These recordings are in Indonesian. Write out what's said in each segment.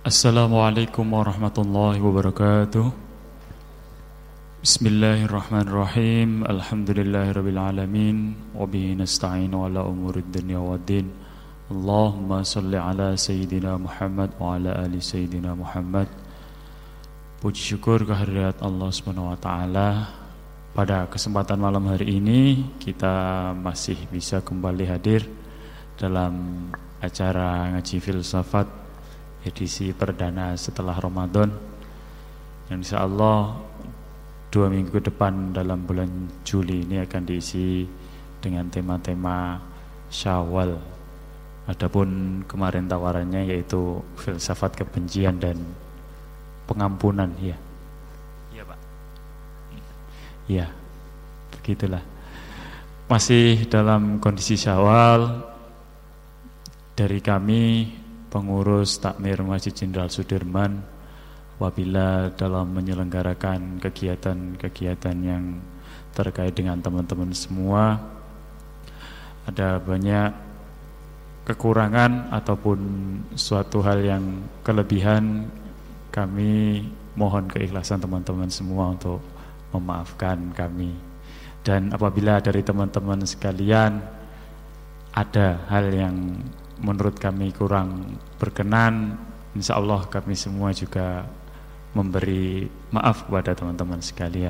Assalamualaikum warahmatullahi wabarakatuh. Bismillahirrahmanirrahim. Alhamdulillahirabbil alamin wa bihi nasta'inu ala umurid dunya waddin. Allahumma shalli ala sayyidina Muhammad wa ala ali sayyidina Muhammad. Puji syukur kehadirat Allah Subhanahu wa taala. Pada kesempatan malam hari ini kita masih bisa kembali hadir dalam acara ngaji filsafat edisi perdana setelah Ramadan, yang insyaallah 2 minggu ke depan dalam bulan Juli ini akan diisi dengan tema-tema Syawal. Adapun kemarin tawarannya yaitu filsafat kebencian dan pengampunan, ya. Iya, Pak. Ya, begitulah. Masih dalam kondisi Syawal, dari kami pengurus Takmir Masjid Jenderal Sudirman, apabila dalam menyelenggarakan kegiatan-kegiatan yang terkait dengan teman-teman semua ada banyak kekurangan ataupun suatu hal yang kelebihan, kami mohon keikhlasan teman-teman semua untuk memaafkan kami. Dan apabila dari teman-teman sekalian ada hal yang menurut kami kurang berkenan, insyaallah kami semua juga memberi maaf kepada teman-teman sekalian.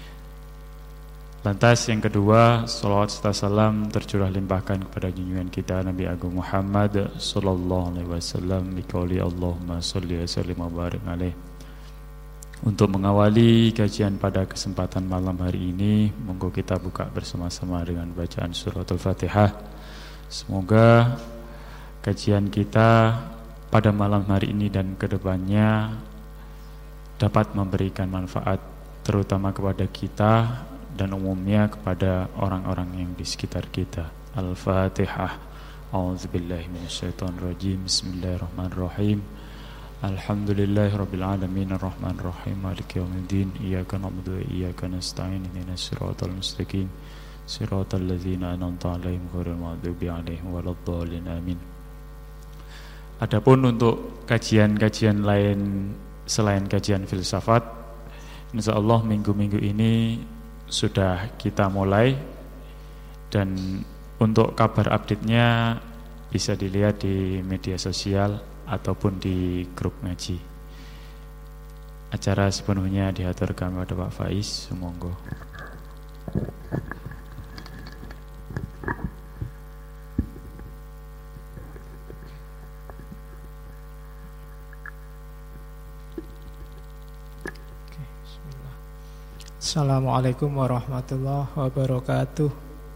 Lantas yang kedua, salawat serta salam tercurah limpahkan kepada junjungan kita Nabi Agung Muhammad sallallahu alaihi wasallam biqauli Allahumma shalli wa sallim wa barik alaihi. Untuk mengawali kajian pada kesempatan malam hari ini, monggo kita buka bersama-sama dengan bacaan suratul Fatihah. Semoga kajian kita pada malam hari ini dan kedepannya dapat memberikan manfaat terutama kepada kita dan umumnya kepada orang-orang yang di sekitar kita. Al-Fatihah. A'udzubillahi minasyaitonirrajim. Bismillahirrahmanirrahim. Alhamdulillahirabbil alamin arrahmanirrahim maliki yaumiddin iyyaka na'budu wa iyyaka nasta'in ihdinas siratal mustaqim siratal ladzina an'amta 'alaihim ghairil maghdubi 'alaihim waladdallin amin. Adapun untuk kajian-kajian lain selain kajian filsafat, insyaallah minggu-minggu ini sudah kita mulai, dan untuk kabar update-nya bisa dilihat di media sosial ataupun di grup ngaji. Acara sepenuhnya diaturkan kepada Pak Faiz, monggo. Assalamualaikum warahmatullahi wabarakatuh.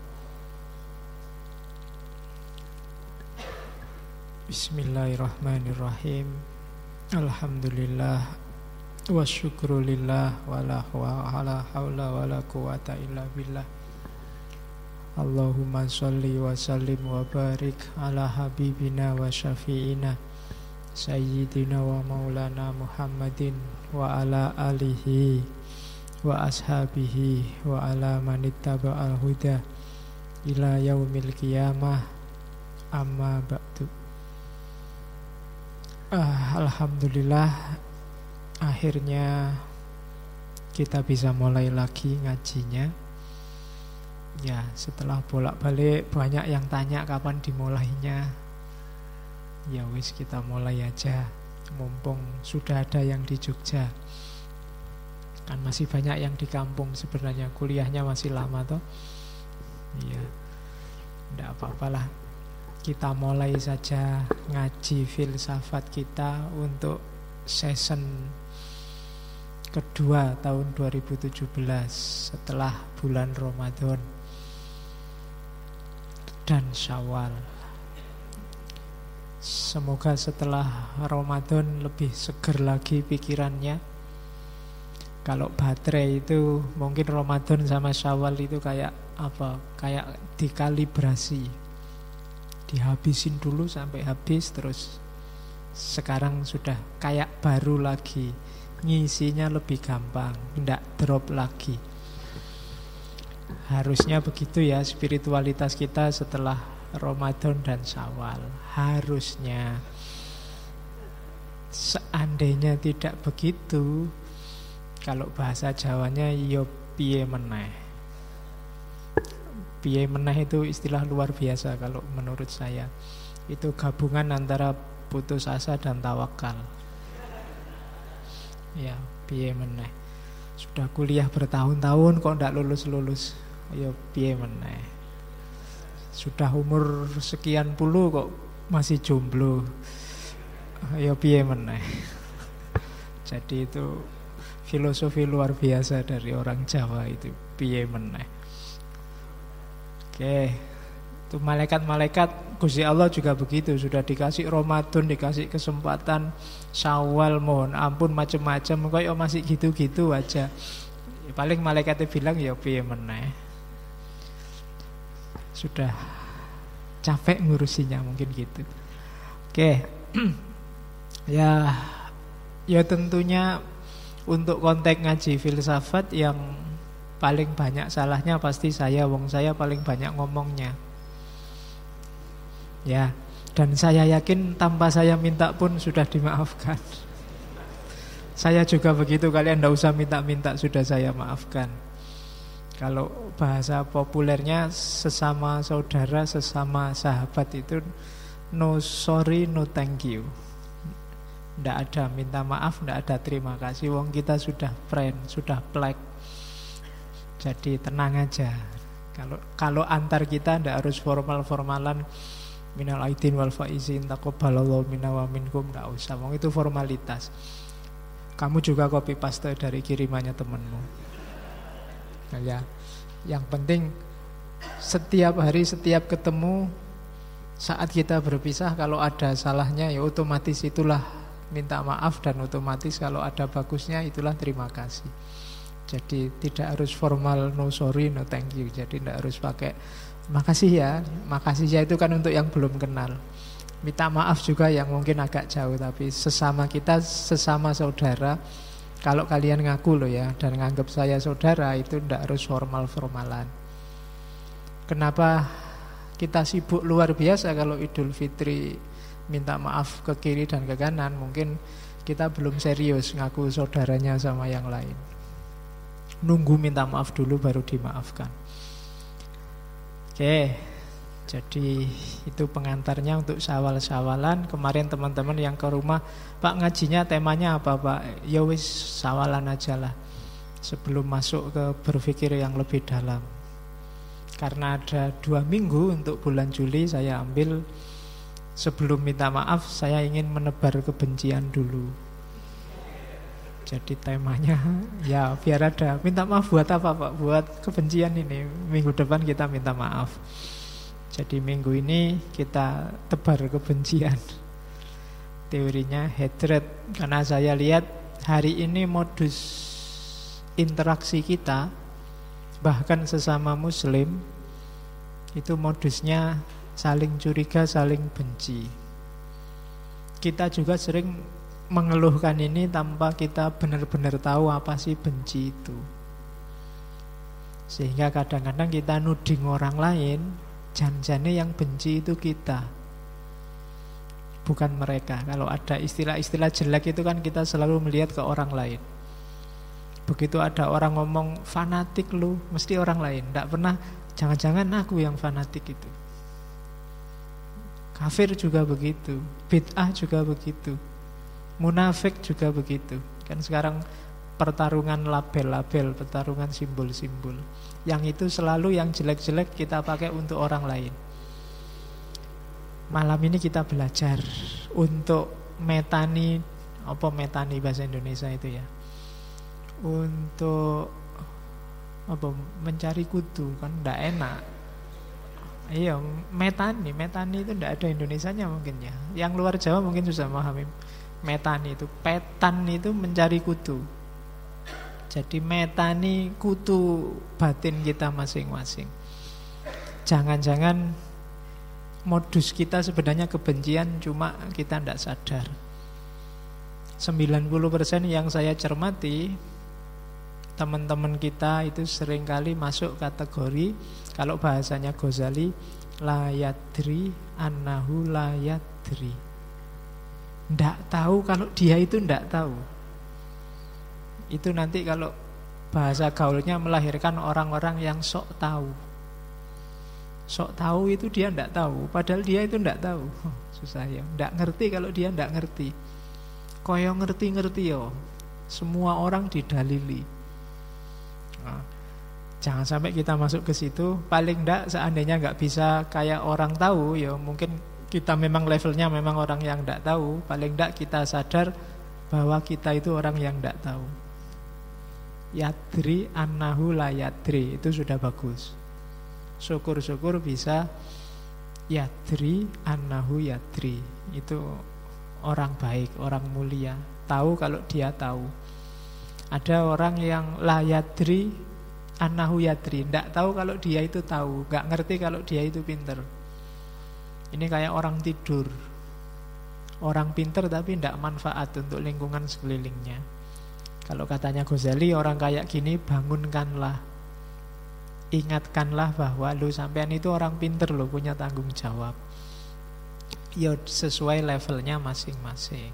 Bismillahirrahmanirrahim. Alhamdulillah wasyukrulillah wala haula wala quwata illa billah. Allahumma shalli wa sallim wa barik ala habibina wa syafi'ina sayyidina wa maulana Muhammadin wa ala alihi wa ashabihi wa ala manittaba'al huda ila yaumil qiyamah, amma ba'du. Alhamdulillah, akhirnya kita bisa mulai lagi ngajinya. Ya, setelah bolak-balik banyak yang tanya kapan dimulainya. Ya wis, kita mulai aja, mumpung sudah ada yang di Jogja. Kan masih banyak yang di kampung sebenarnya, kuliahnya masih lama toh. Iya, tidak apa-apalah, kita mulai saja ngaji filsafat kita untuk season kedua tahun 2017 setelah bulan Ramadan dan Syawal. Semoga setelah Ramadan lebih seger lagi pikirannya. Kalau baterai itu mungkin Ramadan sama Syawal itu kayak apa? Kayak dikalibrasi. Dihabisin dulu sampai habis, terus sekarang sudah kayak baru lagi. Ngisinya lebih gampang, tidak drop lagi. Harusnya begitu ya spiritualitas kita setelah Ramadan dan Syawal. Harusnya. Seandainya tidak begitu, kalau bahasa Jawanya yo piye meneh. Piye meneh itu istilah luar biasa kalau menurut saya. Itu gabungan antara putus asa dan tawakal. Ya, piye meneh. Sudah kuliah bertahun-tahun kok ndak lulus-lulus. Ya piye meneh. Sudah umur sekian puluh kok masih jomblo. Ya piye meneh. Jadi itu filosofi luar biasa dari orang Jawa itu, piye meneh. Oke. Itu malaikat-malaikat Gusti Allah juga begitu. Sudah dikasih Ramadan, dikasih kesempatan Syawal, mohon ampun macam-macam, kok masih gitu-gitu aja. Paling malaikatnya bilang ya piye meneh. Sudah capek ngurusinya mungkin gitu. Oke. Ya tentunya untuk konteks ngaji filsafat yang paling banyak salahnya pasti saya, wong saya paling banyak ngomongnya. Ya, dan saya yakin tanpa saya minta pun sudah dimaafkan. Saya juga begitu, kalian tidak usah minta-minta, sudah saya maafkan. Kalau bahasa populernya sesama saudara, sesama sahabat itu no sorry, no thank you. Tidak ada minta maaf, tidak ada terima kasih. Wong kita sudah friend, sudah plek. Jadi tenang aja. Kalau antar kita tidak harus formal-formalan. Minal aidin wal faizin taqabbalallahu minna wa minkum, tidak usah. Wong itu formalitas. Kamu juga copy paste dari kirimannya temanmu. Nah, ya, yang penting setiap hari, setiap ketemu, saat kita berpisah, kalau ada salahnya ya otomatis itulah minta maaf, dan otomatis kalau ada bagusnya itulah terima kasih. Jadi tidak harus formal no sorry, no thank you. Jadi tidak harus pakai makasih ya. Makasih ya itu kan untuk yang belum kenal. Minta maaf juga yang mungkin agak jauh, tapi sesama kita, sesama saudara. Kalau kalian ngaku loh ya, dan nganggap saya saudara, itu tidak harus formal-formalan. Kenapa kita sibuk luar biasa kalau Idul Fitri minta maaf ke kiri dan ke kanan? Mungkin kita belum serius ngaku saudaranya sama yang lain. Nunggu minta maaf dulu baru dimaafkan. Oke, jadi itu pengantarnya untuk sawal-sawalan. Kemarin teman-teman yang ke rumah, Pak ngajinya temanya apa Pak? Ya wis sawalan aja lah, sebelum masuk ke berpikir yang lebih dalam. Karena ada 2 minggu untuk bulan Juli, saya ambil sebelum minta maaf, saya ingin menebar kebencian dulu. Jadi temanya ya biar ada minta maaf buat apa Pak? Buat kebencian ini. Minggu depan kita minta maaf. Jadi minggu ini kita tebar kebencian. Teorinya hatred. Karena saya lihat hari ini modus interaksi kita, bahkan sesama muslim, itu modusnya saling curiga, saling benci. Kita juga sering mengeluhkan ini tanpa kita benar-benar tahu apa sih benci itu. Sehingga kadang-kadang kita nuding orang lain, jangan-jangan yang benci itu kita, bukan mereka. Kalau ada istilah-istilah jelek itu kan kita selalu melihat ke orang lain. Begitu ada orang ngomong fanatik lu, mesti orang lain. Tidak pernah jangan-jangan aku yang fanatik itu. Kafir juga begitu, bid'ah juga begitu, munafik juga begitu. Kan sekarang pertarungan label-label, pertarungan simbol-simbol. Yang itu selalu yang jelek-jelek kita pakai untuk orang lain. Malam ini kita belajar untuk metani, apa metani bahasa Indonesia itu ya? Untuk apa, mencari kutu, kan enggak enak. Iya, metani itu enggak ada Indonesianya mungkin ya. Yang luar Jawa mungkin susah memahami. Metani itu, petan itu mencari kutu. Jadi metani kutu batin kita masing-masing. Jangan-jangan modus kita sebenarnya kebencian, cuma kita tidak sadar. 90% yang saya cermati, teman-teman kita itu seringkali masuk kategori, kalau bahasanya Ghazali, la yadri annahu la yadri. Ndak tahu kalau dia itu ndak tahu. Itu nanti kalau bahasa gaulnya melahirkan orang-orang yang sok tahu. Sok tahu itu dia ndak tahu, padahal dia itu ndak tahu. Susah ya, ndak ngerti kalau dia ndak ngerti. Koyo ngerti-ngerti yo. Semua orang didalili. Nah, jangan sampai kita masuk ke situ. Paling ndak seandainya nggak bisa kayak orang tahu, ya mungkin kita memang levelnya memang orang yang ndak tahu. Paling ndak kita sadar bahwa kita itu orang yang ndak tahu. Yadri annahu la yadri, itu sudah bagus. Syukur-syukur bisa yadri annahu yadri. Itu orang baik, orang mulia. Tahu kalau dia tahu. Ada orang yang la yadri annahu yadri, ndak tahu kalau dia itu tahu, nggak ngerti kalau dia itu pinter. Ini kayak orang tidur. Orang pinter tapi ndak manfaat untuk lingkungan sekelilingnya. Kalau katanya Ghazali, orang kayak gini bangunkanlah. Ingatkanlah bahwa lu sampean itu orang pinter lo, punya tanggung jawab. Ya sesuai levelnya masing-masing.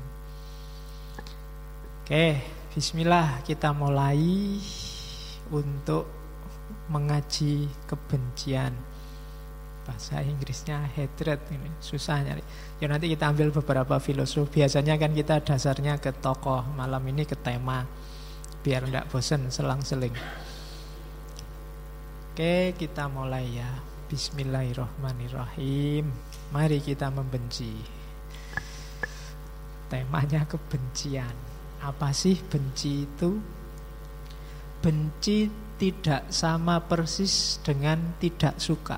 Oke, bismillah, kita mulai untuk mengaji kebencian. Bahasa Inggrisnya hatred, ini susah nyari. Ya nanti kita ambil beberapa filosof. Biasanya kan kita dasarnya ke tokoh, malam ini ke tema, biar enggak bosen selang-seling. Oke, kita mulai ya. Bismillahirrahmanirrahim. Mari kita membenci. Temanya kebencian. Apa sih benci itu? Benci tidak sama persis dengan tidak suka.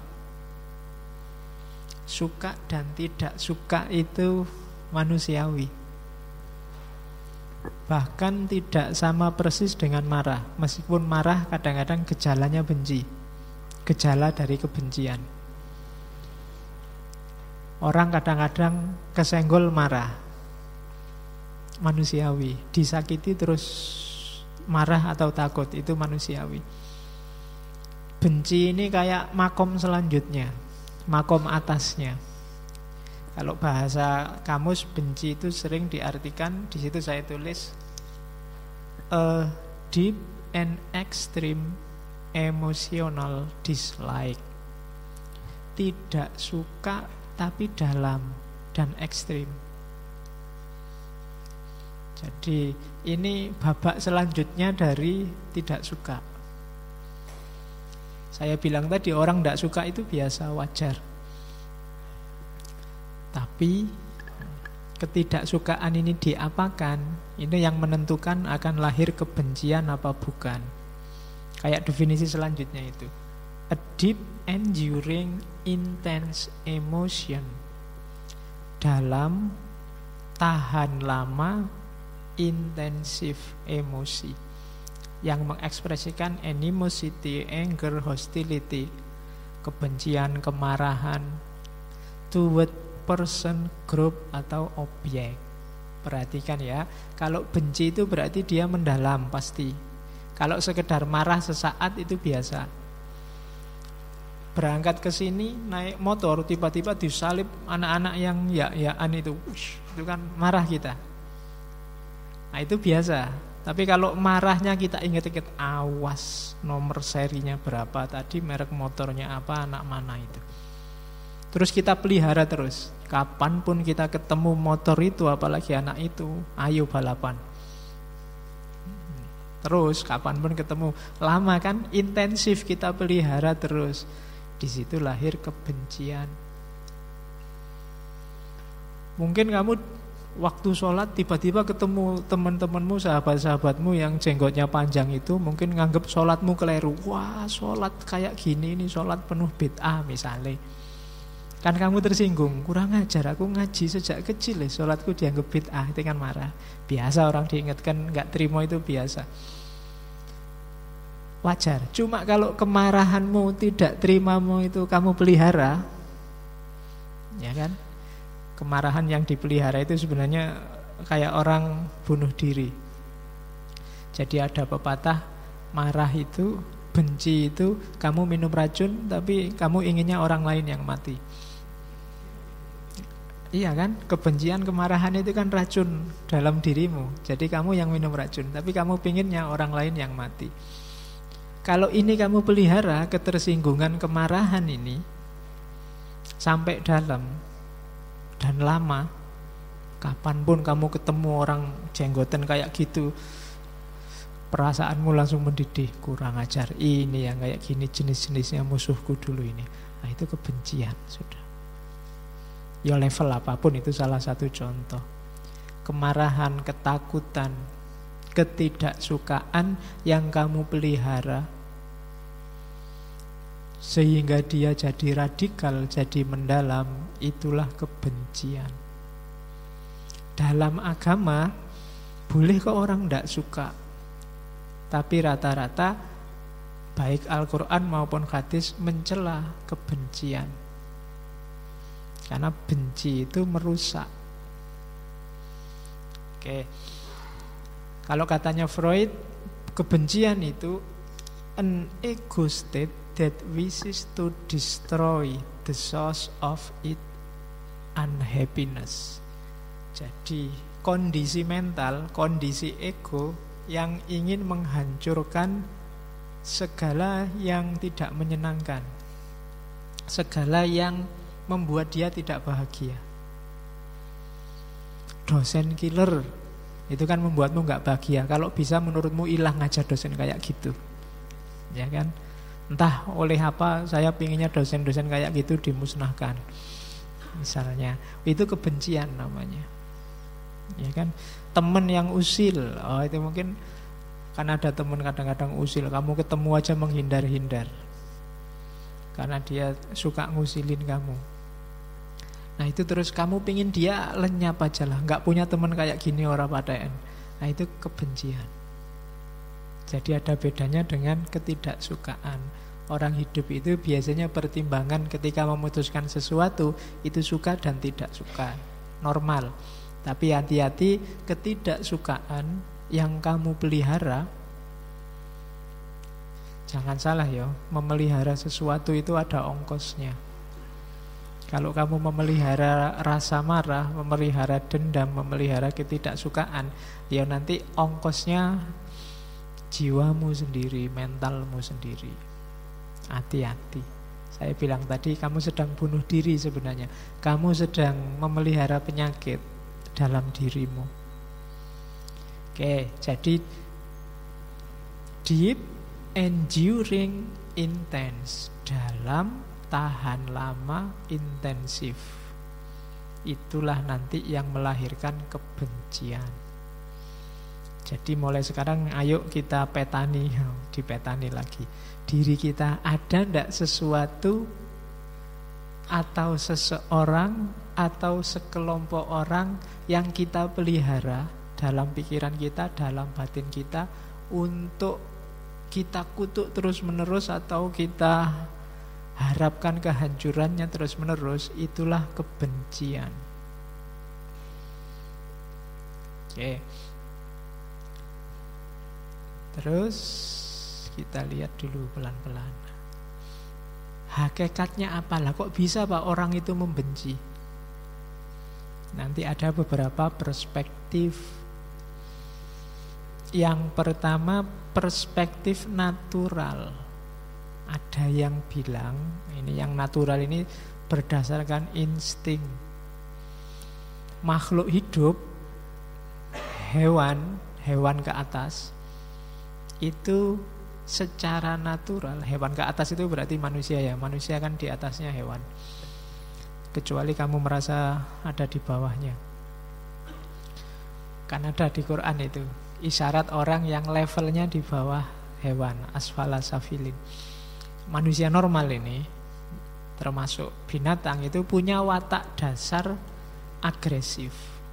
Suka dan tidak suka itu manusiawi. Bahkan tidak sama persis dengan marah. Meskipun marah kadang-kadang gejalanya benci, gejala dari kebencian. Orang kadang-kadang kesenggol marah, manusiawi. Disakiti terus marah atau takut, itu manusiawi. Benci ini kayak makom selanjutnya, makom atasnya. Kalau bahasa kamus, benci itu sering diartikan, di situ saya tulis a deep and extreme emotional dislike. Tidak suka tapi dalam dan ekstrim. Jadi ini babak selanjutnya dari tidak suka. Saya bilang tadi orang tidak suka itu biasa, wajar. Tapi ketidaksukaan ini diapakan, ini yang menentukan akan lahir kebencian apa bukan. Kayak definisi selanjutnya itu, a deep enduring intense emotion, dalam tahan lama intensif emosi, yang mengekspresikan animosity, anger, hostility, kebencian, kemarahan toward person, group, atau objek. Perhatikan ya, kalau benci itu berarti dia mendalam pasti. Kalau sekedar marah sesaat itu biasa. Berangkat ke sini naik motor tiba-tiba disalip anak-anak yang ya-yaan itu kan marah kita. Nah itu biasa. Tapi kalau marahnya kita ingat-ingat, awas nomor serinya berapa tadi, merek motornya apa, anak mana itu. Terus kita pelihara terus. Kapanpun kita ketemu motor itu, apalagi anak itu, ayo balapan. Terus kapanpun ketemu, lama kan, intensif kita pelihara terus. Di situ lahir kebencian. Mungkin kamu waktu sholat tiba-tiba ketemu teman-temanmu, sahabat-sahabatmu yang jenggotnya panjang itu, mungkin nganggep sholatmu keliru. Wah, sholat kayak gini, ini sholat penuh bid'ah misalnya. Kan kamu tersinggung, kurang ajar, aku ngaji sejak kecil ya, sholatku dianggap bid'ah, itu kan marah. Biasa orang diingatkan gak terima, itu biasa. Wajar. Cuma kalau kemarahanmu, tidak terimamu itu kamu pelihara, ya kan, kemarahan yang dipelihara itu sebenarnya kayak orang bunuh diri. Jadi ada pepatah, marah itu, benci itu, kamu minum racun tapi kamu inginnya orang lain yang mati. Iya kan? Kebencian, kemarahan itu kan racun dalam dirimu. Jadi kamu yang minum racun, tapi kamu pinginnya orang lain yang mati. Kalau ini kamu pelihara, ketersinggungan, kemarahan ini sampai dalam dan lama, kapanpun kamu ketemu orang jenggoten kayak gitu, perasaanmu langsung mendidih. Kurang ajar, ini yang kayak gini jenis-jenisnya musuhku dulu ini. Nah itu kebencian sudah. Ya level apapun itu salah satu contoh. Kemarahan, ketakutan, ketidaksukaan yang kamu pelihara sehingga dia jadi radikal, jadi mendalam, itulah kebencian. Dalam agama boleh kok orang tidak suka, tapi rata-rata baik Al-Quran maupun hadis mencela kebencian. Karena benci itu merusak. Oke. Kalau katanya Freud, kebencian itu an ego state that wishes to destroy the source of its unhappiness. Jadi kondisi mental, kondisi ego yang ingin menghancurkan segala yang tidak menyenangkan, segala yang membuat dia tidak bahagia. Dosen killer itu kan membuatmu gak bahagia. Kalau bisa menurutmu hilang aja dosen kayak gitu, ya kan? Entah oleh apa saya pinginnya dosen-dosen kayak gitu dimusnahkan, misalnya. Itu kebencian namanya, ya kan? Teman yang usil, oh itu mungkin kan ada teman kadang-kadang usil, kamu ketemu aja menghindar-hindar karena dia suka ngusilin kamu. Nah itu terus kamu pingin dia lenyap aja lah, gak punya teman kayak gini orang padaan. Nah itu kebencian. Jadi ada bedanya dengan ketidaksukaan. Orang hidup itu biasanya pertimbangan ketika memutuskan sesuatu itu suka dan tidak suka, normal. Tapi hati-hati, ketidaksukaan yang kamu pelihara, jangan salah ya, memelihara sesuatu itu ada ongkosnya. Kalau kamu memelihara rasa marah, memelihara dendam, memelihara ketidaksukaan, ya nanti ongkosnya jiwamu sendiri, mentalmu sendiri. Hati-hati. Saya bilang tadi kamu sedang bunuh diri sebenarnya. Kamu sedang memelihara penyakit dalam dirimu. Oke, jadi deep, enduring, intense, dalam, tahan lama, intensif. Itulah nanti yang melahirkan kebencian. Jadi mulai sekarang ayo kita petani, dipetani lagi. Diri kita, ada ndak sesuatu atau seseorang atau sekelompok orang yang kita pelihara dalam pikiran kita, dalam batin kita, untuk kita kutuk terus menerus atau kita harapkan kehancurannya terus menerus. Itulah kebencian. Oke. Terus kita lihat dulu pelan-pelan. Hakikatnya apalah, kok bisa Pak orang itu membenci? Nanti ada beberapa perspektif. Yang pertama, perspektif natural. Ada yang bilang ini yang natural ini berdasarkan insting. Makhluk hidup, hewan ke atas, itu secara natural, hewan ke atas itu berarti manusia ya. Manusia kan di atasnya hewan, kecuali kamu merasa ada di bawahnya. Kan ada di Quran itu isyarat orang yang levelnya di bawah hewan, asfala safilin. Manusia normal ini, termasuk binatang, itu punya watak dasar agresif.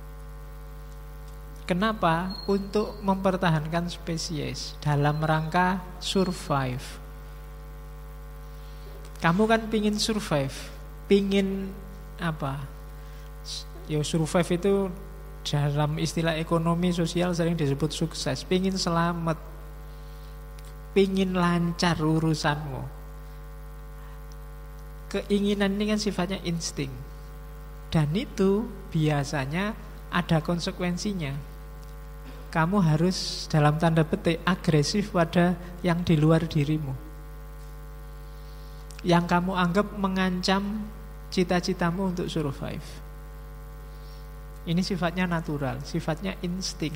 Kenapa? Untuk mempertahankan spesies dalam rangka survive. Kamu kan pingin survive, pingin apa? Ya survive itu dalam istilah ekonomi sosial sering disebut sukses. Pingin selamat, pingin lancar urusanmu. Keinginan ini kan sifatnya insting. Dan itu biasanya ada konsekuensinya. Kamu harus dalam tanda petik agresif pada yang di luar dirimu, yang kamu anggap mengancam cita-citamu untuk survive. Ini sifatnya natural, sifatnya insting.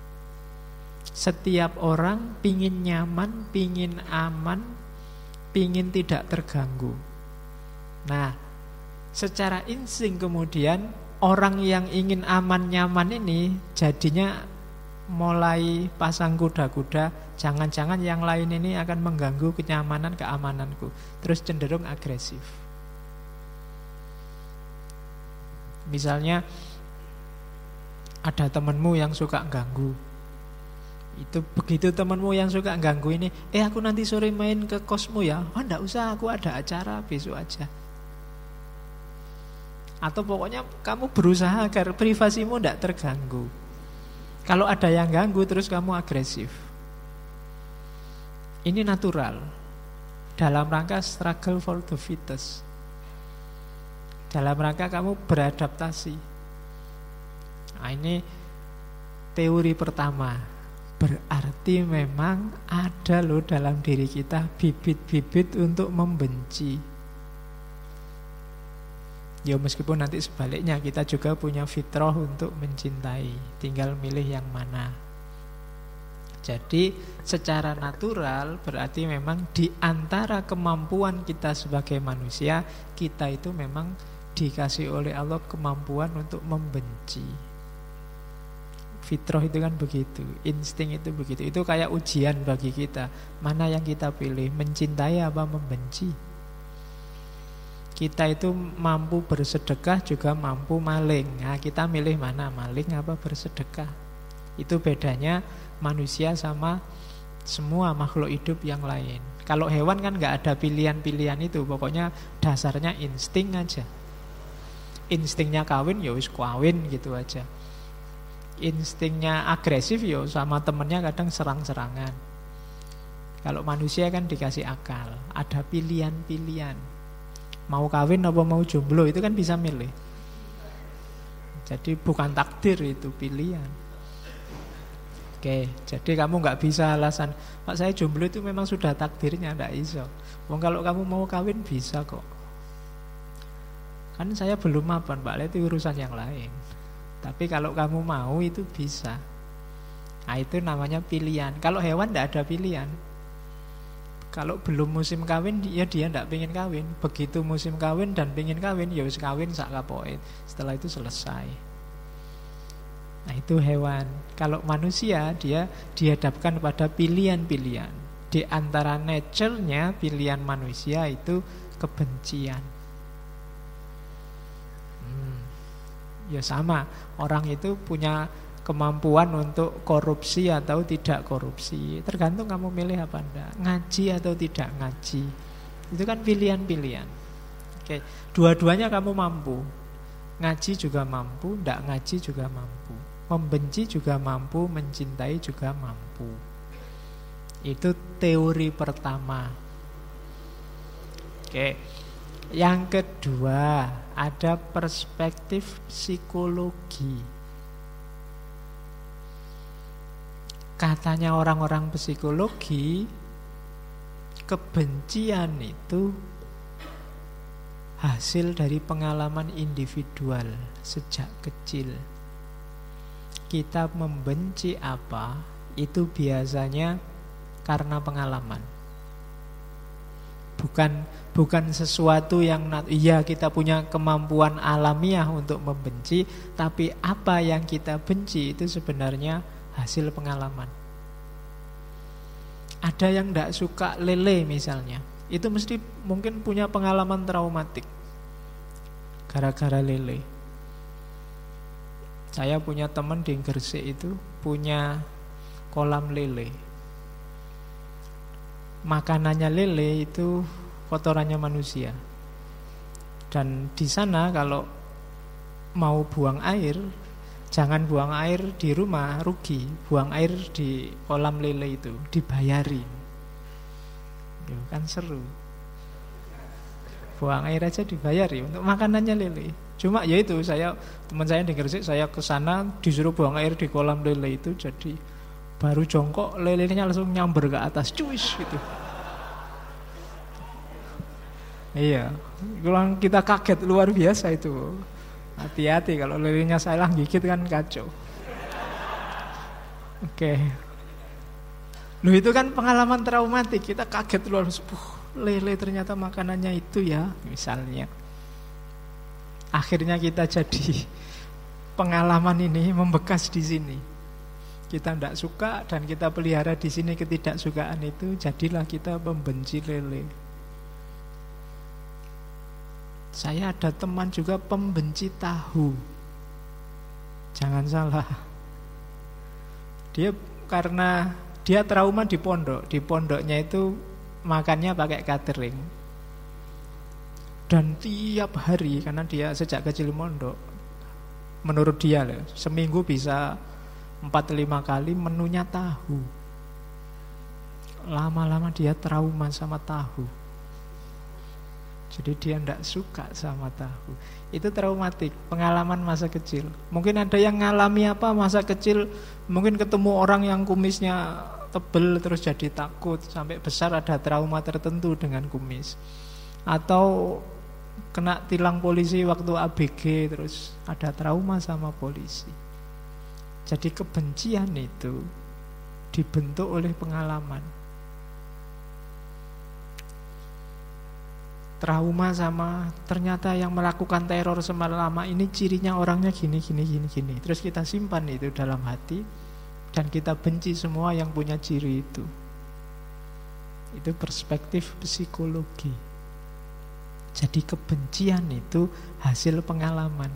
Setiap orang pingin nyaman, pingin aman, pingin tidak terganggu. Nah, secara insting kemudian orang yang ingin aman nyaman ini jadinya mulai pasang kuda-kuda, jangan-jangan yang lain ini akan mengganggu kenyamanan keamananku, terus cenderung agresif. Misalnya ada temanmu yang suka ganggu. Itu begitu temanmu yang suka ganggu ini, aku nanti sore main ke kosmu ya. Oh enggak usah, aku ada acara besok aja. Atau pokoknya kamu berusaha agar privasimu enggak terganggu. Kalau ada yang ganggu terus kamu agresif. Ini natural dalam rangka struggle for the fittest, dalam rangka kamu beradaptasi. Nah, ini teori pertama. Berarti memang ada loh dalam diri kita bibit-bibit untuk membenci. Ya meskipun nanti sebaliknya kita juga punya fitrah untuk mencintai, tinggal milih yang mana. Jadi secara natural berarti memang di antara kemampuan kita sebagai manusia, kita itu memang dikasih oleh Allah kemampuan untuk membenci. Fitrah itu kan begitu, insting itu begitu. Itu kayak ujian bagi kita. Mana yang kita pilih, mencintai apa membenci? Kita itu mampu bersedekah juga mampu maling. Nah, kita milih mana, maling apa bersedekah? Itu bedanya manusia sama semua makhluk hidup yang lain. Kalau hewan kan gak ada pilihan-pilihan itu, pokoknya dasarnya insting aja. Instingnya kawin, ya wis kawin gitu aja. Instingnya agresif, ya sama temennya kadang serang-serangan. Kalau manusia kan dikasih akal, ada pilihan-pilihan. Mau kawin apa mau jomblo itu kan bisa milih. Jadi bukan takdir, itu pilihan. Oke, jadi kamu gak bisa alasan Pak saya jomblo itu memang sudah takdirnya, gak iso. Kalau kamu mau kawin bisa kok. Kan saya belum mapan Pak, itu urusan yang lain. Tapi kalau kamu mau itu bisa. Nah itu namanya pilihan. Kalau hewan gak ada pilihan. Kalau belum musim kawin, dia tidak pengen kawin. Begitu musim kawin dan pengen kawin, ya wis kawin sak kapoke. Setelah itu selesai. Nah itu hewan. Kalau manusia, dia dihadapkan pada pilihan-pilihan. Di antara nature-nya pilihan manusia itu kebencian. Ya sama, orang itu punya kemampuan untuk korupsi atau tidak korupsi. Tergantung kamu milih apa enggak. Ngaji atau tidak ngaji. Itu kan pilihan-pilihan. Oke, dua-duanya kamu mampu. Ngaji juga mampu, enggak ngaji juga mampu. Membenci juga mampu, mencintai juga mampu. Itu teori pertama. Oke. Yang kedua, ada perspektif psikologi. Katanya orang-orang psikologi, kebencian itu hasil dari pengalaman individual sejak kecil. Kita membenci apa, itu biasanya karena pengalaman. Bukan sesuatu yang iya kita punya kemampuan alamiah untuk membenci, tapi apa yang kita benci itu sebenarnya hasil pengalaman. Ada yang tidak suka lele misalnya, itu mesti mungkin punya pengalaman traumatik gara-gara lele. Saya punya teman di Gresik itu punya kolam lele. Makanannya lele itu kotorannya manusia. Dan di sana kalau mau buang air, jangan buang air di rumah, rugi. Buang air di kolam lele itu, dibayari. Kan seru. buang air aja dibayar ya untuk makanannya lele. Cuma ya itu teman saya di Gresik, saya ke sana disuruh buang air di kolam lele itu, jadi baru jongkok lelenya langsung nyamber ke atas, cuis gitu. Iya, kalau kita kaget luar biasa itu. Hati-hati kalau lelenya salah gigit kan kacau. Oke. Loh itu kan pengalaman traumatik, kita kaget luar biasa. Lele ternyata makanannya itu ya, misalnya. Akhirnya kita jadi pengalaman ini membekas di sini. Kita tidak suka dan kita pelihara di sini ketidaksukaan itu, jadilah kita membenci lele. Saya ada teman juga pembenci tahu. Jangan salah. Karena dia trauma di pondok. Di pondoknya itu makannya pakai catering. Dan tiap hari, karena dia sejak kecil mondok, menurut dia seminggu bisa 4-5 kali menunya tahu. Lama-lama dia trauma sama tahu. Jadi dia tidak suka sama tahu. Itu traumatik, pengalaman masa kecil. Mungkin ada yang ngalami apa masa kecil, mungkin ketemu orang yang kumisnya tebel terus jadi takut, sampai besar ada trauma tertentu dengan kumis. Atau kena tilang polisi waktu ABG terus ada trauma sama polisi. Jadi kebencian itu dibentuk oleh pengalaman. Trauma sama ternyata yang melakukan teror selama ini cirinya orangnya gini. Terus kita simpan itu dalam hati dan kita benci semua yang punya ciri itu. Itu perspektif psikologi. Jadi kebencian itu hasil pengalaman.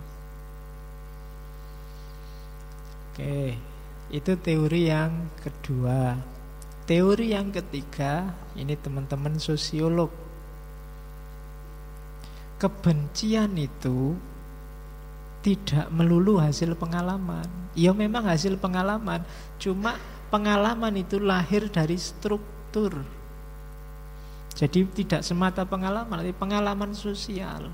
Oke, itu teori yang kedua. Teori yang ketiga, ini teman-teman sosiolog. Kebencian itu tidak melulu hasil pengalaman. Ya memang hasil pengalaman, cuma pengalaman itu lahir dari struktur. Jadi tidak semata pengalaman, tapi pengalaman sosial.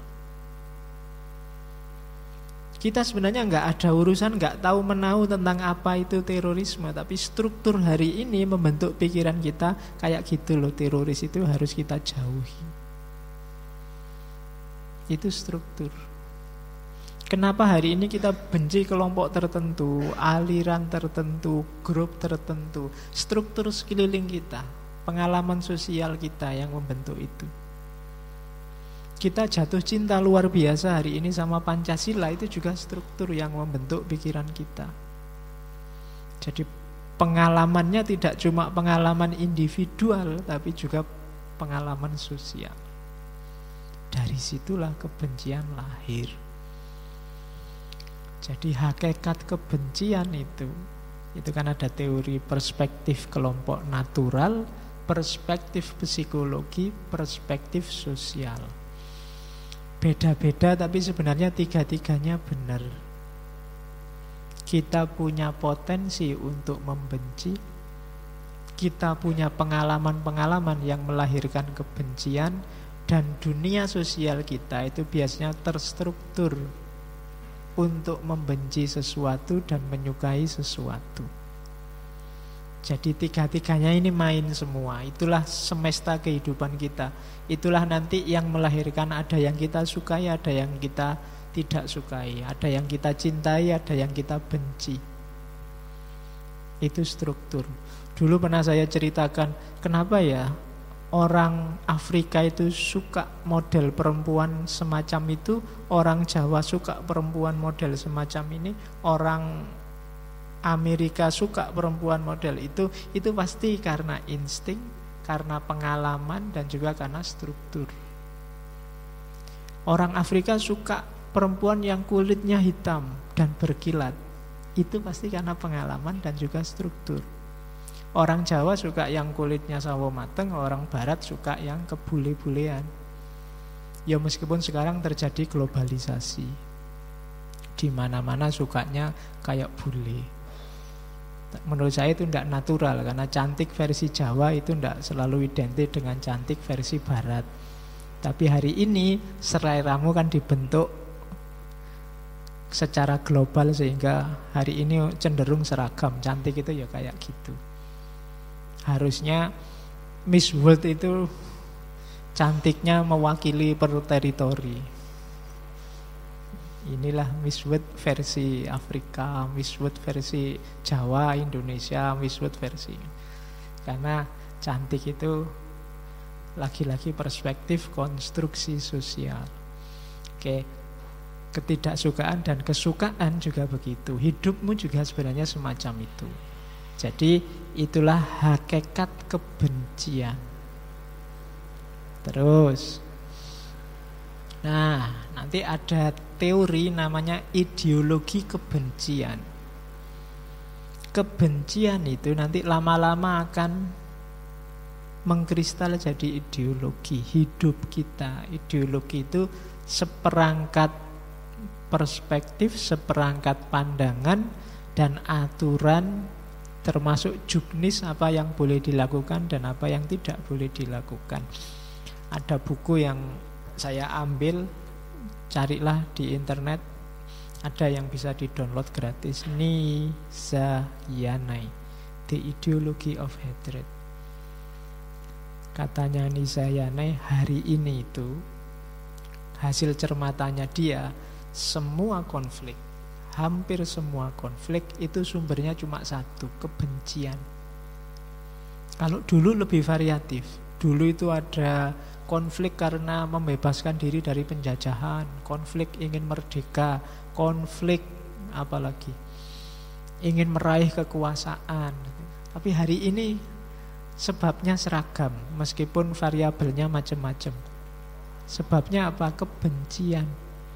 Kita sebenarnya nggak ada urusan, nggak tahu menahu tentang apa itu terorisme, tapi struktur hari ini membentuk pikiran kita kayak gitu loh. Teroris itu harus kita jauhi. Itu struktur. Kenapa hari ini kita benci kelompok tertentu, aliran tertentu, grup tertentu? Struktur sekeliling kita, pengalaman sosial kita yang membentuk itu. Kita jatuh cinta luar biasa hari ini sama Pancasila, itu juga struktur yang membentuk pikiran kita. Jadi pengalamannya tidak cuma pengalaman individual, tapi juga pengalaman sosial. Dari situlah kebencian lahir. Jadi hakikat kebencian itu kan ada teori perspektif kelompok natural, perspektif psikologi, perspektif sosial. Beda-beda tapi sebenarnya tiga-tiganya benar. Kita punya potensi untuk membenci. Kita punya pengalaman-pengalaman yang melahirkan kebencian. Dan dunia sosial kita itu biasanya terstruktur untuk membenci sesuatu dan menyukai sesuatu. Jadi tiga-tiganya ini main semua. Itulah semesta kehidupan kita. Itulah nanti yang melahirkan ada yang kita sukai, ada yang kita tidak sukai, ada yang kita cintai, ada yang kita benci. Itu struktur. Dulu pernah saya ceritakan, kenapa ya orang Afrika itu suka model perempuan semacam itu, orang Jawa suka perempuan model semacam ini, orang Amerika suka perempuan model itu pasti karena insting, karena pengalaman, dan juga karena struktur. Orang Afrika suka perempuan yang kulitnya hitam dan berkilat, itu pasti karena pengalaman dan juga struktur. Orang Jawa suka yang kulitnya sawo mateng, orang Barat suka yang kebule-bulean. Ya meskipun sekarang terjadi globalisasi, di mana-mana sukanya kayak bule. Menurut saya itu tidak natural, karena cantik versi Jawa itu tidak selalu identik dengan cantik versi Barat. Tapi hari ini seleramu kan dibentuk secara global sehingga hari ini cenderung seragam. Cantik itu ya kayak gitu. Harusnya Miss World itu cantiknya mewakili per teritori. Inilah Miss World versi Afrika, Miss World versi Jawa, Indonesia, Miss World versi. Karena cantik itu lagi-lagi perspektif konstruksi sosial. Oke, ketidaksukaan dan kesukaan juga begitu. Hidupmu juga sebenarnya semacam itu. Jadi itulah hakikat kebencian. Terus, nah nanti ada teori namanya ideologi kebencian. Kebencian itu nanti lama-lama akan mengkristal jadi ideologi hidup kita. Ideologi itu seperangkat perspektif, seperangkat pandangan dan aturan, termasuk juknis apa yang boleh dilakukan dan apa yang tidak boleh dilakukan. Ada buku yang saya ambil, carilah di internet, ada yang bisa di-download gratis, Nisa Yanai, The Ideology of Hatred. Katanya Nisa Yanai, hari ini itu hasil cermatannya dia, semua konflik, hampir semua konflik itu sumbernya cuma satu, kebencian. Kalau dulu lebih variatif. Dulu itu ada konflik karena membebaskan diri dari penjajahan, konflik ingin merdeka, konflik apalagi ingin meraih kekuasaan. Tapi hari ini sebabnya seragam, meskipun variabelnya macam-macam. Sebabnya apa? Kebencian.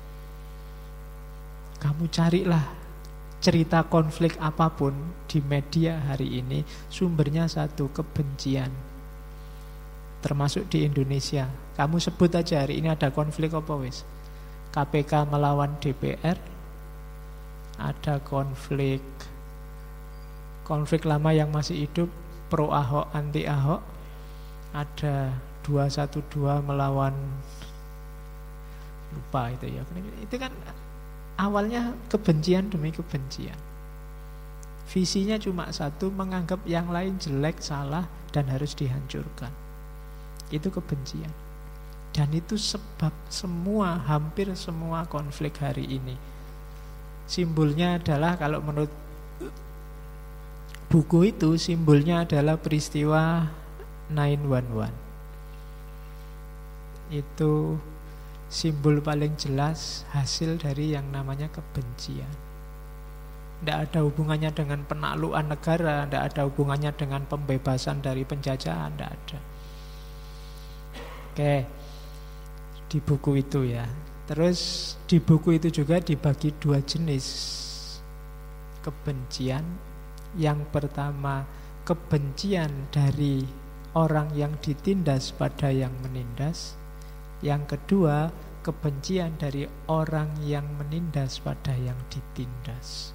Kamu carilah cerita konflik apapun di media hari ini, sumbernya satu, kebencian. Termasuk di Indonesia. Kamu sebut aja hari ini ada konflik apa wis? KPK melawan DPR, ada konflik lama yang masih hidup, pro Ahok anti Ahok, ada 212 melawan, lupa itu ya. Itu kan awalnya kebencian demi kebencian. Visinya cuma satu, menganggap yang lain jelek, salah dan harus dihancurkan. Itu kebencian. Dan itu sebab hampir semua konflik hari ini. Simbolnya adalah, kalau menurut buku itu, simbolnya adalah peristiwa 9/11. Itu simbol paling jelas hasil dari yang namanya kebencian. Tidak ada hubungannya dengan penaklukan negara, tidak ada hubungannya dengan pembebasan dari penjajahan, tidak ada. Oke, di buku itu ya. Terus di buku itu juga dibagi dua jenis kebencian. Yang pertama, kebencian dari orang yang ditindas pada yang menindas. Yang kedua, kebencian dari orang yang menindas pada yang ditindas.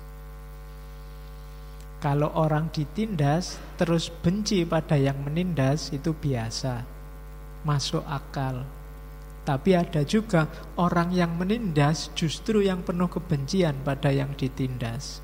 Kalau orang ditindas terus benci pada yang menindas, itu biasa, masuk akal. Tapi ada juga orang yang menindas justru yang penuh kebencian pada yang ditindas.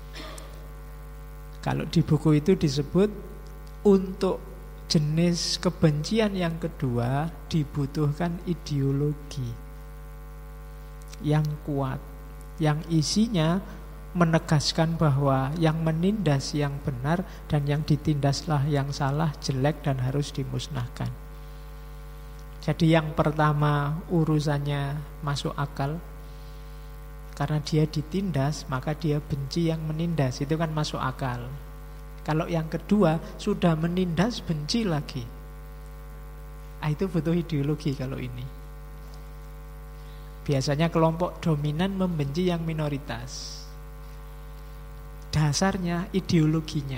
Kalau di buku itu disebut, untuk jenis kebencian yang kedua dibutuhkan ideologi yang kuat, yang isinya menegaskan bahwa yang menindas yang benar dan yang ditindaslah yang salah, jelek dan harus dimusnahkan. Jadi yang pertama urusannya masuk akal, karena dia ditindas maka dia benci yang menindas, itu kan masuk akal. Kalau yang kedua sudah menindas benci lagi, itu butuh ideologi. Kalau ini biasanya kelompok dominan membenci yang minoritas. Dasarnya ideologinya,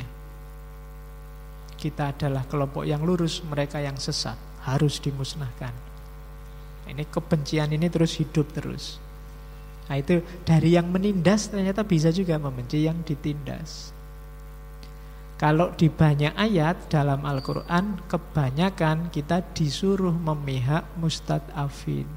kita adalah kelompok yang lurus, mereka yang sesat, harus dimusnahkan. Ini kebencian ini terus hidup terus. Nah itu dari yang menindas ternyata bisa juga membenci yang ditindas. Kalau di banyak ayat dalam Al-Quran, kebanyakan kita disuruh memihak mustad'afin,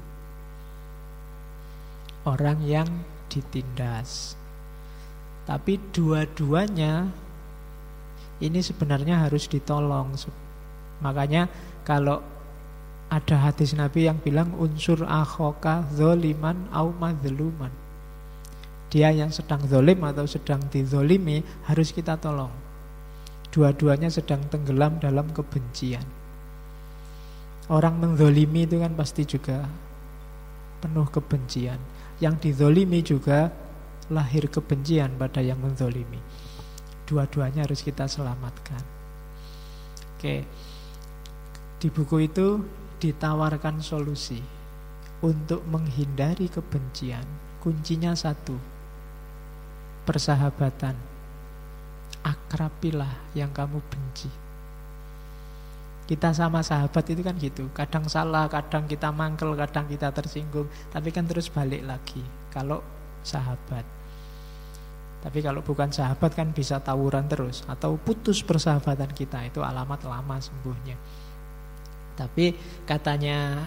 orang yang ditindas. Tapi dua-duanya ini sebenarnya harus ditolong. Makanya kalau ada hadis Nabi yang bilang unsur akhoka zoliman au madluman, dia yang sedang zolim atau sedang dizolimi harus kita tolong. Dua-duanya sedang tenggelam dalam kebencian. Orang menzolimi itu kan pasti juga penuh kebencian. Yang dizolimi juga lahir kebencian pada yang menzolimi. Dua-duanya harus kita selamatkan. Oke. Di buku itu ditawarkan solusi untuk menghindari kebencian. Kuncinya satu, persahabatan. Akrabilah yang kamu benci. Kita sama sahabat itu kan gitu, kadang salah, kadang kita mangkel, kadang kita tersinggung, tapi kan terus balik lagi kalau sahabat. Tapi kalau bukan sahabat kan bisa tawuran terus, atau putus persahabatan kita, itu alamat lama sembuhnya. Tapi katanya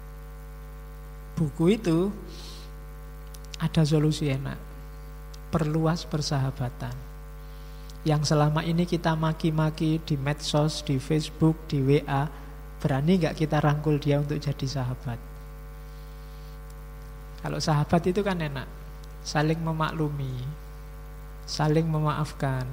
buku itu ada solusi enak, perluas persahabatan. Yang selama ini kita maki-maki di medsos, di Facebook, di WA, berani gak kita rangkul dia untuk jadi sahabat? Kalau sahabat itu kan enak, saling memaklumi, saling memaafkan,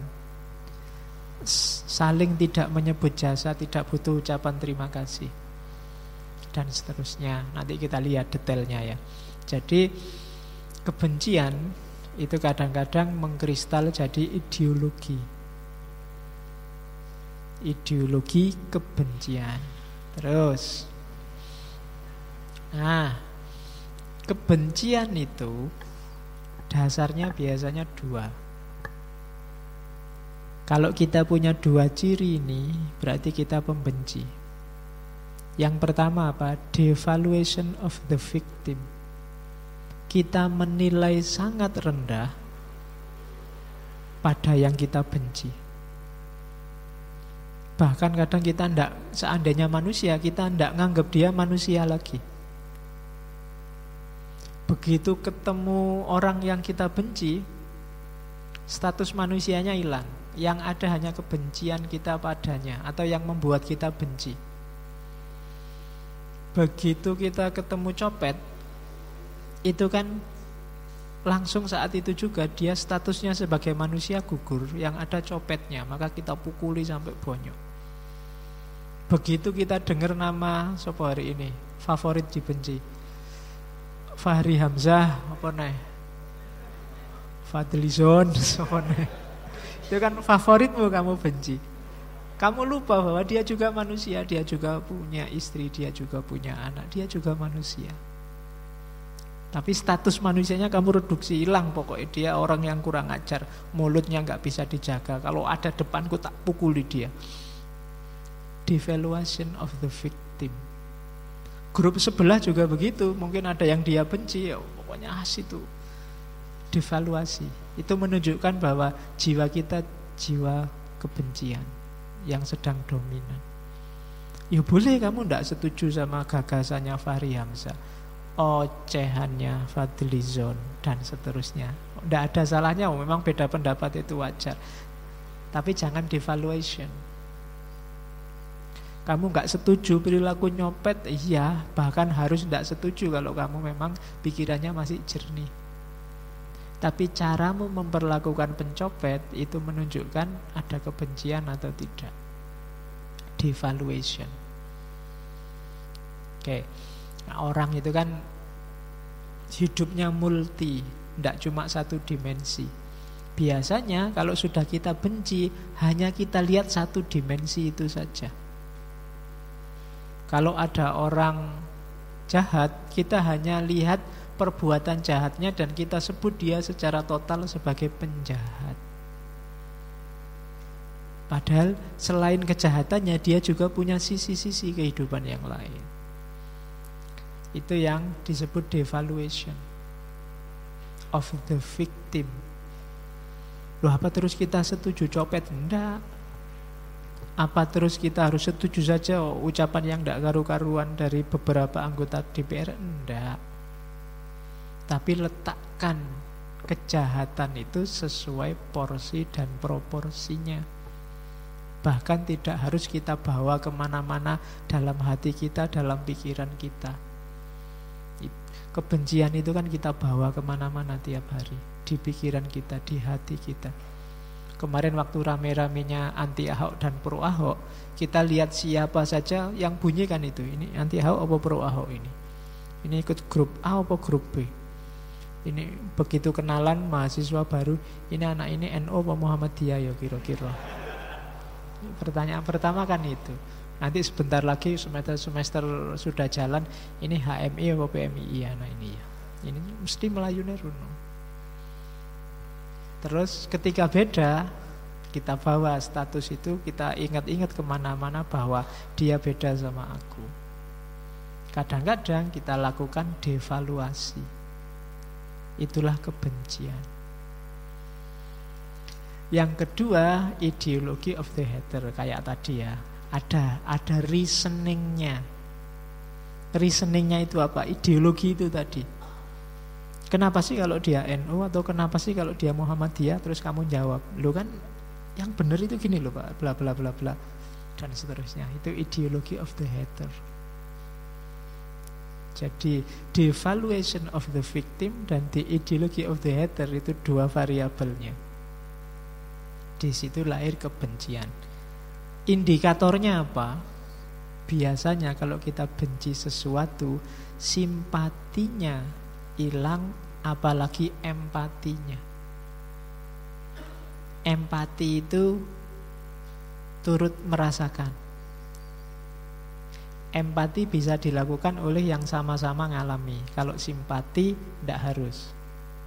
saling tidak menyebut jasa, tidak butuh ucapan terima kasih, dan seterusnya. Nanti kita lihat detailnya ya. Jadi kebencian itu kadang-kadang mengkristal jadi ideologi. Ideologi kebencian. Terus, nah, kebencian itu dasarnya biasanya dua. Kalau kita punya dua ciri ini, berarti kita pembenci. Yang pertama apa? Devaluation of the victim. Kita menilai sangat rendah pada yang kita benci. Bahkan kadang kita tidak, seandainya manusia, kita tidak nganggap dia manusia lagi. Begitu ketemu orang yang kita benci, status manusianya hilang. Yang ada hanya kebencian kita padanya, atau yang membuat kita benci. Begitu kita ketemu copet, itu kan langsung saat itu juga dia statusnya sebagai manusia gugur, yang ada copetnya, maka kita pukuli sampai bonyok. Begitu kita dengar nama siapa hari ini favorit dibenci, Fahri Hamzah, apa nih, Fadlizon, apa nih, itu kan favoritmu, kamu benci. Kamu lupa bahwa dia juga manusia, dia juga punya istri, dia juga punya anak, dia juga manusia. Tapi status manusianya kamu reduksi, hilang pokoknya. Dia orang yang kurang ajar, mulutnya gak bisa dijaga, kalau ada depanku tak pukuli dia. Devaluation of the victim. Grup sebelah juga begitu. Mungkin ada yang dia benci, ya pokoknya itu devaluasi. Itu menunjukkan bahwa jiwa kita jiwa kebencian yang sedang dominan. Ya boleh kamu gak setuju sama gagasannya Fahri Hamzah, ocehannya Fadlizon, dan seterusnya. Tidak ada salahnya, memang beda pendapat itu wajar. Tapi jangan devaluation. Kamu gak setuju perilaku nyopet, iya, bahkan harus tidak setuju kalau kamu memang pikirannya masih jernih. Tapi caramu memperlakukan pencopet itu menunjukkan ada kebencian atau tidak. Devaluation. Oke. Nah, orang itu kan hidupnya multi, tidak cuma satu dimensi. Biasanya kalau sudah kita benci, hanya kita lihat satu dimensi itu saja. Kalau ada orang jahat, kita hanya lihat perbuatan jahatnya dan kita sebut dia secara total sebagai penjahat. Padahal selain kejahatannya, dia juga punya sisi-sisi kehidupan yang lain. Itu yang disebut devaluation of the victim. Loh, apa terus kita setuju copet? Enggak. Apa terus kita harus setuju saja ucapan yang tidak karu-karuan dari beberapa anggota DPR? Enggak. Tapi letakkan kejahatan itu sesuai porsi dan proporsinya. Bahkan tidak harus kita bawa kemana-mana dalam hati kita, dalam pikiran kita. Kebencian itu kan kita bawa kemana-mana tiap hari, di pikiran kita, di hati kita. Kemarin waktu rame-ramenya anti Ahok dan pro Ahok, kita lihat siapa saja yang bunyi kan itu. Ini anti Ahok apa pro Ahok ini? Ini ikut grup A apa grup B? Ini begitu kenalan mahasiswa baru, ini anak ini NU apa Muhammadiyah ya kira-kira. Pertanyaan pertama kan itu. Nanti sebentar lagi semester sudah jalan, ini HMI apa PMI anak ini ya. Ini mesti melayune runo. Terus ketika beda, kita bawa status itu, kita ingat-ingat kemana-mana bahwa dia beda sama aku. Kadang-kadang kita lakukan devaluasi. Itulah kebencian. Yang kedua, ideologi of the hater. Kayak tadi ya, ada reasoningnya. Reasoningnya itu apa? Ideologi itu tadi. Kenapa sih kalau dia NU atau kenapa sih kalau dia Muhammadiyah? Terus kamu jawab, "Lo kan yang benar itu gini loh Pak, bla bla bla bla." Dan seterusnya. Itu ideologi of the hater. Jadi devaluation of the victim dan the ideology of the hater itu dua variabelnya. Di situ lahir kebencian. Indikatornya apa? Biasanya kalau kita benci sesuatu, simpatinya hilang, apalagi empatinya. Empati itu turut merasakan. Empati bisa dilakukan oleh yang sama-sama ngalami. Kalau simpati tidak harus.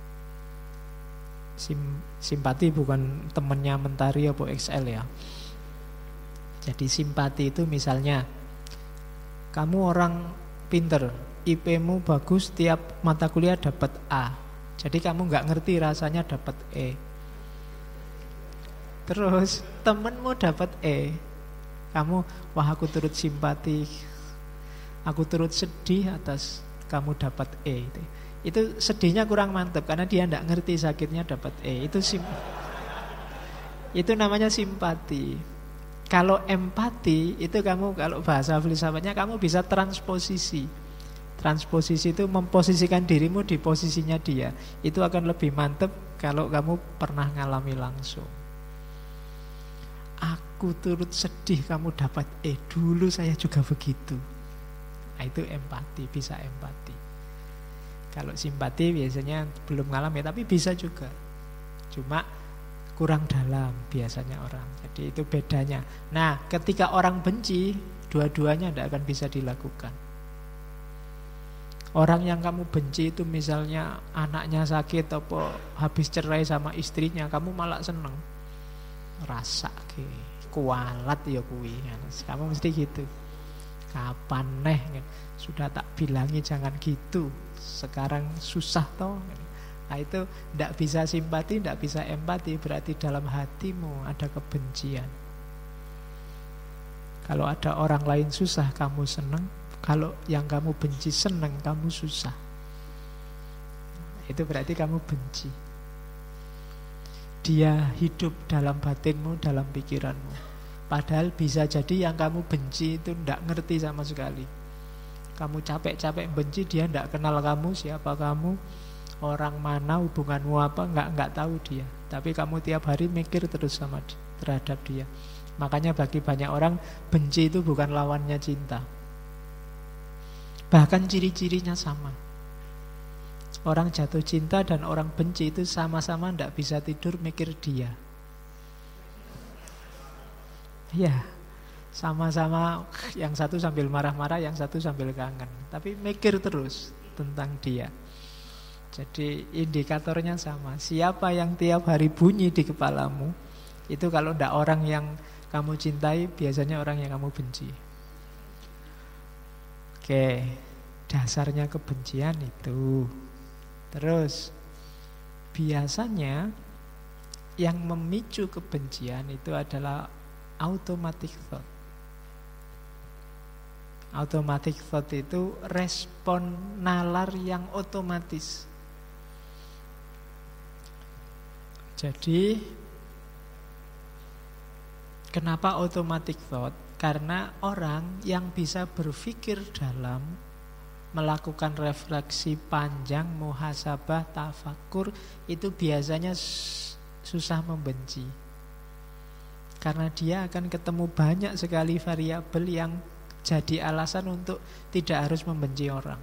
Simpati bukan temennya Mentari atau XL ya. Jadi simpati itu misalnya kamu orang pinter, IP-mu bagus, tiap mata kuliah dapat A. Jadi kamu nggak ngerti rasanya dapat E. Terus temenmu dapat E, kamu, wah aku turut simpati, aku turut sedih atas kamu dapat E. Itu sedihnya kurang mantap karena dia nggak ngerti sakitnya dapat E. Itu namanya simpati. Kalau empati itu kamu, kalau bahasa filsafatnya kamu bisa transposisi. Transposisi itu memposisikan dirimu di posisinya dia. Itu akan lebih mantap kalau kamu pernah ngalami langsung. Aku turut sedih kamu dapat E, dulu saya juga begitu. Nah, itu empati, bisa empati. Kalau simpati biasanya belum ngalami, tapi bisa juga. Cuma kurang dalam biasanya orang. Jadi itu bedanya. Nah, ketika orang benci, dua-duanya tidak akan bisa dilakukan. Orang yang kamu benci itu misalnya anaknya sakit atau habis cerai sama istrinya, kamu malah seneng. Rasa kualat ya kuwi. Kamu mesti gitu. Kapan neh? Sudah tak bilangi jangan gitu. Sekarang susah toh. Nah itu tidak bisa simpati, tidak bisa empati. Berarti dalam hatimu ada kebencian. Kalau ada orang lain susah, kamu senang. Kalau yang kamu benci senang, kamu susah. Itu berarti kamu benci. Dia hidup dalam batinmu, dalam pikiranmu. Padahal bisa jadi yang kamu benci itu tidak ngerti sama sekali. Kamu capek-capek benci, dia tidak kenal kamu, siapa kamu, orang mana, hubunganmu apa, enggak tahu dia. Tapi kamu tiap hari mikir terus terhadap dia. Makanya bagi banyak orang, benci itu bukan lawannya cinta. Bahkan ciri-cirinya sama. Orang jatuh cinta dan orang benci itu sama-sama tidak bisa tidur mikir dia. Ya, sama-sama, yang satu sambil marah-marah, yang satu sambil kangen. Tapi mikir terus tentang dia. Jadi indikatornya sama. Siapa yang tiap hari bunyi di kepalamu, itu kalau tidak orang yang kamu cintai, biasanya orang yang kamu benci. Oke, dasarnya kebencian itu. Terus biasanya yang memicu kebencian itu adalah automatic thought. Automatic thought itu respon nalar yang otomatis. Jadi kenapa automatic thought? Karena orang yang bisa berpikir dalam, melakukan refleksi panjang, muhasabah, tafakur, itu biasanya susah membenci. Karena dia akan ketemu banyak sekali variabel yang jadi alasan untuk tidak harus membenci orang.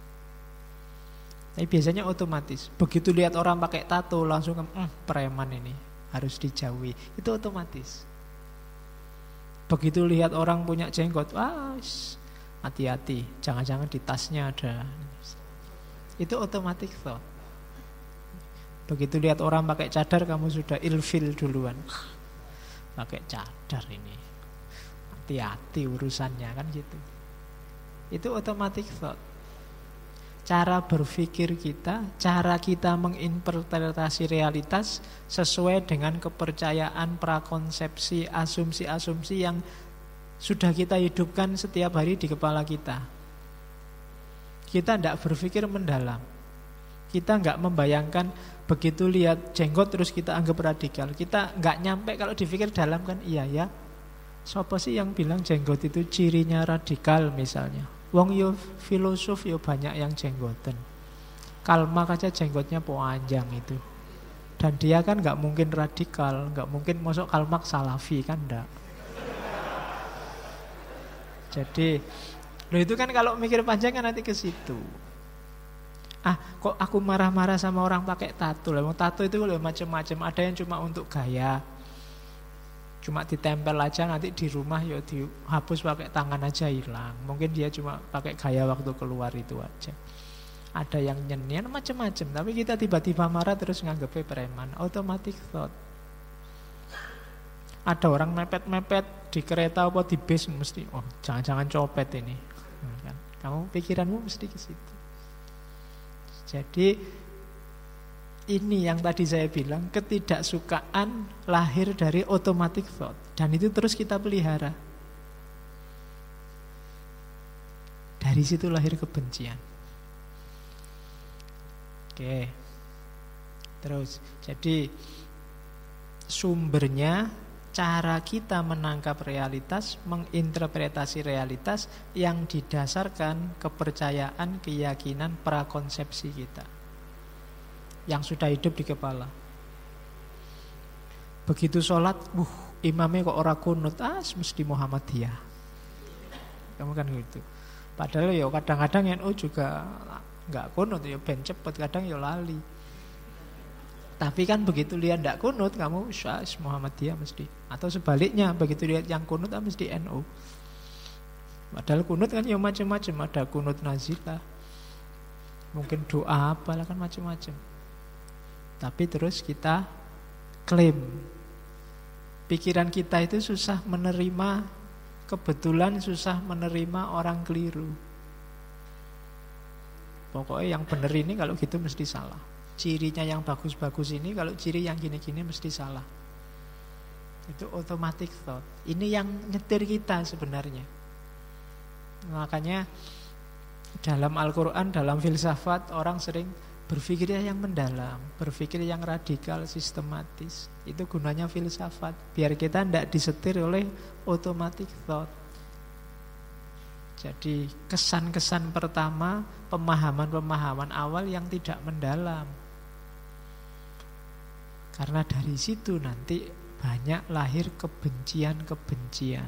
Tapi biasanya otomatis. Begitu lihat orang pakai tato langsung preman ini, harus dijauhi. Itu otomatis. Begitu lihat orang punya jenggot, hati-hati, jangan-jangan di tasnya ada. Itu automatic thought. Begitu lihat orang pakai cadar, kamu sudah ilfil duluan. Pakai cadar ini, hati-hati urusannya, kan gitu. Itu automatic thought. Cara berpikir kita, cara kita menginterpretasi realitas sesuai dengan kepercayaan, prakonsepsi, asumsi-asumsi yang sudah kita hidupkan setiap hari di kepala kita. Kita tidak berpikir mendalam. Kita nggak membayangkan begitu lihat jenggot terus kita anggap radikal. Kita nggak nyampe kalau dipikir dalam, kan iya ya. Siapa sih yang bilang jenggot itu cirinya radikal misalnya? Wong yo filosof yo banyak yang jenggoten. Karl Marx aja jenggotnya panjang itu. Dan dia kan nggak mungkin radikal, nggak mungkin masuk Karl Marx salafi, kan enggak. Jadi, lo itu kan kalau mikir panjang kan nanti ke situ. Kok aku marah-marah sama orang pakai tato? Lah, tato itu loh macam-macam. Ada yang cuma untuk gaya, cuma ditempel aja, nanti di rumah ya dihapus pakai tangan aja hilang. Mungkin dia cuma pakai gaya waktu keluar itu aja. Ada yang nyenyen macam-macam. Tapi kita tiba-tiba marah terus nganggepnya preman. Automatic thought. Ada orang mepet-mepet di kereta apa di bis, mesti jangan-jangan copet ini. Kan? Kamu pikiranmu mesti ke situ. Jadi ini yang tadi saya bilang, ketidaksukaan lahir dari automatic thought. Dan itu terus kita pelihara. Dari situ lahir kebencian. Oke. Terus, jadi sumbernya cara kita menangkap realitas, menginterpretasi realitas yang didasarkan kepercayaan, keyakinan, prakonsepsi kita yang sudah hidup di kepala. Begitu sholat, imamnya kok ora kunut, mesti Muhammadiyah. Kamu kan gitu. Padahal ya kadang-kadang NU juga nggak kunut, ya ben cepet, kadang ya lali. Tapi kan begitu lihat ndak kunut, kamu Muhammadiyah mesti. Atau sebaliknya, begitu lihat yang kunut mesti NU. Padahal kunut kan ya macam-macam, ada kunut nazilah, mungkin doa apalah, kan macam-macam. Tapi terus kita klaim, pikiran kita itu susah menerima kebetulan, susah menerima orang keliru. Pokoknya yang benar ini kalau gitu mesti salah. Cirinya yang bagus-bagus ini kalau ciri yang gini-gini mesti salah. Itu automatic thought. Ini yang nyetir kita sebenarnya. Makanya dalam Al-Quran, dalam filsafat, orang sering berpikir yang mendalam, berpikir yang radikal, sistematis. Itu gunanya filsafat, biar kita tidak disetir oleh automatic thought. Jadi kesan-kesan pertama, pemahaman-pemahaman awal yang tidak mendalam. Karena dari situ nanti banyak lahir kebencian-kebencian.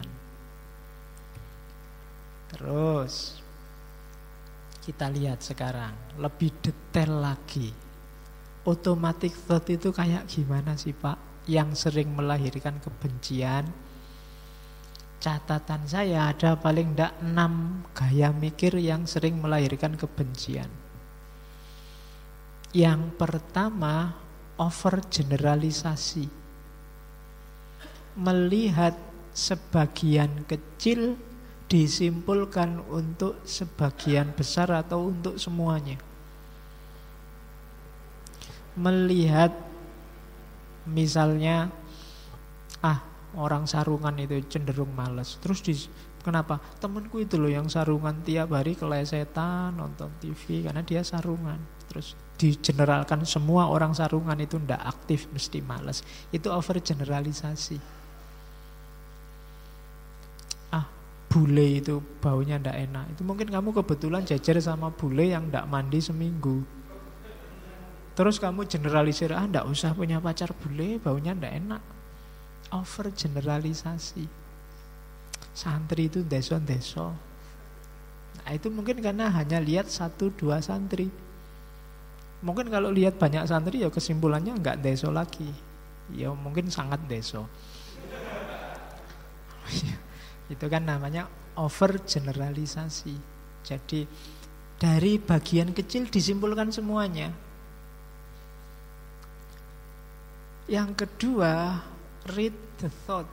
Terus kita lihat sekarang lebih detail lagi. Automatic thought itu kayak gimana sih Pak? Yang sering melahirkan kebencian. Catatan saya ada paling tidak 6 gaya mikir yang sering melahirkan kebencian. Yang pertama, overgeneralisasi. Melihat sebagian kecil disimpulkan untuk sebagian besar atau untuk semuanya. Melihat misalnya orang sarungan itu cenderung malas. Terus kenapa? Temenku itu loh yang sarungan tiap hari kelesetan nonton TV karena dia sarungan. Terus digeneralkan semua orang sarungan itu ndak aktif, mesti malas. Itu overgeneralisasi. Bule itu baunya ndak enak. Itu mungkin kamu kebetulan jajar sama bule yang ndak mandi seminggu. Terus kamu generalisir, ndak usah punya pacar bule, baunya ndak enak. Overgeneralisasi. Santri itu deso-deso. Nah, itu mungkin karena hanya lihat 1-2 santri. Mungkin kalau lihat banyak santri ya kesimpulannya enggak deso lagi. Ya mungkin sangat deso. Itu kan namanya overgeneralisasi. Jadi dari bagian kecil disimpulkan semuanya. Yang kedua, read the thought.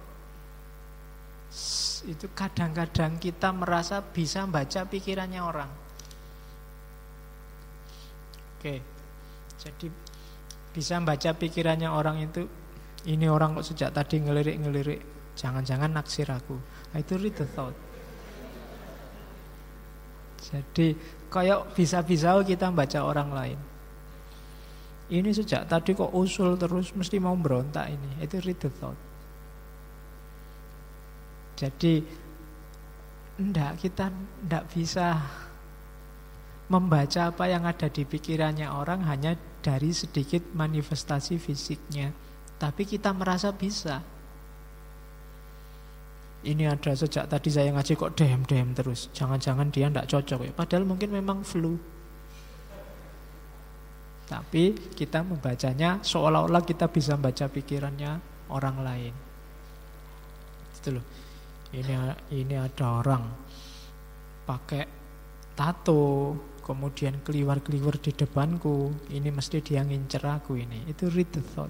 Itu kadang-kadang kita merasa bisa baca pikirannya orang. Oke. Jadi bisa baca pikirannya orang itu, ini orang kok sejak tadi ngelirik-ngelirik, jangan-jangan naksir aku. Nah, itu read the thought. Jadi kayak bisa-bisa kita baca orang lain. Ini sejak tadi kok usul terus, mesti mau berontak ini. Itu read the thought. Jadi kita enggak bisa membaca apa yang ada di pikirannya orang hanya dari sedikit manifestasi fisiknya. Tapi kita merasa bisa. Ini ada sejak tadi saya ngaji kok dem terus. Jangan-jangan dia enggak cocok ya. Padahal mungkin memang flu. Tapi kita membacanya seolah-olah kita bisa membaca pikirannya orang lain. Itu loh. Ini ada orang pakai tato, kemudian keliwar-keliwar di depanku. Ini mesti dia ngincer aku ini. Itu read the thought.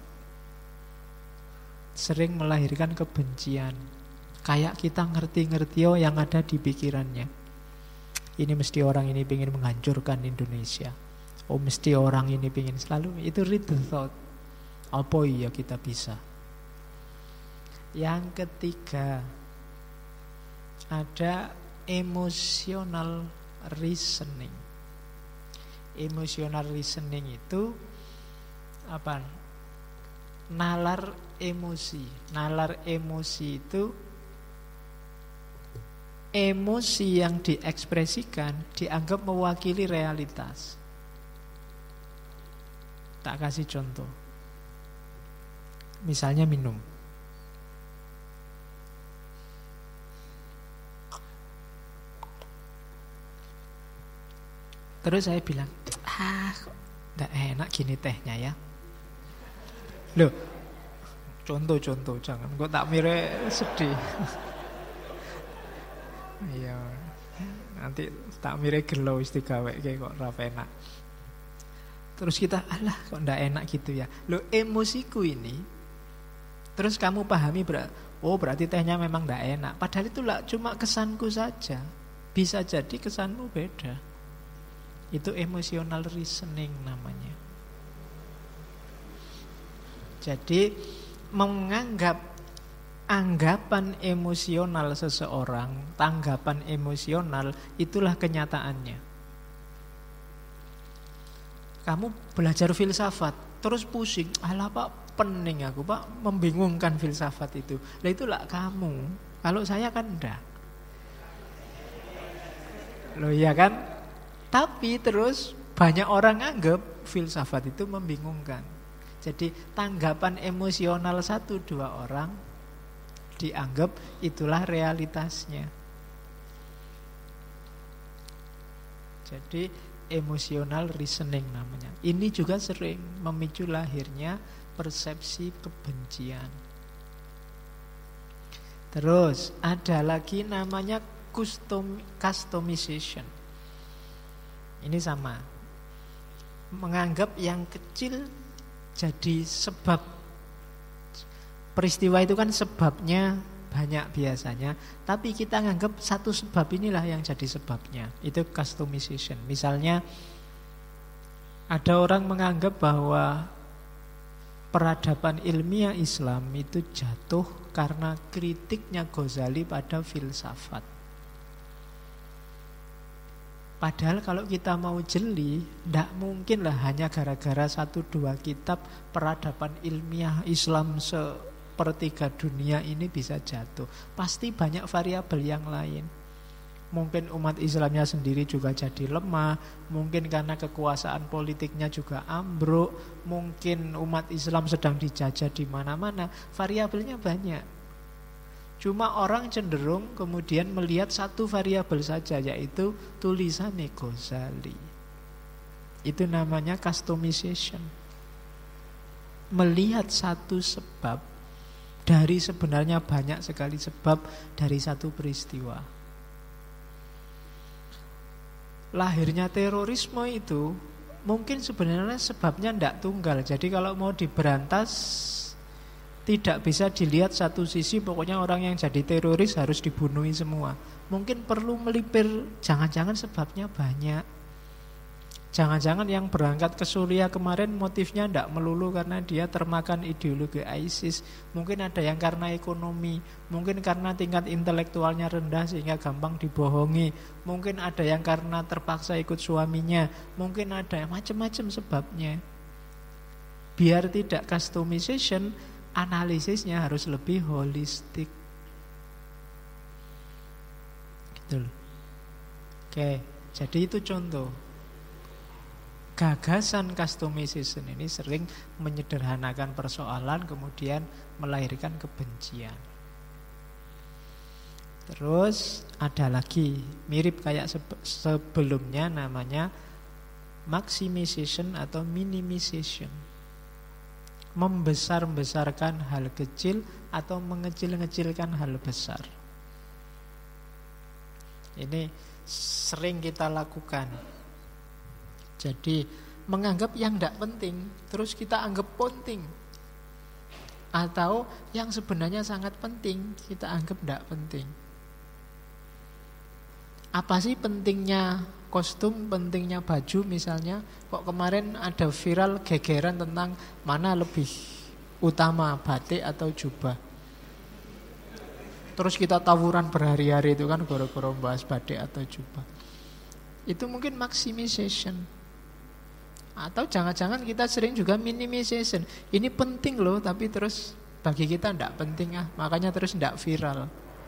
Sering melahirkan kebencian. Kayak kita ngerti-ngerti yang ada di pikirannya. Ini mesti orang ini ingin menghancurkan Indonesia. Oh mesti orang ini ingin selalu. Itu read the thought. Apa iya kita bisa. Yang ketiga, ada emotional reasoning. Emotional reasoning itu apa? Nalar emosi. Nalar emosi itu emosi yang diekspresikan dianggap mewakili realitas. Tak kasih contoh. Misalnya minum. Terus saya bilang, kok gak enak gini tehnya ya. Loh, contoh, jangan kok tak mire sedih. Iya, nanti tak mire gelo istigawe kayak kok ra enak. Terus kita, alah kok ndak enak gitu ya. Loh, emosiku ini. Terus kamu pahami berarti tehnya memang ndak enak. Padahal itu cuma kesanku saja. Bisa jadi kesanmu beda. Itu emotional reasoning namanya. Jadi menganggap anggapan emosional seseorang, tanggapan emosional, itulah kenyataannya. Kamu belajar filsafat, terus pusing, alah pak, pening aku pak, membingungkan filsafat itu. Lah itulah kamu. Kalau saya kan enggak. Loh iya kan? Tapi terus banyak orang anggap filsafat itu membingungkan. Jadi tanggapan emosional 1-2 orang dianggap itulah realitasnya. Jadi emotional reasoning namanya. Ini juga sering memicu lahirnya persepsi kebencian. Terus ada lagi namanya customization. Ini sama. Menganggap yang kecil jadi sebab. Peristiwa itu kan sebabnya banyak biasanya, tapi kita nganggap satu sebab inilah yang jadi sebabnya. Itu customization. Misalnya ada orang menganggap bahwa peradaban ilmiah Islam itu jatuh karena kritiknya Ghazali pada filsafat. Padahal kalau kita mau jeli, tidak mungkin lah hanya gara-gara 1-2 kitab peradaban ilmiah Islam sepertiga dunia ini bisa jatuh. Pasti banyak variabel yang lain. Mungkin umat Islamnya sendiri juga jadi lemah, mungkin karena kekuasaan politiknya juga ambruk, mungkin umat Islam sedang dijajah di mana-mana. Variabelnya banyak. Cuma orang cenderung kemudian melihat satu variabel saja, yaitu tulisan Ghazali. Itu namanya customization. Melihat satu sebab dari sebenarnya banyak sekali sebab dari satu peristiwa. Lahirnya terorisme itu mungkin sebenarnya sebabnya tidak tunggal. Jadi kalau mau diberantas tidak bisa dilihat satu sisi, pokoknya orang yang jadi teroris harus dibunuhi semua. Mungkin perlu melipir, jangan-jangan sebabnya banyak. Jangan-jangan yang berangkat ke Suriah kemarin motifnya tidak melulu karena dia termakan ideologi ISIS. Mungkin ada yang karena ekonomi, mungkin karena tingkat intelektualnya rendah sehingga gampang dibohongi. Mungkin ada yang karena terpaksa ikut suaminya, mungkin ada macam-macam sebabnya. Biar tidak customization, analisisnya harus lebih holistik. Gitu. Oke, jadi itu contoh. Gagasan customization ini sering menyederhanakan persoalan, kemudian melahirkan kebencian. Terus ada lagi mirip kayak sebelumnya, namanya maximization atau minimization. Membesar-besarkan hal kecil atau mengecil-ngecilkan hal besar. Ini sering kita lakukan. Jadi menganggap yang tidak penting terus kita anggap penting, atau yang sebenarnya sangat penting kita anggap tidak penting. Apa sih pentingnya kostum, pentingnya baju misalnya? Kok kemarin ada viral gegeran tentang mana lebih utama, batik atau jubah? Terus kita tawuran berhari-hari itu kan gara-gara bahas batik atau jubah. Itu mungkin maximization. Atau jangan-jangan kita sering juga minimization. Ini penting loh, tapi terus bagi kita tidak penting makanya terus tidak viral.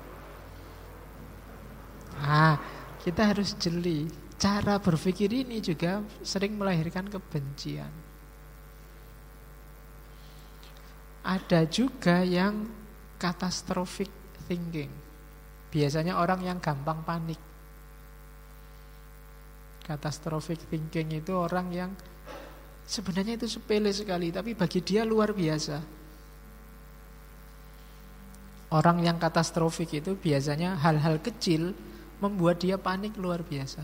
Kita harus jeli. Cara berpikir ini juga sering melahirkan kebencian. Ada juga yang catastrophic thinking. Biasanya orang yang gampang panik. Catastrophic thinking itu orang yang sebenarnya itu sepele sekali, tapi bagi dia luar biasa. Orang yang katastrofik itu biasanya hal-hal kecil membuat dia panik luar biasa.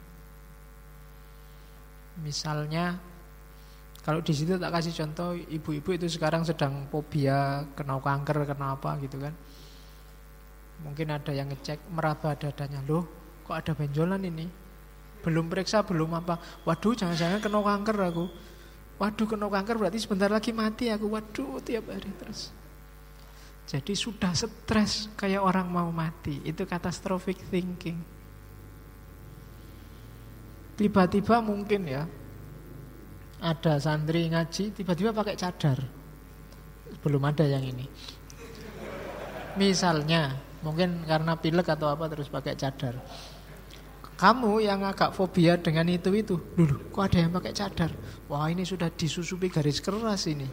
Misalnya, kalau di situ tak kasih contoh, ibu-ibu itu sekarang sedang fobia kena kanker, kena apa gitu kan. Mungkin ada yang ngecek, meraba dadanya, loh kok ada benjolan ini? Belum periksa, belum apa. Waduh, jangan-jangan kena kanker aku. Waduh, kena kanker berarti sebentar lagi mati aku. Waduh, tiap hari terus. Jadi sudah stres kayak orang mau mati. Itu catastrophic thinking. Tiba-tiba mungkin ya ada santri ngaji, tiba-tiba pakai cadar. Belum ada yang ini. Misalnya, mungkin karena pilek atau apa terus pakai cadar. Kamu yang agak fobia dengan itu dulu, kok ada yang pakai cadar? Wah, ini sudah disusupi garis keras ini.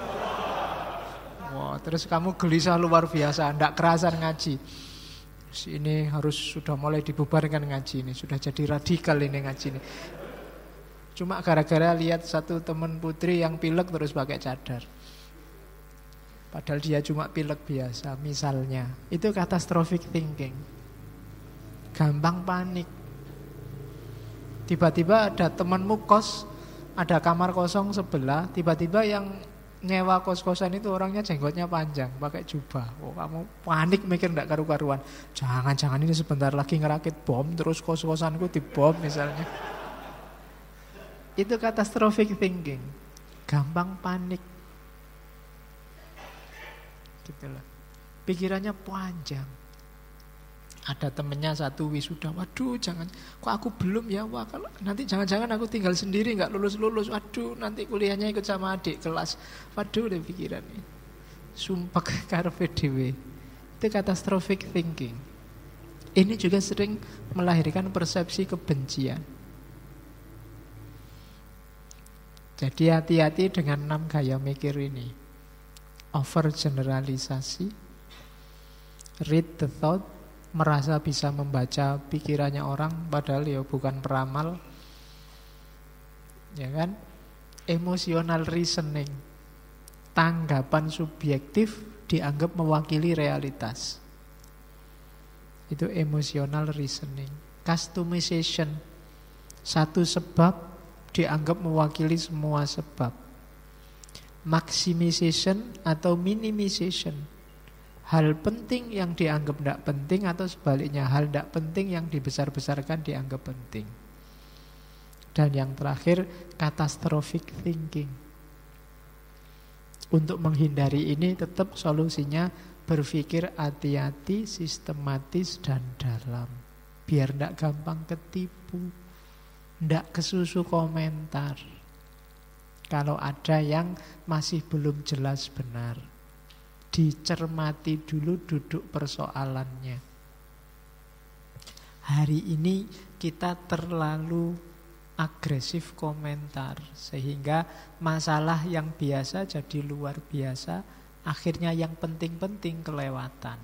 Wah, terus kamu gelisah luar biasa, ndak kerasan ngaji. Terus ini harus sudah mulai dibubarkan ngaji ini, sudah jadi radikal ini ngaji ini. Cuma gara-gara lihat satu teman putri yang pilek terus pakai cadar. Padahal dia cuma pilek biasa, misalnya. Itu catastrophic thinking. Gampang panik. Tiba-tiba ada temanmu kos, ada kamar kosong sebelah, tiba-tiba yang nyewa kos-kosan itu orangnya jenggotnya panjang, pakai jubah. Oh, kamu panik mikir enggak karu-karuan. Jangan-jangan ini sebentar lagi ngerakit bom, terus kos-kosanku dibom misalnya. Itu catastrophic thinking. Gampang panik. Gitu loh. pikirannya panjang. Ada temennya satu wisuda, waduh jangan, kok aku belum ya, wah kalau nanti jangan-jangan aku tinggal sendiri nggak lulus-lulus, waduh nanti kuliahnya ikut sama adik kelas, waduh udah pikiran ini. Sumpah karepe dhewe. Itu catastrophic thinking. Ini juga sering melahirkan persepsi kebencian. Jadi hati-hati dengan 6 gaya mikir ini. Overgeneralisasi, read the thought, merasa bisa membaca pikirannya orang padahal ya bukan peramal, ya kan? Emotional reasoning, tanggapan subjektif dianggap mewakili realitas. Itu emotional reasoning. Customization, satu sebab dianggap mewakili semua sebab. Maximization atau minimization, hal penting yang dianggap tidak penting, atau sebaliknya hal tidak penting yang dibesar-besarkan dianggap penting. Dan yang terakhir, catastrophic thinking. Untuk menghindari ini tetap solusinya berpikir hati-hati, sistematis dan dalam, biar tidak gampang ketipu, tidak kesusu komentar kalau ada yang masih belum jelas benar. Dicermati dulu duduk persoalannya. Hari ini kita terlalu agresif komentar, sehingga masalah yang biasa jadi luar biasa, akhirnya yang penting-penting kelewatan.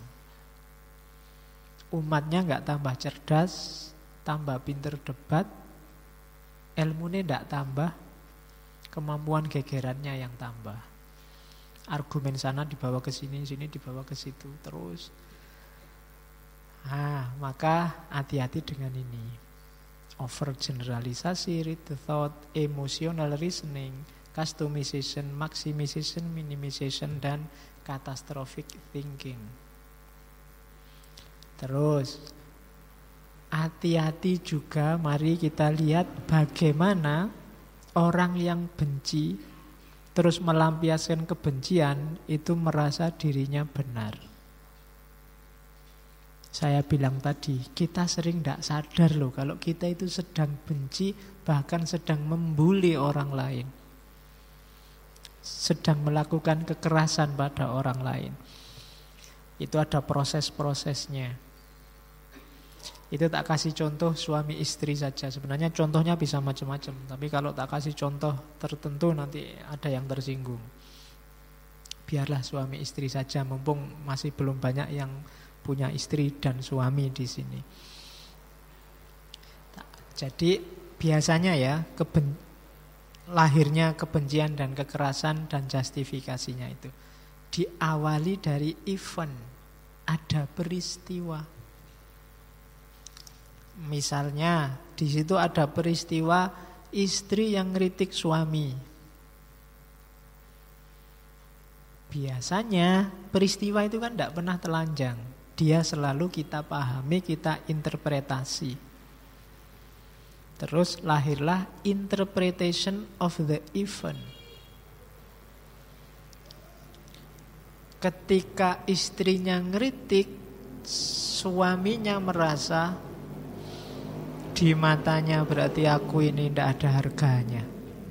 Umatnya nggak tambah cerdas, tambah pinter debat, ilmunya nggak tambah, kemampuan gegerannya yang tambah. Argumen sana dibawa ke sini, sini dibawa ke situ terus. Maka hati-hati dengan ini. Overgeneralisasi, read the thought, emotional reasoning, customization, maximization, minimization, dan catastrophic thinking. Terus hati-hati juga, mari kita lihat bagaimana orang yang benci terus melampiaskan kebencian itu merasa dirinya benar. Saya bilang tadi, kita sering tidak sadar loh kalau kita itu sedang benci, bahkan sedang membuli orang lain, sedang melakukan kekerasan pada orang lain. Itu ada proses-prosesnya. Itu tak kasih contoh suami istri saja. Sebenarnya contohnya bisa macam-macam, tapi kalau tak kasih contoh tertentu nanti ada yang tersinggung. Biarlah suami istri saja, mumpung masih belum banyak yang punya istri dan suami di sini. Jadi biasanya ya lahirnya kebencian dan kekerasan dan justifikasinya itu diawali dari event, ada peristiwa. Misalnya di situ ada peristiwa istri yang ngeritik suami. Biasanya peristiwa itu kan tidak pernah telanjang. Dia selalu kita pahami, kita interpretasi. Terus lahirlah interpretation of the event. Ketika istrinya ngeritik, suaminya merasa di matanya berarti aku ini tidak ada harganya.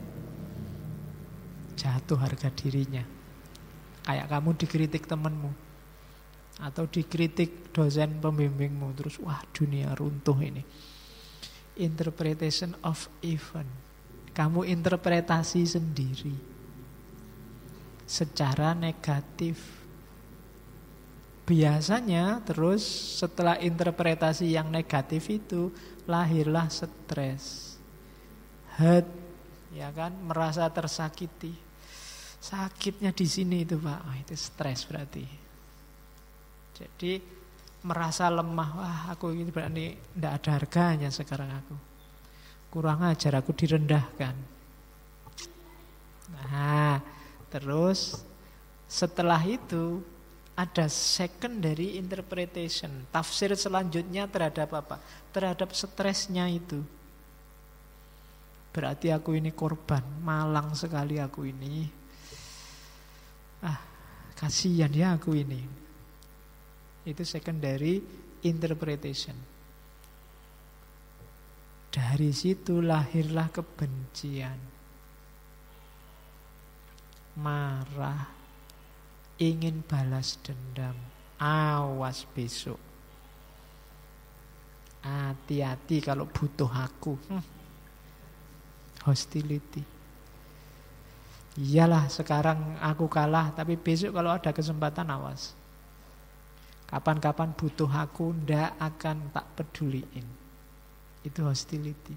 Jatuh harga dirinya. Kayak kamu dikritik temanmu atau dikritik dosen pembimbingmu, terus wah dunia runtuh ini. Interpretation of event. Kamu interpretasi sendiri secara negatif. Biasanya terus setelah interpretasi yang negatif itu lahirlah stres, hurt, ya kan, merasa tersakiti. Sakitnya di sini itu Pak, itu stres berarti. Jadi merasa lemah, wah aku ini berarti tidak ada harganya sekarang aku. Kurang ajar, aku direndahkan. Nah, terus setelah itu ada secondary interpretation, tafsir selanjutnya terhadap apa? Terhadap stresnya itu. Berarti aku ini korban, malang sekali aku ini. Kasihan ya aku ini. Itu secondary interpretation. Dari situ lahirlah kebencian, marah, ingin balas dendam. Awas besok, hati-hati kalau butuh aku. Hostility. Iyalah sekarang aku kalah, tapi besok kalau ada kesempatan awas. Kapan-kapan butuh aku, ndak akan tak peduliin. Itu hostility.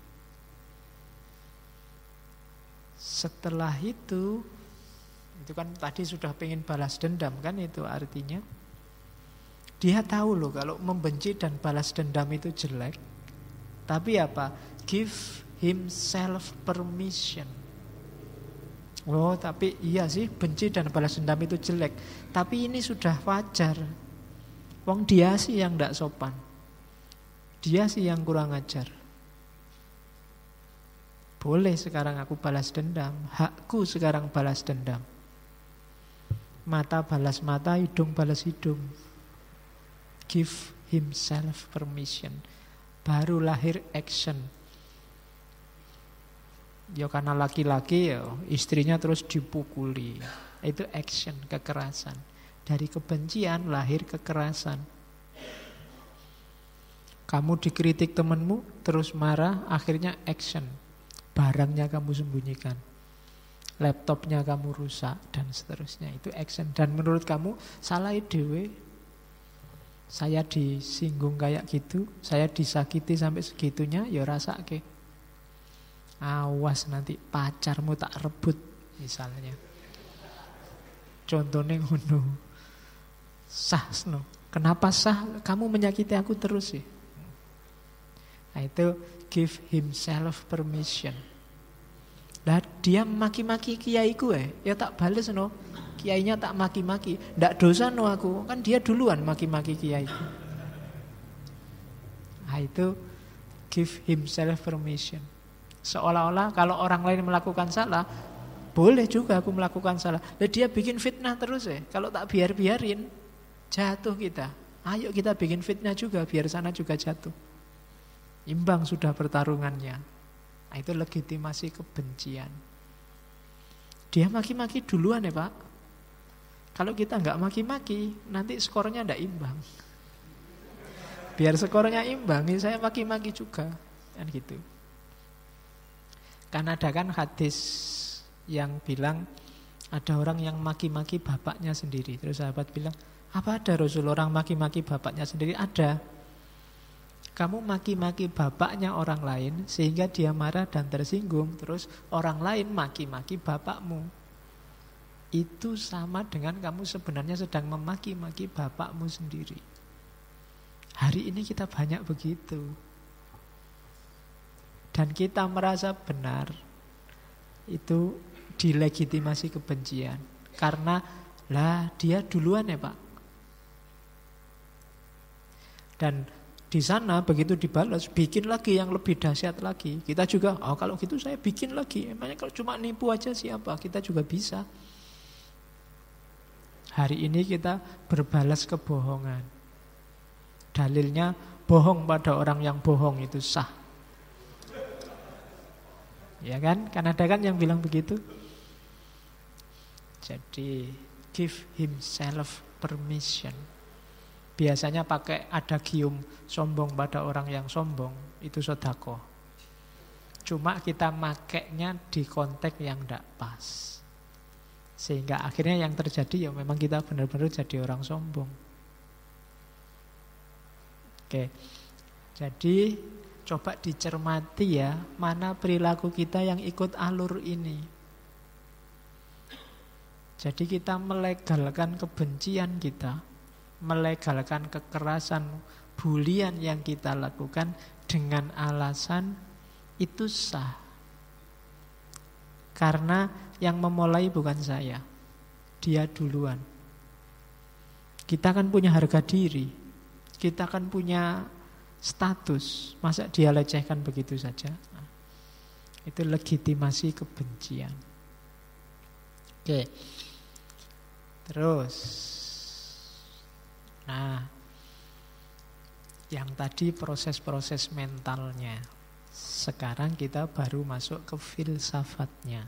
Setelah itu kan tadi sudah pengen balas dendam kan, itu artinya dia tahu loh kalau membenci dan balas dendam itu jelek. Tapi apa? Give himself permission. Oh, tapi iya sih benci dan balas dendam itu jelek. Tapi ini sudah wajar. Wong dia sih yang tidak sopan. Dia sih yang kurang ajar. Boleh sekarang aku balas dendam. Hakku sekarang balas dendam. Mata balas mata, hidung balas hidung. Give himself permission. Baru lahir action. Ya karena laki-laki ya istrinya terus dipukuli. Itu action, kekerasan. Dari kebencian lahir kekerasan. Kamu dikritik temanmu terus marah, akhirnya action. Barangnya kamu sembunyikan, laptopnya kamu rusak dan seterusnya. Itu action. Dan menurut kamu salah dewe. Saya disinggung kayak gitu, saya disakiti sampai segitunya, ya rasake. Awas nanti pacarmu tak rebut misalnya. Contohnya ngono. Sah no. Kenapa sah? Kamu menyakiti aku terus sih. Nah itu give himself permission. Lah dia maki-maki kiaiku ya tak bales no. Kiainya tak maki-maki. Ndak dosa no aku. Kan dia duluan maki-maki kiaiku. Nah itu give himself permission. Seolah-olah kalau orang lain melakukan salah, boleh juga aku melakukan salah. Lah dia bikin fitnah terus Kalau tak biarin jatuh kita. Ayo kita bikin fitnah juga biar sana juga jatuh. Imbang sudah pertarungannya. Nah, itu legitimasi kebencian. Dia maki-maki duluan Pak. Kalau kita nggak maki-maki, nanti skornya ndak imbang. Biar skornya imbang, saya maki-maki juga, kan gitu. Kan ada kan hadis yang bilang ada orang yang maki-maki bapaknya sendiri. Terus sahabat bilang, apa ada Rasul orang maki-maki bapaknya sendiri? Ada. Kamu maki-maki bapaknya orang lain sehingga dia marah dan tersinggung. Terus orang lain maki-maki bapakmu. Itu sama dengan kamu sebenarnya sedang memaki-maki bapakmu sendiri. Hari ini kita banyak begitu. Dan kita merasa benar. Itu dilegitimasi kebencian. Karena lah dia duluan Pak. Dan di sana begitu dibalas, bikin lagi yang lebih dahsyat lagi. Kita juga, kalau gitu saya bikin lagi. Emangnya kalau cuma nipu aja siapa? Kita juga bisa. Hari ini kita berbalas kebohongan. Dalilnya bohong pada orang yang bohong itu sah. Ya kan? Kan ada kan yang bilang begitu. Jadi give himself permission. Biasanya pakai adagium sombong pada orang yang sombong. Itu sedekah. Cuma kita makainya di konteks yang tidak pas. Sehingga akhirnya yang terjadi ya memang kita benar-benar jadi orang sombong. Oke. Jadi coba dicermati ya, mana perilaku kita yang ikut alur ini. Jadi kita melegalkan kebencian kita, melegalkan kekerasan, bulian yang kita lakukan dengan alasan itu sah. Karena yang memulai bukan saya, dia duluan. Kita kan punya harga diri, kita kan punya status. Masa dia lecehkan begitu saja? Nah, itu legitimasi kebencian. Oke. Terus, nah Yang tadi proses-proses mentalnya. Sekarang kita baru masuk ke filsafatnya.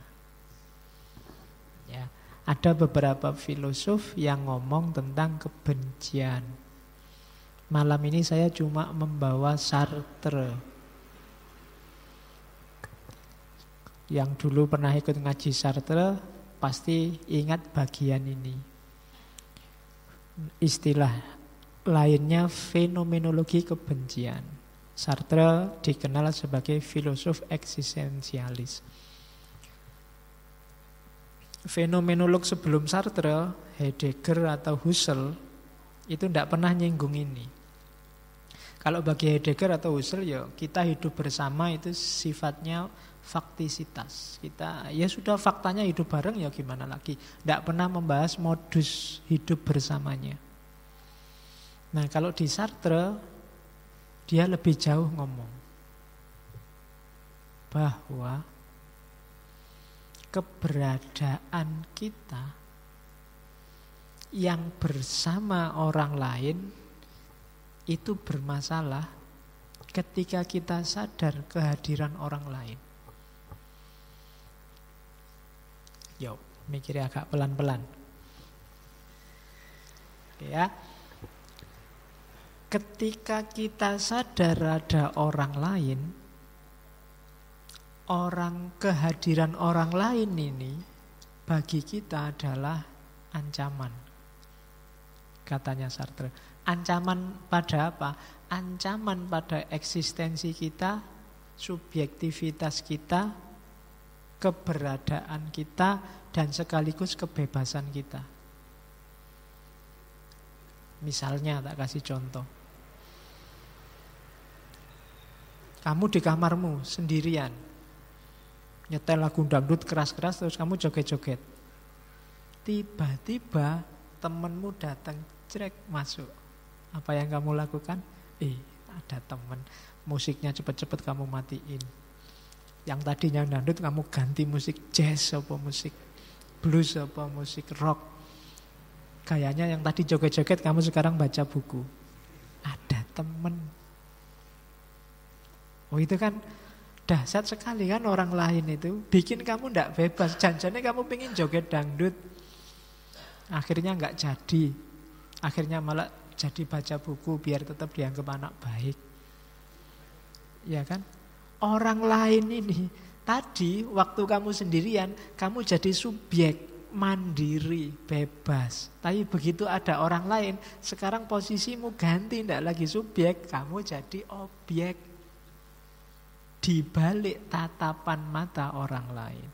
Ya, ada beberapa filosof yang ngomong tentang kebencian. Malam ini saya cuma membawa Sartre. Yang dulu pernah ikut ngaji Sartre pasti ingat bagian ini. Istilah lainnya fenomenologi kebencian. Sartre dikenal sebagai filosof eksistensialis. Fenomenolog sebelum Sartre, Heidegger atau Husserl, itu tidak pernah nyinggung ini. Kalau bagi Heidegger atau Husserl, ya kita hidup bersama itu sifatnya faktisitas. Kita ya sudah faktanya hidup bareng, ya gimana lagi. Tidak pernah membahas modus hidup bersamanya. Nah, kalau di Sartre dia lebih jauh ngomong bahwa keberadaan kita yang bersama orang lain itu bermasalah ketika kita sadar kehadiran orang lain. Yo, mikirnya agak pelan-pelan. Ya. Ketika kita sadar ada orang lain, kehadiran orang lain ini bagi kita adalah ancaman. Katanya Sartre. Ancaman pada apa? Ancaman pada eksistensi kita, subjektivitas kita, keberadaan kita, dan sekaligus kebebasan kita. Misalnya, tak kasih contoh. Kamu di kamarmu sendirian, nyetel lagu dangdut keras-keras terus kamu joget-joget. Tiba-tiba temenmu datang, crek masuk. Apa yang kamu lakukan? Ada temen, musiknya cepet-cepet kamu matiin. Yang tadinya dangdut kamu ganti musik jazz apa musik blues apa musik rock. Kayaknya yang tadi joget-joget kamu sekarang baca buku. Ada temen. Oh, itu kan dahsyat sekali kan, orang lain itu bikin kamu tidak bebas. Janjinya kamu pengen joget dangdut, akhirnya nggak jadi. Akhirnya malah jadi baca buku biar tetap dianggap anak baik. Ya kan? Orang lain ini tadi waktu kamu sendirian, kamu jadi subjek, mandiri, bebas. Tapi begitu ada orang lain, sekarang posisimu ganti, tidak lagi subjek, kamu jadi objek di balik tatapan mata orang lain.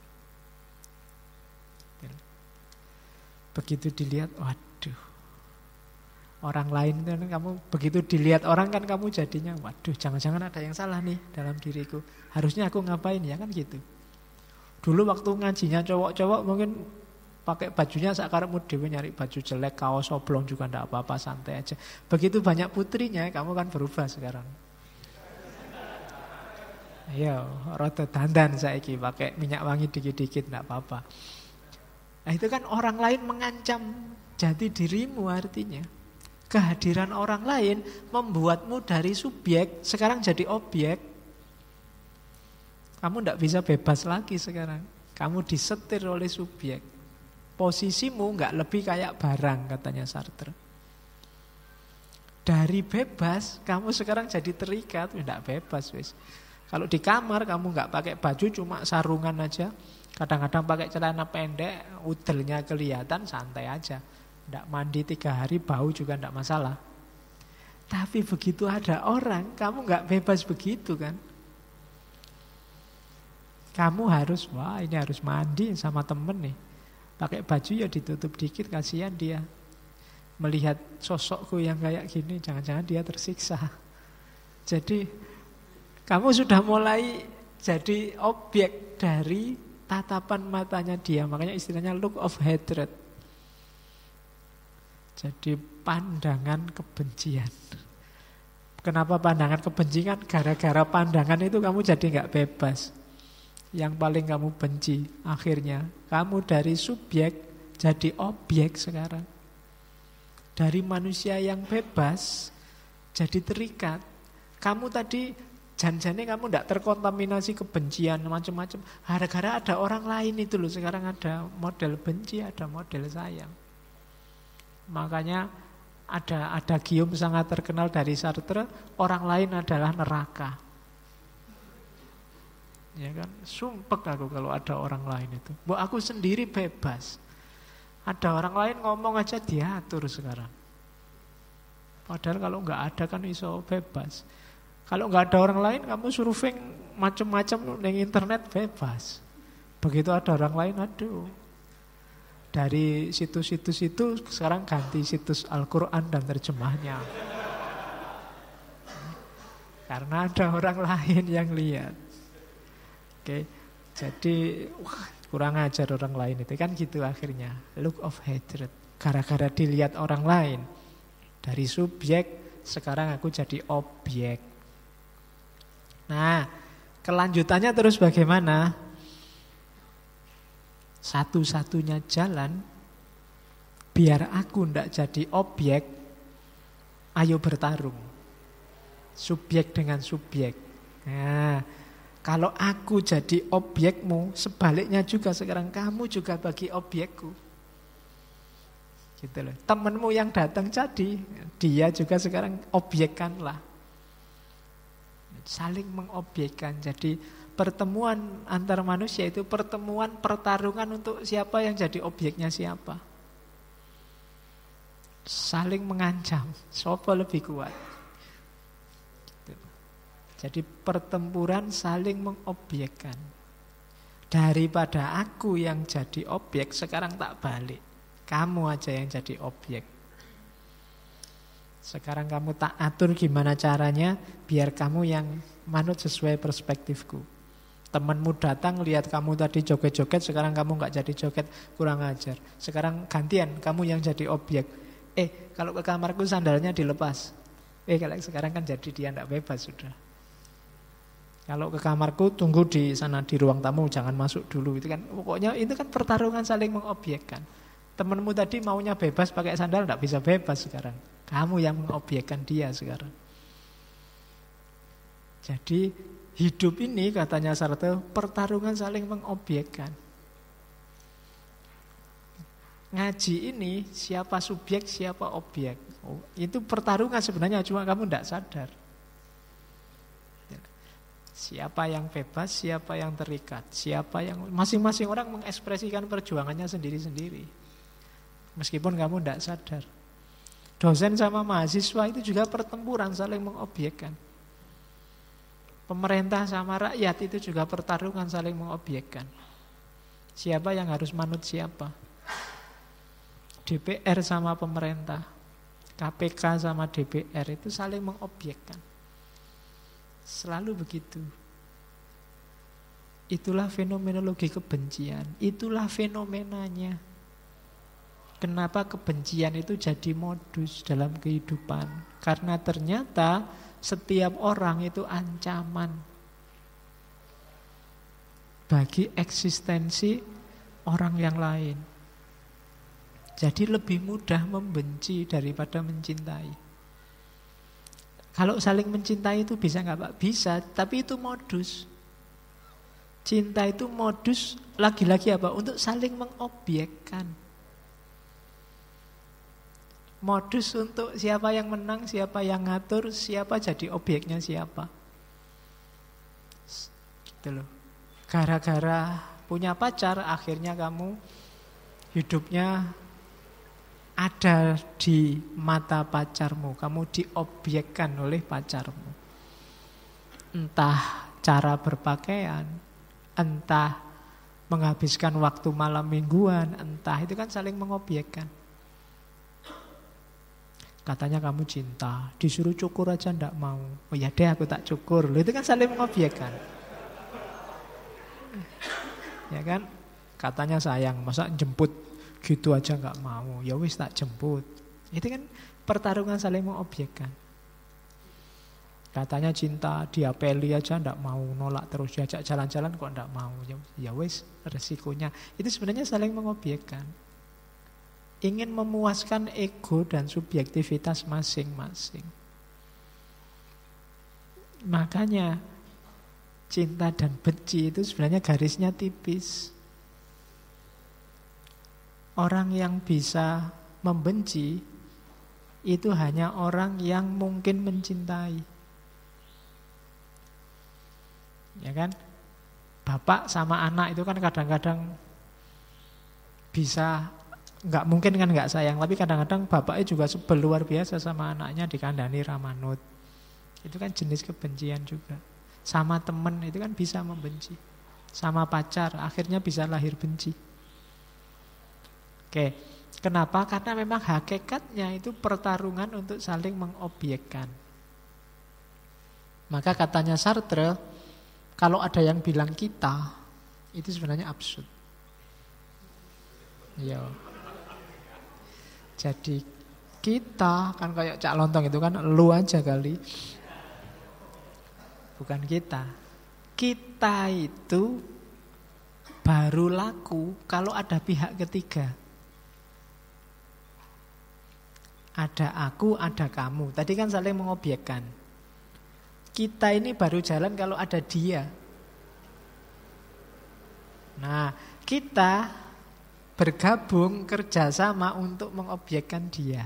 Begitu dilihat, waduh, orang lain itu kamu begitu dilihat orang kan kamu jadinya, waduh, jangan-jangan ada yang salah nih dalam diriku. Harusnya aku ngapain ya kan gitu. Dulu waktu ngajinya cowok-cowok mungkin pakai bajunya sakarepmu dhewe, nyari baju jelek, kaos oblong juga ndak apa-apa, santai aja. Begitu banyak putrinya, kamu kan berubah sekarang. Ayo, rada dandan saiki pakai minyak wangi dikit-dikit ndak apa-apa. Nah, itu kan orang lain mengancam jati dirimu, artinya kehadiran orang lain membuatmu dari subjek sekarang jadi objek. Kamu ndak bisa bebas lagi sekarang. Kamu disetir oleh subjek. Posisimu nggak lebih kayak barang, katanya Sartre. Dari bebas, kamu sekarang jadi terikat, ndak bebas wis. Kalau di kamar kamu nggak pakai baju, cuma sarungan aja. Kadang-kadang pakai celana pendek, udelnya kelihatan, santai aja. Nggak mandi 3 hari, bau juga nggak masalah. Tapi begitu ada orang, kamu nggak bebas begitu kan? Kamu harus, ini harus mandi sama temen nih. Pakai baju ya ditutup dikit, kasihan dia. Melihat sosokku yang kayak gini, jangan-jangan dia tersiksa. Jadi kamu sudah mulai jadi objek dari tatapan matanya dia. Makanya istilahnya look of hatred. Jadi pandangan kebencian. Kenapa pandangan kebencian? Gara-gara pandangan itu kamu jadi gak bebas. Yang paling kamu benci, akhirnya kamu dari subjek jadi objek sekarang. Dari manusia yang bebas Jadi terikat. Kamu tadi janjane kamu tidak terkontaminasi kebencian macam-macam. Gara-gara ada orang lain itu loh. Sekarang ada model benci, ada model sayang. Makanya ada gium sangat terkenal dari Sartre, orang lain adalah neraka. Ya kan, sumpek aku kalau ada orang lain itu. Bu, aku sendiri bebas. Ada orang lain ngomong aja diatur sekarang. Padahal kalau nggak ada kan iso bebas. Kalau nggak ada orang lain, kamu surfing macam-macam di internet bebas. Begitu ada orang lain, aduh. Dari situs-situs itu sekarang ganti situs Al-Quran dan terjemahnya. Karena ada orang lain yang lihat. Oke, jadi kurang ajar orang lain itu kan gitu akhirnya. Look of hatred. Gara-gara dilihat orang lain. Dari subjek, sekarang aku jadi objek. Nah, kelanjutannya terus bagaimana? Satu-satunya jalan biar aku ndak jadi objek, ayo bertarung. Subjek dengan subjek. Nah, kalau aku jadi objekmu, sebaliknya juga sekarang kamu juga bagi objekku. Gitu loh. Temenmu yang datang jadi, dia juga sekarang objekkanlah. Saling mengobjekkan. Jadi pertemuan antar manusia itu pertemuan pertarungan untuk siapa yang jadi objeknya siapa. Saling mengancam, siapa lebih kuat. Gitu. Jadi pertempuran saling mengobjekkan. Daripada aku yang jadi objek, sekarang tak balik. Kamu aja yang jadi objek. Sekarang kamu tak atur gimana caranya biar kamu yang manut sesuai perspektifku. Temanmu datang lihat kamu tadi joget-joget, sekarang kamu gak jadi joget, kurang ajar. Sekarang gantian, kamu yang jadi objek. Kalau ke kamarku sandalnya dilepas. Kalau sekarang kan jadi dia gak bebas sudah. Kalau ke kamarku tunggu di sana di ruang tamu, jangan masuk dulu. Itu kan pokoknya itu kan pertarungan saling mengobjekkan. Temanmu tadi maunya bebas pakai sandal, gak bisa bebas sekarang. Kamu yang mengobjekkan dia sekarang. Jadi hidup ini katanya Sartre pertarungan saling mengobjekkan. Ngaji ini siapa subjek siapa objek. Itu pertarungan sebenarnya, cuma kamu tidak sadar. Siapa yang bebas, siapa yang terikat, siapa yang masing-masing orang mengekspresikan perjuangannya sendiri-sendiri. Meskipun kamu tidak sadar. Dosen sama mahasiswa itu juga pertempuran saling mengobjekkan. Pemerintah sama rakyat itu juga pertarungan saling mengobjekkan. Siapa yang harus manut siapa? DPR sama pemerintah, KPK sama DPR itu saling mengobjekkan. Selalu begitu. Itulah fenomenologi kebencian. Itulah fenomenanya. Kenapa kebencian itu jadi modus dalam kehidupan? Karena ternyata setiap orang itu ancaman bagi eksistensi orang yang lain. Jadi lebih mudah membenci daripada mencintai. Kalau saling mencintai itu bisa nggak Pak? Bisa, tapi itu modus. Cinta itu modus lagi-lagi apa? Untuk saling mengobjekkan. Modus untuk siapa yang menang, siapa yang ngatur, siapa jadi objeknya siapa. Gitu loh. Gara-gara punya pacar, akhirnya kamu hidupnya ada di mata pacarmu. Kamu diobjekkan oleh pacarmu. Entah cara berpakaian, entah menghabiskan waktu malam mingguan, entah itu kan saling mengobjekkan. Katanya kamu cinta, disuruh cukur aja ndak mau. Oh ya deh aku tak cukur. Loh, itu kan saling mengobjekkan. Ya kan? Katanya sayang, masa jemput gitu aja nggak mau. Ya wis tak jemput. Itu kan pertarungan saling mengobjekkan. Katanya cinta, diapeli aja ndak mau, nolak terus, diajak jalan-jalan kok ndak mau. Ya wis resikonya. Itu sebenarnya saling mengobjekkan. Ingin memuaskan ego dan subjektivitas masing-masing. Makanya cinta dan benci itu sebenarnya garisnya tipis. Orang yang bisa membenci itu hanya orang yang mungkin mencintai. Ya kan? Bapak sama anak itu kan kadang-kadang bisa, nggak mungkin kan nggak sayang, tapi kadang-kadang bapaknya juga sebel luar biasa sama anaknya, dikandani ramanut. Itu kan jenis kebencian juga. Sama temen itu kan bisa membenci. Sama pacar akhirnya bisa lahir benci. Oke, kenapa? Karena memang hakikatnya itu pertarungan untuk saling mengobjekkan. Maka katanya Sartre, kalau ada yang bilang kita, itu sebenarnya absurd. Ya. Jadi kita kan kayak Cak Lontong itu kan lu aja kali. Bukan kita. Kita itu baru laku kalau ada pihak ketiga. Ada aku, ada kamu. Tadi kan saling mengobjekkan. Kita ini baru jalan kalau ada dia. Nah, kita bergabung kerjasama untuk mengobjekkan dia.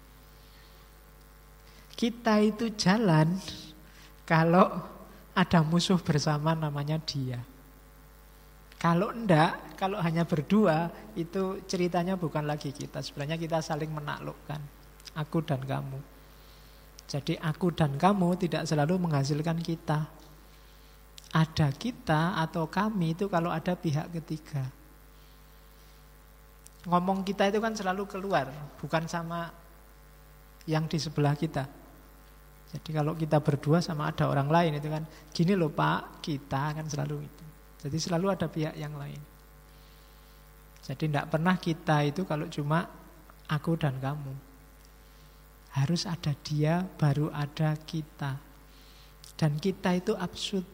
Kita itu jalan kalau ada musuh bersama namanya dia. Kalau enggak, kalau hanya berdua, itu ceritanya bukan lagi kita. Sebenarnya kita saling menaklukkan, aku dan kamu. Jadi aku dan kamu tidak selalu menghasilkan kita. Ada kita atau kami itu kalau ada pihak ketiga. Ngomong kita itu kan selalu keluar, bukan sama yang di sebelah kita. Jadi kalau kita berdua sama ada orang lain itu kan, gini loh Pak, kita kan selalu itu. Jadi selalu ada pihak yang lain. Jadi tidak pernah kita itu kalau cuma aku dan kamu. Harus ada dia, baru ada kita. Dan kita itu absurd.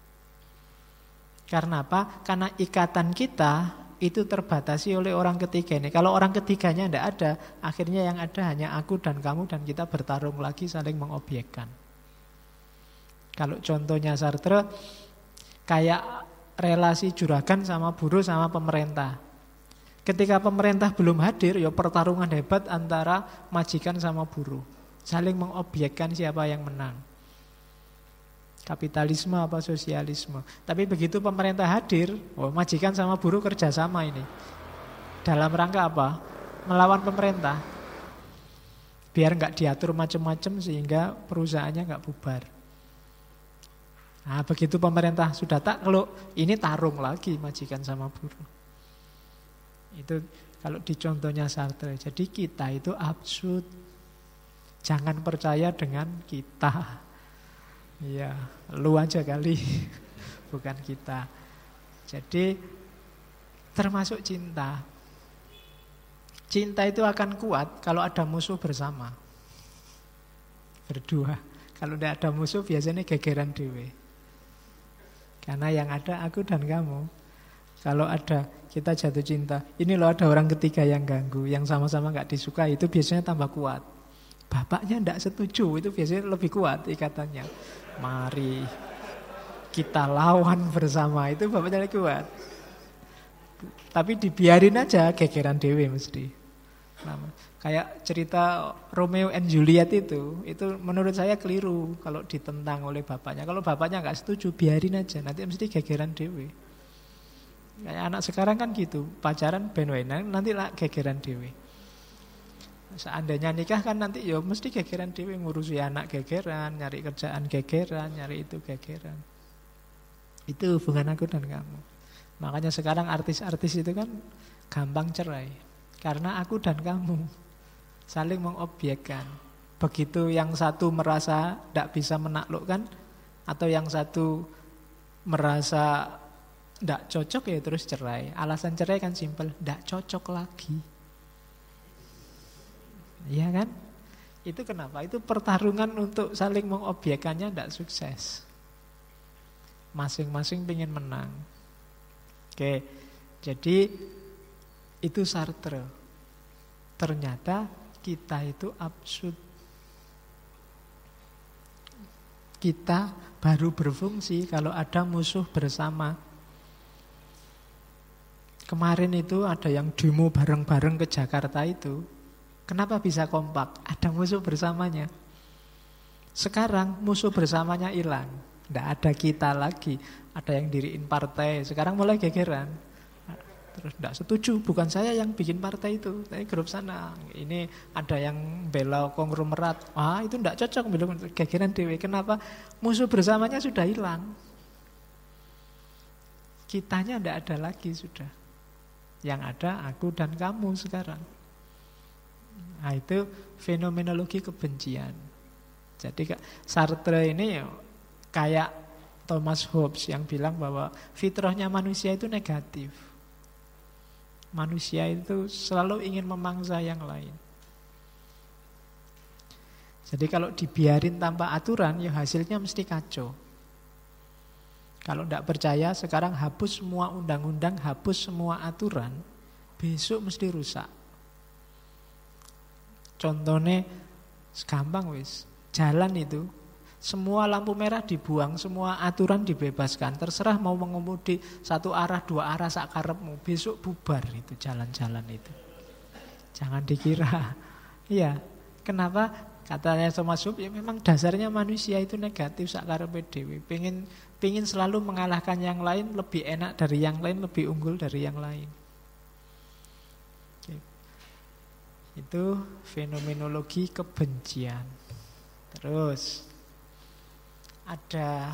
Karena apa? Karena ikatan kita itu terbatasi oleh orang ketiga ini. Kalau orang ketiganya tidak ada, akhirnya yang ada hanya aku dan kamu, dan kita bertarung lagi saling mengobjekkan. Kalau contohnya Sartre, kayak relasi juragan sama buruh sama pemerintah. Ketika pemerintah belum hadir, ya pertarungan hebat antara majikan sama buruh. Saling mengobjekkan siapa yang menang. Kapitalisme apa sosialisme. Tapi begitu pemerintah hadir, majikan sama buruh kerjasama ini. Dalam rangka apa? Melawan pemerintah. Biar nggak diatur macam-macam sehingga perusahaannya nggak bubar. Nah, begitu pemerintah sudah takluk, ini tarung lagi majikan sama buruh. Itu kalau di contohnya Sartre. Jadi kita itu absurd. Jangan percaya dengan kita. Iya, lu aja kali, bukan kita. Jadi termasuk cinta. Cinta itu akan kuat kalau ada musuh bersama. Berdua. Kalau tidak ada musuh biasanya gegeran dewe. Karena yang ada aku dan kamu. Kalau ada kita jatuh cinta, ini loh ada orang ketiga yang ganggu, yang sama-sama gak disukai, itu biasanya tambah kuat. Bapaknya tidak setuju, itu biasanya lebih kuat ikatannya. Mari kita lawan bersama, itu bapaknya lebih kuat. Tapi dibiarin aja gegeran dewe mesti. Kayak cerita Romeo and Juliet itu menurut saya keliru kalau ditentang oleh bapaknya. Kalau bapaknya nggak setuju, biarin aja, nanti mesti gegeran dewe. Kayak anak sekarang kan gitu, pacaran ben nanti lah gegeran dewe. Seandainya nikah kan nanti ya mesti gegeran dewe, ngurusi anak gegeran, nyari kerjaan gegeran, nyari itu gegeran. Itu hubungan aku dan kamu. Makanya sekarang artis-artis itu kan gampang cerai karena aku dan kamu saling mengobjekkan. Begitu yang satu merasa tidak bisa menaklukkan, atau yang satu merasa tidak cocok, ya terus cerai. Alasan cerai kan simpel, tidak cocok lagi. Iya kan? Itu kenapa? Itu pertarungan untuk saling mengobjekkannya tidak sukses. Masing-masing pengen menang. Oke, jadi itu Sartre. Ternyata kita itu absurd. Kita baru berfungsi kalau ada musuh bersama. Kemarin itu ada yang demo bareng-bareng ke Jakarta itu. Kenapa bisa kompak? Ada musuh bersamanya. Sekarang musuh bersamanya hilang. Tidak ada kita lagi. Ada yang diriin partai. Sekarang mulai gegeran. Terus tidak setuju. Bukan saya yang bikin partai itu. Tapi grup sana. Ini ada yang bela konglomerat. Itu tidak cocok. Gegeran dewe. Kenapa? Musuh bersamanya sudah hilang. Kitanya tidak ada lagi sudah. Yang ada aku dan kamu sekarang. Nah, itu fenomenologi kebencian. Jadi Sartre ini kayak Thomas Hobbes yang bilang bahwa fitrahnya manusia itu negatif. Manusia itu selalu ingin memangsa yang lain. Jadi kalau dibiarin tanpa aturan, ya hasilnya mesti kacau. Kalau tidak percaya, sekarang hapus semua undang-undang, hapus semua aturan, besok mesti rusak. Contohnya gampang wis, jalan itu semua lampu merah dibuang, semua aturan dibebaskan. Terserah mau mengemudi satu arah, dua arah sakarepmu, besok bubar itu jalan-jalan itu. Jangan dikira. Iya, kenapa? Katanya Thomas Hobbes, ya memang dasarnya manusia itu negatif sakarepe dhewe. Pengen selalu mengalahkan yang lain, lebih enak dari yang lain, lebih unggul dari yang lain. Oke. Itu fenomenologi kebencian. Terus ada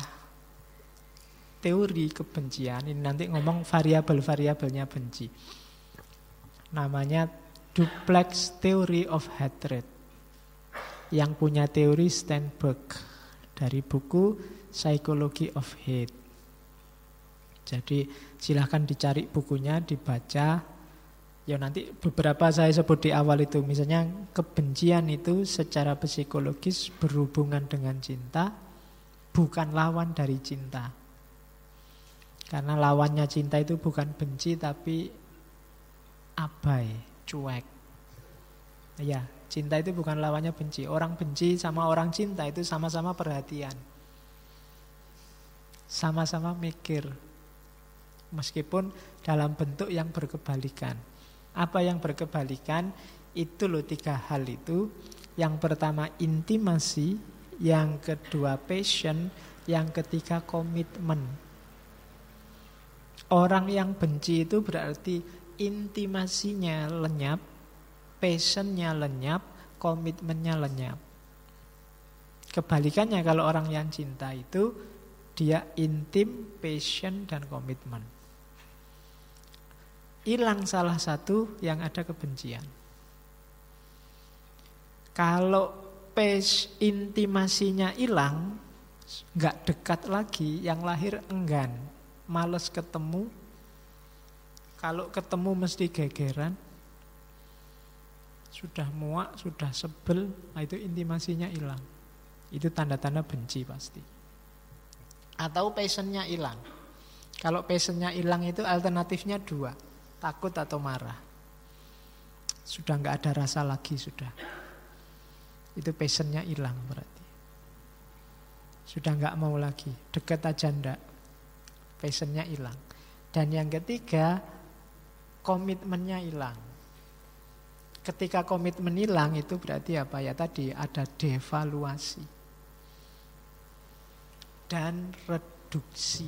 teori kebencian. Ini nanti ngomong variabel-variabelnya benci. Namanya duplex theory of hatred. Yang punya teori Steinberg dari buku Psychology of Hate. Jadi silahkan dicari bukunya, dibaca. Ya nanti beberapa saya sebut di awal itu. Misalnya kebencian itu secara psikologis berhubungan dengan cinta, bukan lawan dari cinta. Karena lawannya cinta itu bukan benci tapi abai, cuek. Ya, cinta itu bukan lawannya benci. Orang benci sama orang cinta itu sama-sama perhatian, sama-sama mikir, meskipun dalam bentuk yang berkebalikan. Apa yang berkebalikan? Itu loh 3 hal itu. Yang pertama intimasi, yang kedua passion, yang ketiga komitmen. Orang yang benci itu berarti intimasinya lenyap, passionnya lenyap, komitmennya lenyap. Kebalikannya kalau orang yang cinta itu dia intim, passion, dan komitmen. Hilang salah satu yang ada kebencian. Kalau intimasinya hilang, nggak dekat lagi, yang lahir enggan, males ketemu. Kalau ketemu mesti gegeran. Sudah muak, sudah sebel, nah itu intimasinya hilang. Itu tanda-tanda benci pasti. Atau passionnya hilang. Kalau passionnya hilang itu alternatifnya 2, takut atau marah. Sudah nggak ada rasa lagi sudah. Itu passionnya hilang berarti. Sudah nggak mau lagi, deket aja ndak. Passionnya hilang. Dan yang ketiga, komitmennya hilang. Ketika komitmen hilang itu berarti apa ya tadi? Ada devaluasi dan reduksi.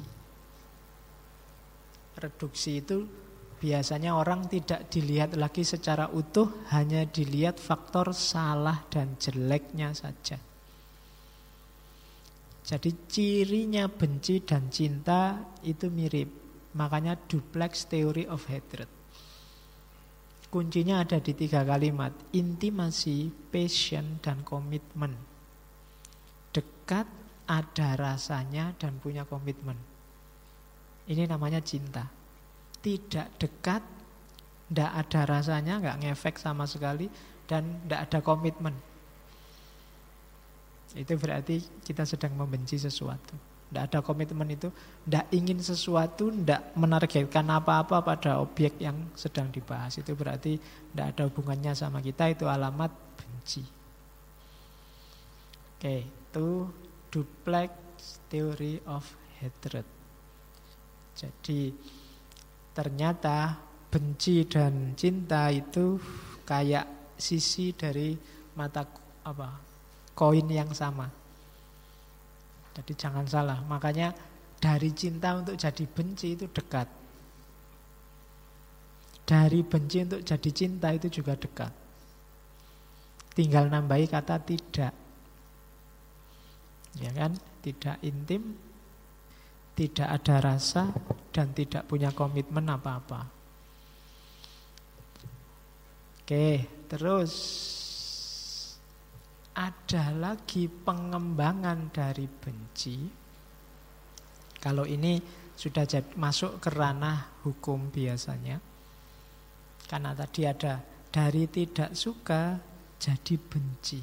Reduksi itu biasanya orang tidak dilihat lagi secara utuh, hanya dilihat faktor salah dan jeleknya saja. Jadi cirinya benci dan cinta itu mirip. Makanya duplex theory of hatred. Kuncinya ada di 3 kalimat: intimasi, passion, dan komitmen. Dekat, ada rasanya, dan punya komitmen. Ini namanya cinta. Tidak dekat, tidak ada rasanya, nggak ngefek sama sekali, dan tidak ada komitmen. Itu berarti kita sedang membenci sesuatu. Tidak ada komitmen itu, tidak ingin sesuatu, tidak menargetkan apa-apa pada objek yang sedang dibahas. Itu berarti tidak ada hubungannya sama kita, itu alamat benci. Oke, itu Duplex Theory of Hatred. Jadi ternyata benci dan cinta itu kayak sisi dari mata koin yang sama. Jadi jangan salah. Makanya dari cinta untuk jadi benci itu dekat. Dari benci untuk jadi cinta itu juga dekat. Tinggal nambahi kata tidak. Ya kan? Tidak intim, tidak ada rasa, dan tidak punya komitmen apa-apa. Oke, terus ada lagi pengembangan dari benci. Kalau ini sudah masuk ke ranah hukum biasanya. Karena tadi ada dari tidak suka jadi benci.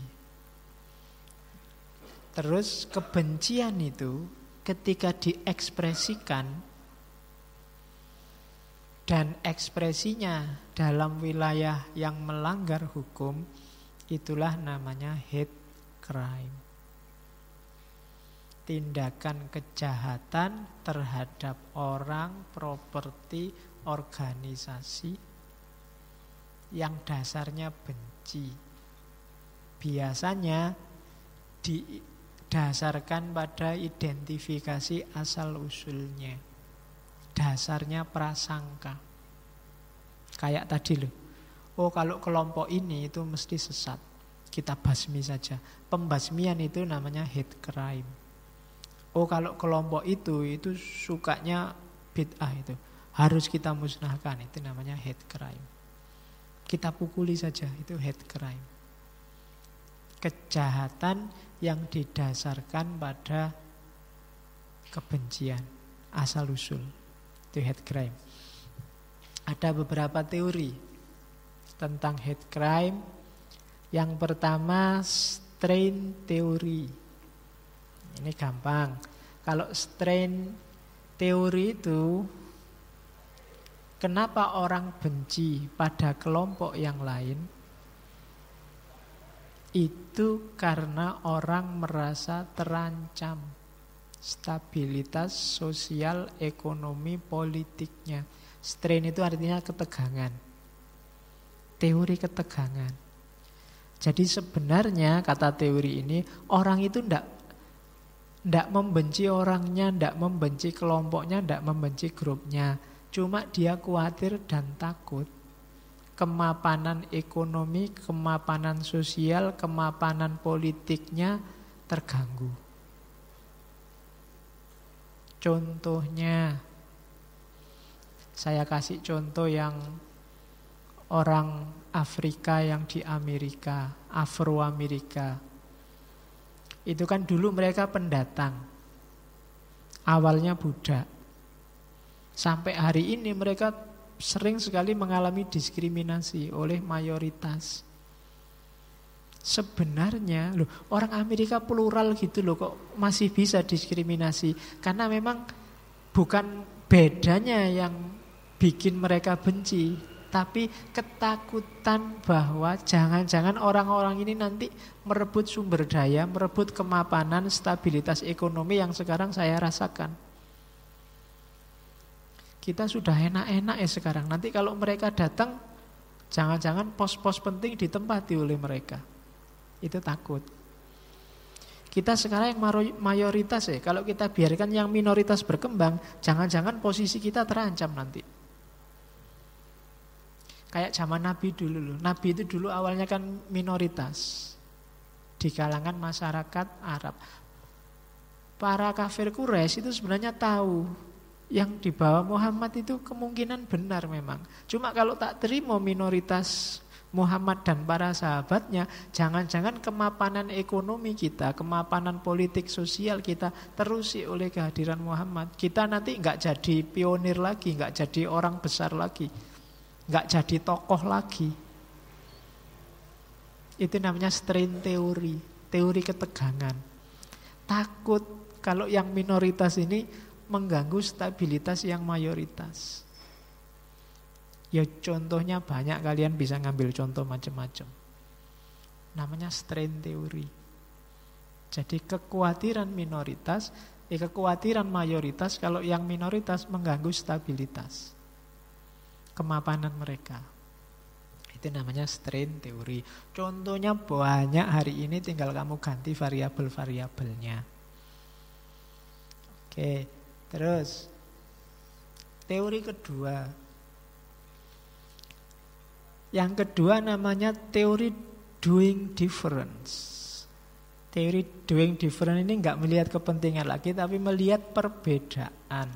Terus kebencian itu ketika diekspresikan dan ekspresinya dalam wilayah yang melanggar hukum, itulah namanya hate crime. Tindakan kejahatan terhadap orang, properti, organisasi yang dasarnya benci. Biasanya didasarkan pada identifikasi asal-usulnya. Dasarnya prasangka. Kayak tadi loh. Oh, kalau kelompok ini itu mesti sesat, kita basmi saja. Pembasmian itu namanya hate crime. Oh, kalau kelompok itu sukanya bid'ah, itu harus kita musnahkan, itu namanya hate crime. Kita pukuli saja, itu hate crime. Kejahatan yang didasarkan pada kebencian, asal-usul, itu hate crime. Ada beberapa teori tentang hate crime. Yang pertama, strain teori. Ini gampang. Kalau strain teori itu, kenapa orang benci pada kelompok yang lain? Itu karena orang merasa terancam stabilitas sosial, ekonomi, politiknya. Strain itu artinya ketegangan. Teori ketegangan. Jadi sebenarnya kata teori ini, orang itu ndak membenci orangnya, ndak membenci kelompoknya, ndak membenci grupnya. Cuma dia khawatir dan takut kemapanan ekonomi, kemapanan sosial, kemapanan politiknya terganggu. Contohnya, saya kasih contoh yang orang Afrika yang di Amerika, Afro-Amerika. Itu kan dulu mereka pendatang. Awalnya budak. Sampai hari ini mereka sering sekali mengalami diskriminasi oleh mayoritas. Sebenarnya loh, orang Amerika plural gitu loh, kok masih bisa diskriminasi. Karena memang bukan bedanya yang bikin mereka benci, tapi ketakutan bahwa jangan-jangan orang-orang ini nanti merebut sumber daya, merebut kemapanan, stabilitas ekonomi yang sekarang saya rasakan. Kita sudah enak-enak ya sekarang. Nanti kalau mereka datang, jangan-jangan pos-pos penting ditempati oleh mereka. Itu takut. Kita sekarang yang mayoritas ya, kalau kita biarkan yang minoritas berkembang, jangan-jangan posisi kita terancam nanti. Kayak zaman Nabi dulu loh. Nabi itu dulu awalnya kan minoritas di kalangan masyarakat Arab. Para kafir Quraisy itu sebenarnya tahu yang dibawa Muhammad itu kemungkinan benar memang. Cuma kalau tak terima minoritas Muhammad dan para sahabatnya, jangan-jangan kemapanan ekonomi kita, kemapanan politik sosial kita terusi oleh kehadiran Muhammad. Kita nanti nggak jadi pionir lagi, nggak jadi orang besar lagi, nggak jadi tokoh lagi. Itu namanya strain teori, teori ketegangan. Takut kalau yang minoritas ini mengganggu stabilitas yang mayoritas. Ya contohnya banyak, kalian bisa ngambil contoh macam-macam. Namanya strain teori. Jadi kekhawatiran minoritas, kekhawatiran mayoritas kalau yang minoritas mengganggu stabilitas, kemapanan mereka. Itu namanya strain teori. Contohnya banyak hari ini, tinggal kamu ganti variabel-variabelnya. Oke, terus teori kedua. Yang kedua namanya teori doing difference. Teori doing different ini nggak melihat kepentingan lagi, tapi melihat perbedaan.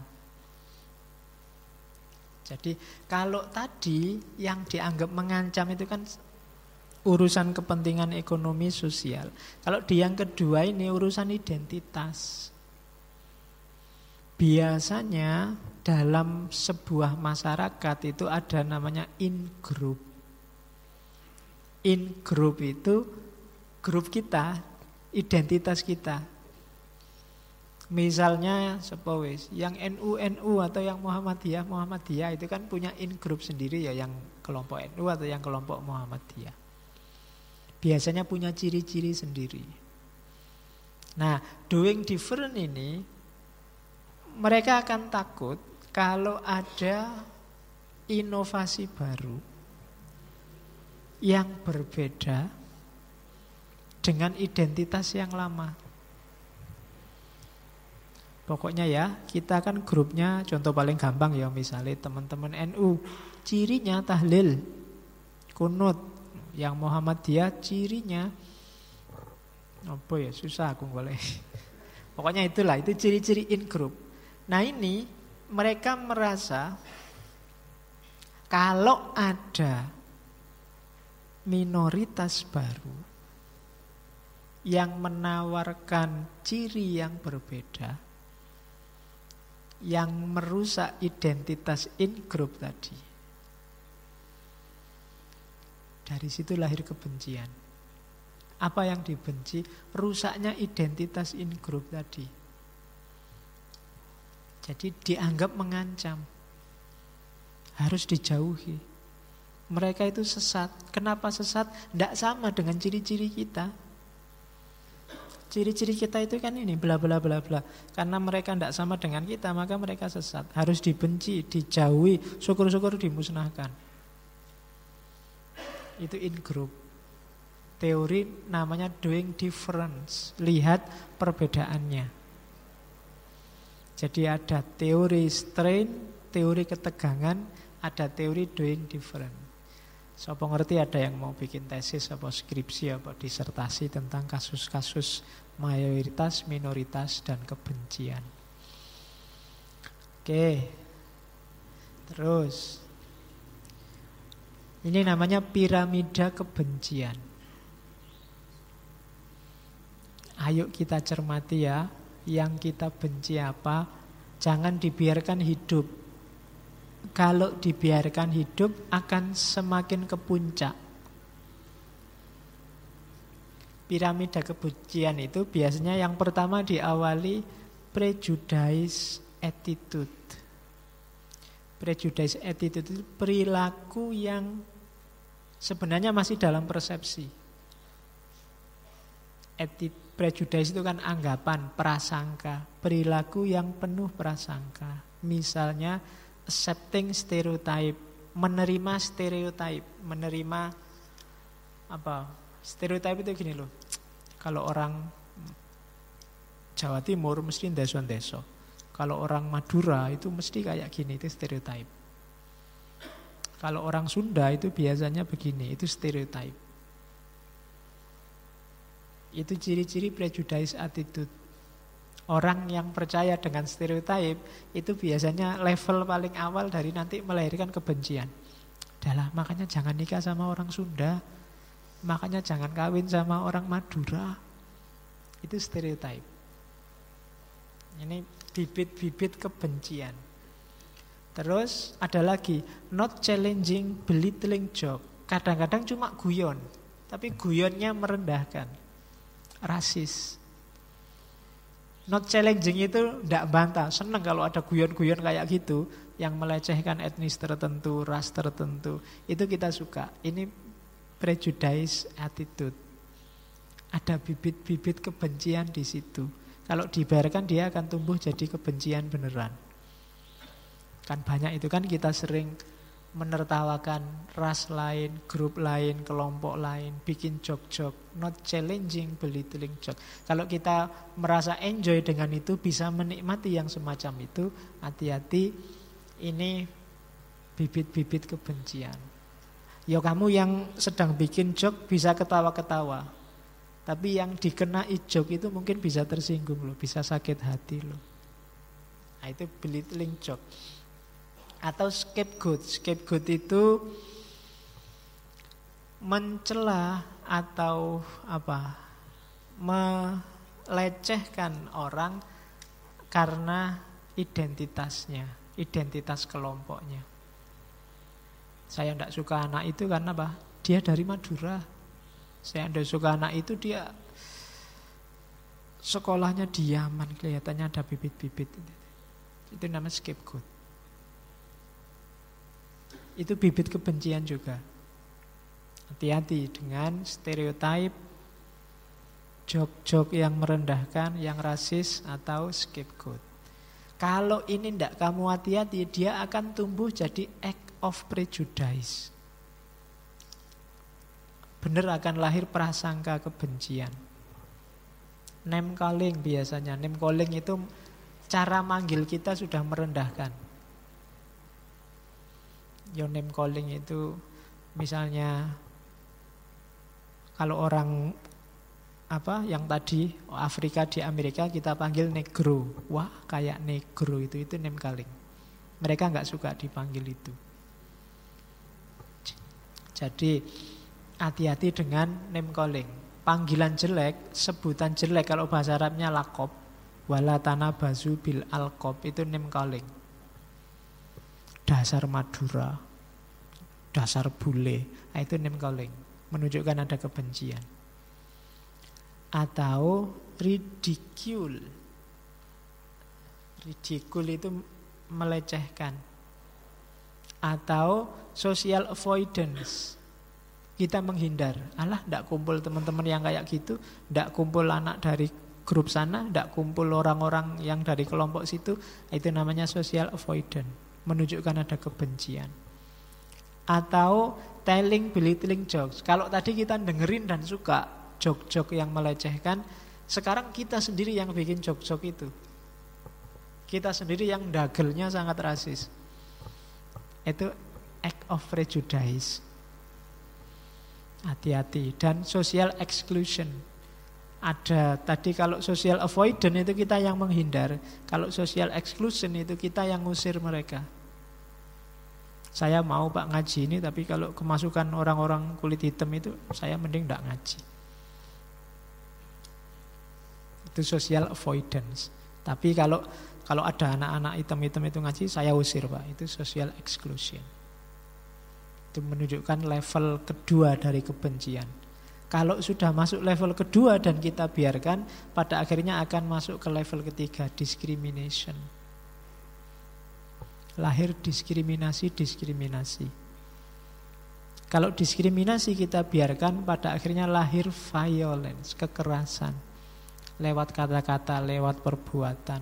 Jadi kalau tadi yang dianggap mengancam itu kan urusan kepentingan ekonomi sosial. Kalau di yang kedua ini urusan identitas. Biasanya dalam sebuah masyarakat itu ada namanya in-group. In-group itu grup kita, identitas kita. Misalnya sepowis, yang NU atau yang Muhammadiyah itu kan punya in-group sendiri ya, yang kelompok NU atau yang kelompok Muhammadiyah. Biasanya punya ciri-ciri sendiri. Nah, doing different ini mereka akan takut kalau ada inovasi baru yang berbeda dengan identitas yang lama. Pokoknya ya, kita kan grupnya, contoh paling gampang ya, misalnya teman-teman NU, cirinya tahlil, kunut. Yang Muhammadiyah cirinya apa ya, susah aku boleh. Pokoknya itulah, itu ciri-ciri in group. Nah ini mereka merasa kalau ada minoritas baru yang menawarkan ciri yang berbeda, yang merusak identitas in-group tadi, dari situ lahir kebencian. Apa yang dibenci? Rusaknya identitas in-group tadi. Jadi dianggap mengancam, harus dijauhi. Mereka itu sesat. Kenapa sesat? Tidak sama dengan ciri-ciri kita. Ciri-ciri kita itu kan ini bla bla bla bla. Karena mereka tidak sama dengan kita, maka mereka sesat. Harus dibenci, dijauhi, syukur-syukur dimusnahkan. Itu in group. Teori namanya doing difference. Lihat perbedaannya. Jadi ada teori strain, teori ketegangan, ada teori doing different. Siapa ngerti ada yang mau bikin tesis apa skripsi apa disertasi tentang kasus-kasus mayoritas, minoritas dan kebencian. Oke. Terus ini namanya piramida kebencian. Ayo kita cermati ya, yang kita benci apa, jangan dibiarkan hidup. Kalau dibiarkan hidup akan semakin ke puncak. Piramida kebencian itu biasanya yang pertama diawali prejudice attitude. Prejudice attitude itu perilaku yang sebenarnya masih dalam persepsi. Prejudice itu kan anggapan, prasangka, perilaku yang penuh prasangka. Misalnya accepting stereotype, menerima stereotype, menerima apa? Stereotype itu gini loh. Kalau orang Jawa Timur mesti ndeso-ndeso. Kalau orang Madura itu mesti kayak gini, itu stereotype. Kalau orang Sunda itu biasanya begini, itu stereotype. Itu ciri-ciri prejudice attitude. Orang yang percaya dengan stereotype itu biasanya level paling awal dari nanti melahirkan kebencian. Adalah makanya jangan nikah sama orang Sunda, makanya jangan kawin sama orang Madura. Itu stereotype. Ini bibit-bibit kebencian. Terus ada lagi not challenging, belittling joke. Kadang-kadang cuma guyon, tapi guyonnya merendahkan. Rasis. Not challenging itu tidak bantah, senang kalau ada guyon-guyon kayak gitu yang melecehkan etnis tertentu, ras tertentu. Itu kita suka. Ini prejudice attitude. Ada bibit-bibit kebencian di situ. Kalau dibiarkan dia akan tumbuh jadi kebencian beneran. Kan banyak itu kan kita sering menertawakan ras lain, grup lain, kelompok lain, bikin joke-joke, not challenging, belittling joke. Kalau kita merasa enjoy dengan itu, bisa menikmati yang semacam itu, hati-hati, ini bibit-bibit kebencian. Ya kamu yang sedang bikin joke bisa ketawa-ketawa, tapi yang dikenai joke itu mungkin bisa tersinggung loh, bisa sakit hati loh. Nah, itu belittling joke. Atau scapegoat. Scapegoat itu mencela atau melecehkan orang karena identitasnya, identitas kelompoknya. Saya tidak suka anak itu karena apa? Dia dari Madura. Saya tidak suka anak itu, dia sekolahnya di Yaman, kelihatannya ada bibit-bibit. Itu namanya scapegoat. Itu bibit kebencian juga. Hati-hati dengan stereotip, joke-joke yang merendahkan, yang rasis atau scapegoat. Kalau ini tidak kamu hati-hati, dia akan tumbuh jadi act of prejudice. Benar akan lahir prasangka kebencian. Name calling biasanya. Name calling itu cara manggil kita sudah merendahkan. Your name calling itu misalnya kalau orang yang tadi Afrika di Amerika kita panggil negro. Wah, kayak negro itu name calling. Mereka enggak suka dipanggil itu. Jadi hati-hati dengan name calling. Panggilan jelek, sebutan jelek, kalau bahasa Arabnya lakob, wala tanabazu bil alqab, itu name calling. Dasar Madura, dasar bule, itu name calling, menunjukkan ada kebencian. Atau ridicule. Ridicule itu melecehkan. Atau social avoidance, kita menghindar. Alah, tidak kumpul teman-teman yang kayak gitu, tidak kumpul anak dari grup sana, tidak kumpul orang-orang yang dari kelompok situ. Itu namanya social avoidance, menunjukkan ada kebencian. Atau telling belittling jokes. Kalau tadi kita dengerin dan suka joke-joke yang melecehkan, sekarang kita sendiri yang bikin joke-joke itu. Kita sendiri yang dagelnya sangat rasis. Itu act of prejudice. Hati-hati. Dan social exclusion. Ada tadi, kalau social avoidance itu kita yang menghindar. Kalau social exclusion itu kita yang ngusir mereka. Saya mau Pak ngaji ini, tapi kalau kemasukan orang-orang kulit hitam itu, saya mending tidak ngaji. Itu social avoidance. Tapi kalau ada anak-anak hitam-hitam itu ngaji, saya usir Pak. Itu social exclusion. Itu menunjukkan level kedua dari kebencian. Kalau sudah masuk level kedua dan kita biarkan, pada akhirnya akan masuk ke level ketiga, discrimination. Lahir diskriminasi. Kalau diskriminasi kita biarkan, pada akhirnya lahir violence, kekerasan. Lewat kata-kata, lewat perbuatan.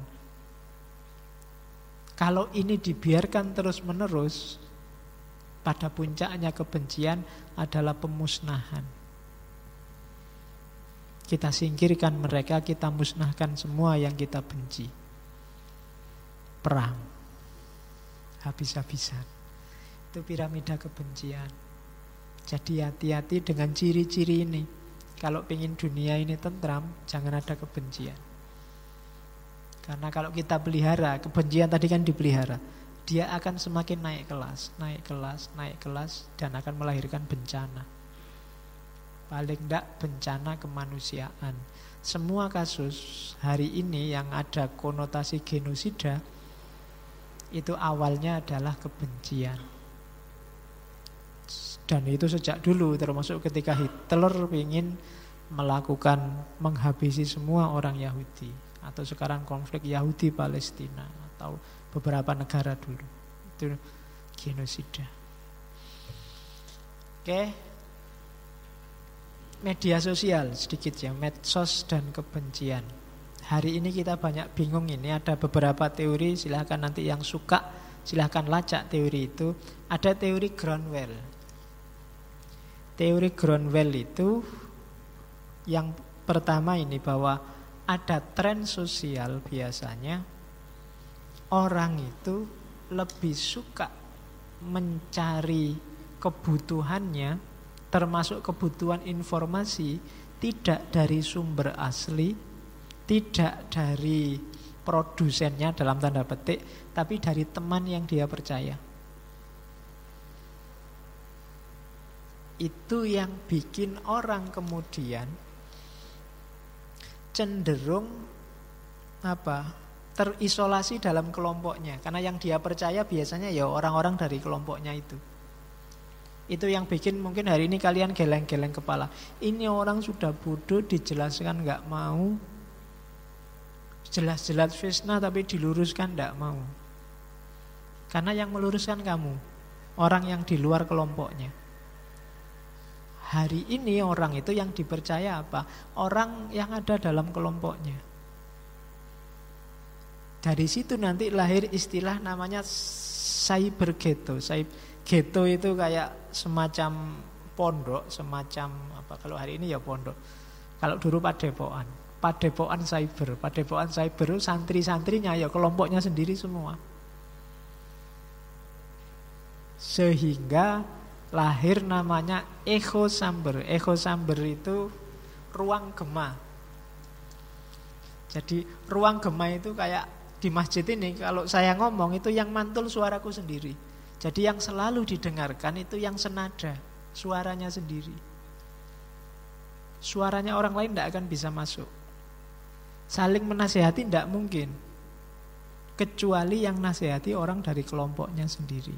Kalau ini dibiarkan terus-menerus, pada puncaknya kebencian adalah pemusnahan. Kita singkirkan mereka, kita musnahkan semua yang kita benci. Perang. Habis-habisan. Itu piramida kebencian. Jadi hati-hati dengan ciri-ciri ini. Kalau ingin dunia ini tentram, jangan ada kebencian. Karena kalau kita pelihara, kebencian tadi kan dipelihara, dia akan semakin naik kelas, dan akan melahirkan bencana. Paling tidak bencana kemanusiaan. Semua kasus hari ini yang ada konotasi genosida, itu awalnya adalah kebencian. Dan itu sejak dulu, termasuk ketika Hitler ingin melakukan menghabisi semua orang Yahudi, atau sekarang konflik Yahudi Palestina, atau beberapa negara dulu. Itu genosida. Oke. media sosial sedikit ya, medsos dan kebencian. Hari ini kita banyak bingung ini, ada beberapa teori, silahkan nanti yang suka silahkan lacak teori itu. Ada teori Groundwell. Teori Groundwell itu yang pertama ini, bahwa ada tren sosial biasanya orang itu lebih suka mencari kebutuhannya, termasuk kebutuhan informasi, tidak dari sumber asli, tidak dari produsennya dalam tanda petik, tapi dari teman yang dia percaya. Itu yang bikin orang kemudian cenderung terisolasi dalam kelompoknya, karena yang dia percaya biasanya ya orang-orang dari kelompoknya itu. Itu yang bikin mungkin hari ini kalian geleng-geleng kepala. Ini orang sudah bodoh, dijelaskan gak mau, jelas-jelas fitnah tapi diluruskan gak mau. Karena yang meluruskan kamu, orang yang di luar kelompoknya. Hari ini orang itu yang dipercaya apa? Orang yang ada dalam kelompoknya. Dari situ nanti lahir istilah namanya cyber ghetto. Ghetto itu kayak semacam pondok, semacam apa? Kalau hari ini ya pondok. Kalau dulu padepokan. Padepokan cyber itu santri-santrinya ya kelompoknya sendiri semua. Sehingga lahir namanya echo chamber. Echo chamber itu ruang gema. Jadi ruang gema itu kayak di masjid ini, kalau saya ngomong itu yang mantul suaraku sendiri. Jadi yang selalu didengarkan itu yang senada, suaranya sendiri. Suaranya orang lain tidak akan bisa masuk. Saling menasihati tidak mungkin, kecuali yang nasihati orang dari kelompoknya sendiri.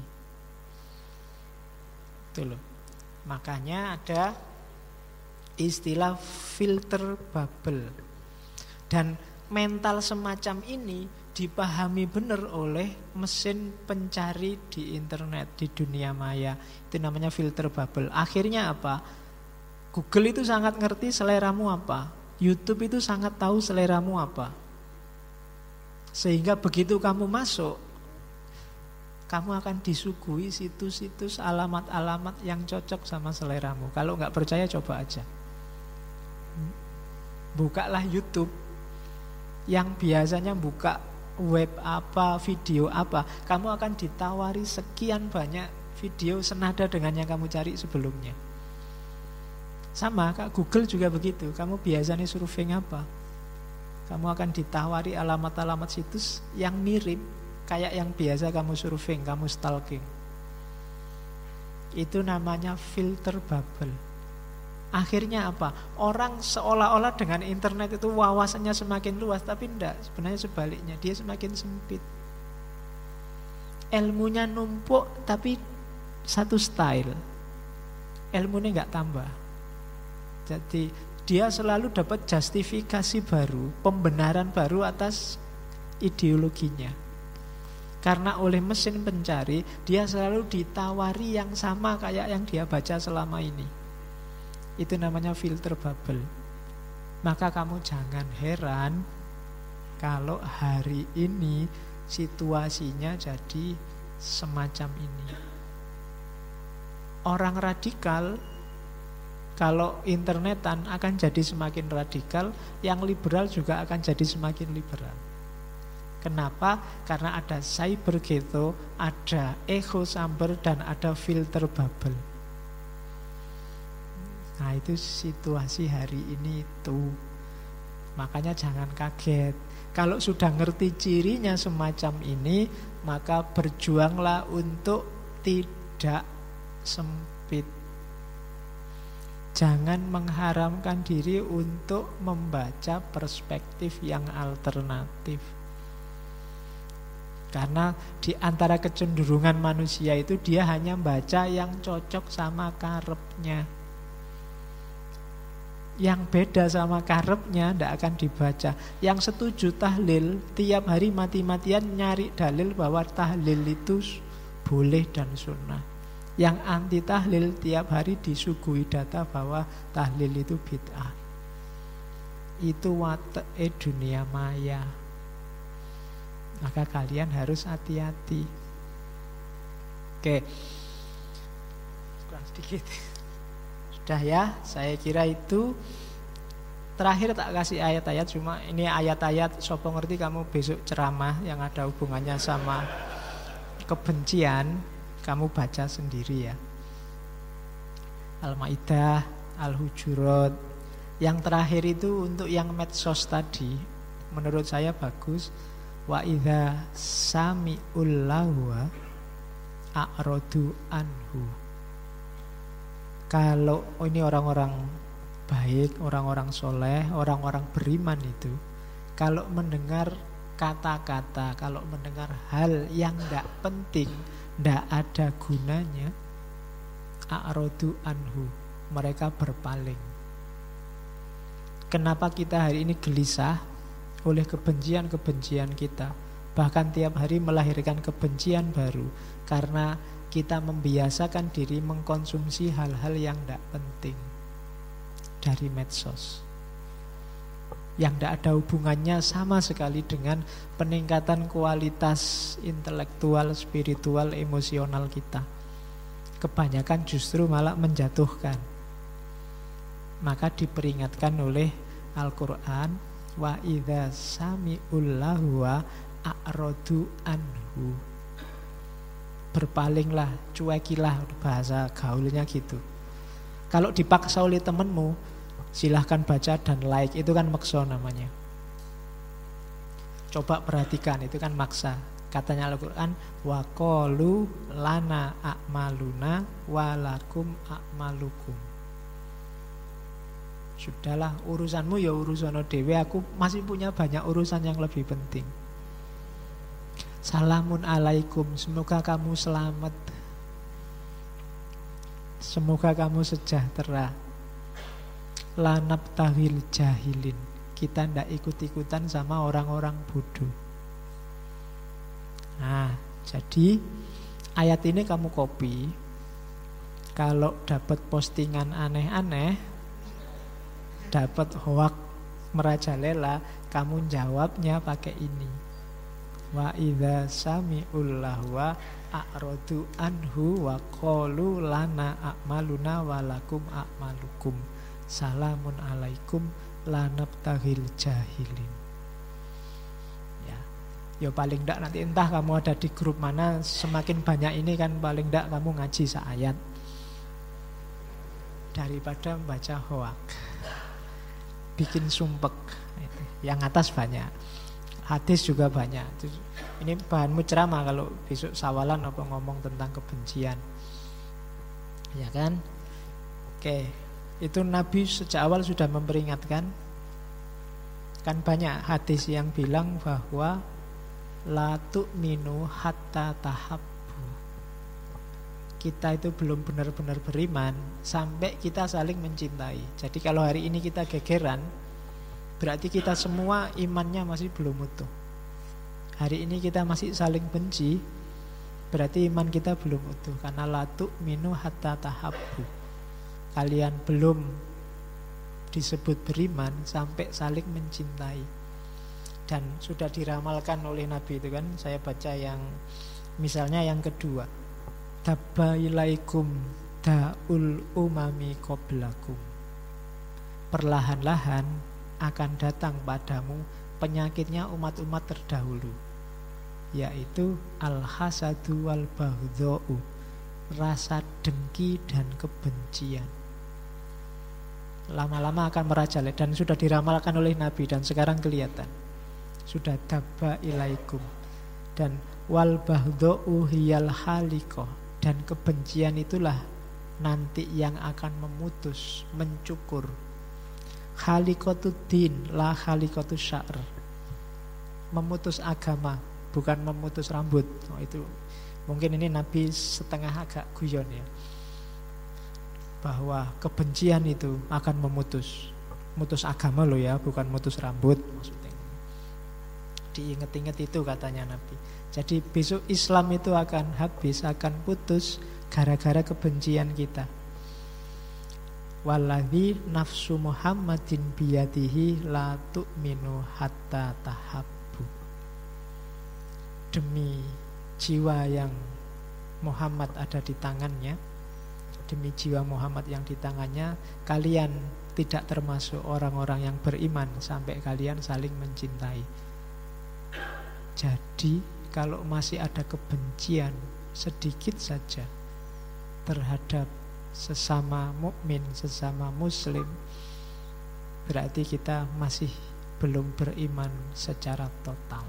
Itu loh. Makanya ada istilah filter bubble. Dan mental semacam ini dipahami benar oleh mesin pencari di internet, di dunia maya. Itu namanya filter bubble. Akhirnya apa? Google itu sangat ngerti seleramu apa, YouTube itu sangat tahu seleramu apa. Sehingga begitu kamu masuk, kamu akan disuguhi situs-situs, alamat-alamat yang cocok sama seleramu. Kalau nggak percaya coba aja, bukalah YouTube. Yang biasanya buka web apa, video apa, kamu akan ditawari sekian banyak video senada dengan yang kamu cari sebelumnya. Sama, Kak, Google juga begitu. Kamu biasanya surfing apa, kamu akan ditawari alamat-alamat situs yang mirip kayak yang biasa kamu surfing, kamu stalking. Itu namanya filter bubble. Akhirnya apa? Orang seolah-olah dengan internet itu wawasannya semakin luas, tapi enggak, sebenarnya sebaliknya, dia semakin sempit. Ilmunya numpuk tapi satu style, ilmunya enggak tambah. Jadi dia selalu dapat justifikasi baru, pembenaran baru atas ideologinya. Karena oleh mesin pencari, dia selalu ditawari yang sama kayak yang dia baca selama ini. Itu namanya filter bubble. Maka kamu jangan heran kalau hari ini situasinya jadi semacam ini. Orang radikal kalau internetan akan jadi semakin radikal, yang liberal juga akan jadi semakin liberal. Kenapa? Karena ada cyber ghetto, ada echo chamber, dan ada filter bubble. Nah, itu situasi hari ini itu. Makanya jangan kaget. Kalau sudah ngerti cirinya semacam ini, maka berjuanglah untuk tidak sempit. Jangan mengharamkan diri untuk membaca perspektif yang alternatif. Karena di antara kecenderungan manusia itu dia hanya baca yang cocok sama karepnya. Yang beda sama karepnya tidak akan dibaca. Yang setuju tahlil, tiap hari mati-matian nyari dalil bahwa tahlil itu boleh dan sunnah. Yang anti tahlil tiap hari disuguhi data bahwa tahlil itu bid'ah. Itu wateke dunia maya. Maka kalian harus hati-hati. Oke. Kurang sedikit. Sudah ya, saya kira itu. Terakhir tak kasih ayat-ayat, cuma ini ayat-ayat sopo ngerti kamu besok ceramah yang ada hubungannya sama kebencian, kamu baca sendiri ya. Al-Maidah, Al-Hujurat. Yang terakhir itu untuk yang medsos tadi, menurut saya bagus. Wa idza sami'ul lahwa a'radu anhu. Kalau ini orang-orang baik, orang-orang soleh, orang-orang beriman itu, kalau mendengar kata-kata, kalau mendengar hal yang tidak penting, tidak ada gunanya, a'radu anhu, mereka berpaling. Kenapa kita hari ini gelisah oleh kebencian-kebencian kita, bahkan tiap hari melahirkan kebencian baru, karena kita membiasakan diri mengkonsumsi hal-hal yang tidak penting dari medsos, yang tidak ada hubungannya sama sekali dengan peningkatan kualitas intelektual, spiritual, emosional kita. Kebanyakan justru malah menjatuhkan. Maka diperingatkan oleh Al-Quran, wa idza sami'ul lahwa a'radu anhu. Berpalinglah, cuekilah, bahasa gaulnya gitu. Kalau dipaksa oleh temanmu, silahkan baca dan like, itu kan maksa namanya. Coba perhatikan, itu kan maksa. Katanya Al-Quran, wa qalu lana a'maluna wa lakum a'malukum. Sudahlah, urusanmu ya urusan dewe, aku masih punya banyak urusan yang lebih penting. Salamun alaikum, semoga kamu selamat, semoga kamu sejahtera. Lanab tahil jahilin, kita tidak ikut-ikutan sama orang-orang bodoh. Nah, jadi ayat ini kamu copy. Kalau dapat postingan aneh-aneh, dapat hoak merajalela, kamu jawabnya pakai ini. Wa idza sami'ul lahwa a'radu anhu wa qalu lana a'maluna wa lakum a'malukum. Salamun alaikum lanabtaghil jahilin. Ya paling enggak nanti entah kamu ada di grup mana, semakin banyak ini kan paling enggak kamu ngaji seayat daripada membaca hoak, bikin sumpek. Yang atas banyak, hadis juga banyak. Ini bahanmu ceramah kalau besok sawalan apa ngomong tentang kebencian, ya kan? Oke, itu Nabi sejak awal sudah memperingatkan. Kan banyak hadis yang bilang bahwa la tu'minu hatta tahabbu. Kita itu belum benar-benar beriman sampai kita saling mencintai. Jadi kalau hari ini kita gegeran, berarti kita semua imannya masih belum utuh. Hari ini kita masih saling benci, berarti iman kita belum utuh. Karena la tu'minu hatta tahabbu, kalian belum disebut beriman sampai saling mencintai. Dan sudah diramalkan oleh Nabi itu kan, saya baca yang misalnya yang kedua, tabailaikum da'ul umami qablakum. Perlahan-lahan akan datang padamu penyakitnya umat-umat terdahulu, yaitu al-hasadu wal baghdha'u, rasa dengki dan kebencian. Lama-lama akan merajalela dan sudah diramalkan oleh Nabi dan sekarang kelihatan. Sudah daba ilaikum. Dan wal baghdha'u hiyal haliqah, dan kebencian itulah nanti yang akan memutus, mencukur. Khaliqatud din la khaliqatus sya'r, memutus agama, bukan memutus rambut. Itu mungkin ini Nabi setengah agak guyon ya, bahwa kebencian itu akan memutus agama loh ya, bukan mutus rambut maksudnya. Diinget-inget itu katanya Nabi. Jadi besok Islam itu akan habis, akan putus gara-gara kebencian kita. Walladzi nafsu Muhammadin biyadihi la tu'minu hatta tahabbu. Demi jiwa yang Muhammad ada di tangannya, demi jiwa Muhammad yang di tangannya, kalian tidak termasuk orang-orang yang beriman sampai kalian saling mencintai. Jadi kalau masih ada kebencian sedikit saja terhadap sesama mukmin, sesama muslim, berarti kita masih belum beriman secara total.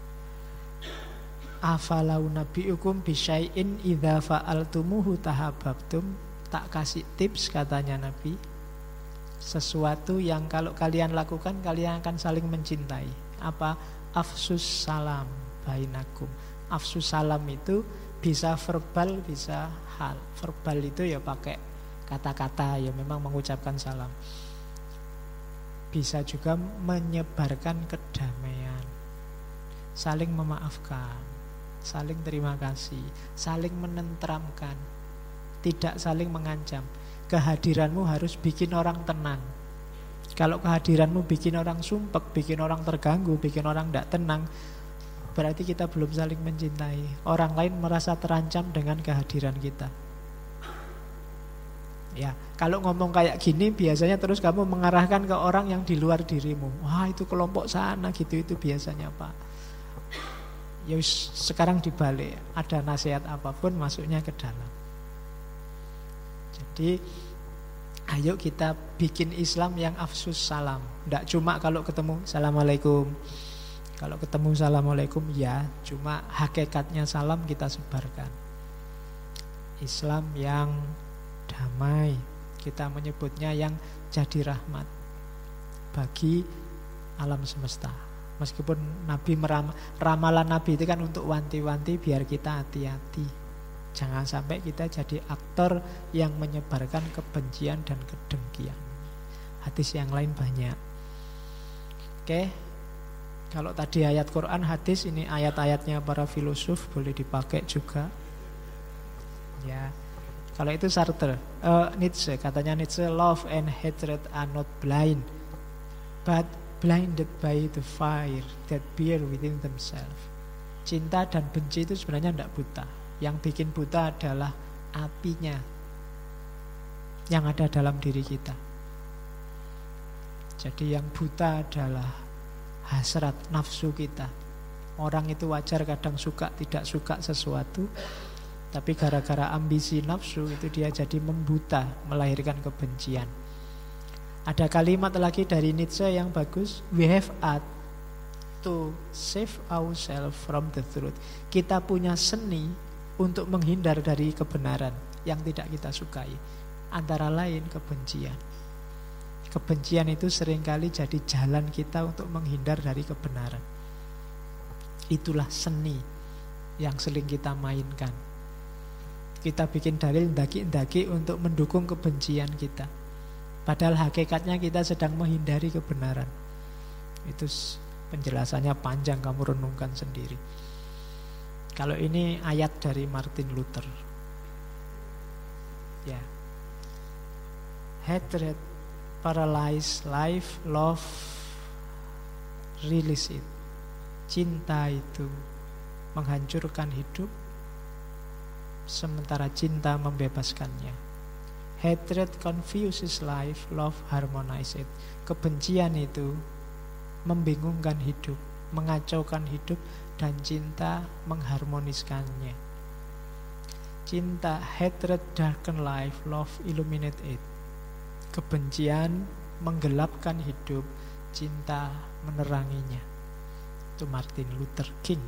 Afalau nabiukum bisyai'in idza fa'altumuhu tahabbtum. Tak kasih tips katanya Nabi, sesuatu yang kalau kalian lakukan kalian akan saling mencintai. Apa? Afsus salam bainakum. Afsus salam itu bisa verbal, bisa hal. Verbal itu ya pakai kata-kata, ya memang mengucapkan salam. Bisa juga menyebarkan kedamaian, saling memaafkan, saling terima kasih, saling menenteramkan, tidak saling mengancam. Kehadiranmu harus bikin orang tenang. Kalau kehadiranmu bikin orang sumpek, bikin orang terganggu, bikin orang tidak tenang, berarti kita belum saling mencintai. Orang lain merasa terancam dengan kehadiran kita. Ya, kalau ngomong kayak gini biasanya terus kamu mengarahkan ke orang yang di luar dirimu. Wah, itu kelompok sana gitu, itu biasanya Pak. Ya sekarang dibalik, ada nasihat apapun masuknya ke dalam. Jadi ayo kita bikin Islam yang afsus salam. Tidak cuma kalau ketemu Assalamualaikum. Kalau ketemu Assalamualaikum ya, cuma hakikatnya salam kita sebarkan. Islam yang damai, kita menyebutnya yang jadi rahmat bagi alam semesta. Meskipun Nabi ramalan Nabi itu kan untuk wanti-wanti biar kita hati-hati. Jangan sampai kita jadi aktor yang menyebarkan kebencian dan kedengkian. Hadis yang lain banyak. Oke. Kalau tadi ayat Quran, hadis, ini ayat-ayatnya para filosof, boleh dipakai juga. Ya. Kalau itu Sartre, Nietzsche, katanya Nietzsche, love and hatred are not blind, but blinded by the fire that burn within themselves. Cinta dan benci itu sebenarnya tidak buta. Yang bikin buta adalah apinya yang ada dalam diri kita. Jadi yang buta adalah hasrat nafsu kita. Orang itu wajar kadang suka tidak suka sesuatu, tapi gara-gara ambisi nafsu itu dia jadi membuta, melahirkan kebencian. Ada kalimat lagi dari Nietzsche yang bagus, we have art to save ourselves from the truth. Kita punya seni untuk menghindar dari kebenaran yang tidak kita sukai. Antara lain kebencian. Kebencian itu seringkali jadi jalan kita untuk menghindar dari kebenaran. Itulah seni yang sering kita mainkan. Kita bikin dalil ndaki-ndaki untuk mendukung kebencian kita. Padahal hakikatnya kita sedang menghindari kebenaran. Itu penjelasannya panjang, kamu renungkan sendiri. Kalau ini ayat dari Martin Luther. Ya. Hatred paralyze life, love release it. Cinta itu menghancurkan hidup, sementara cinta membebaskannya. Hatred confuses life, love harmonize it. Kebencian itu membingungkan hidup, mengacaukan hidup, dan cinta mengharmoniskannya. Cinta, hatred darken life, love illuminate it. Kebencian menggelapkan hidup, cinta meneranginya. Itu Martin Luther King.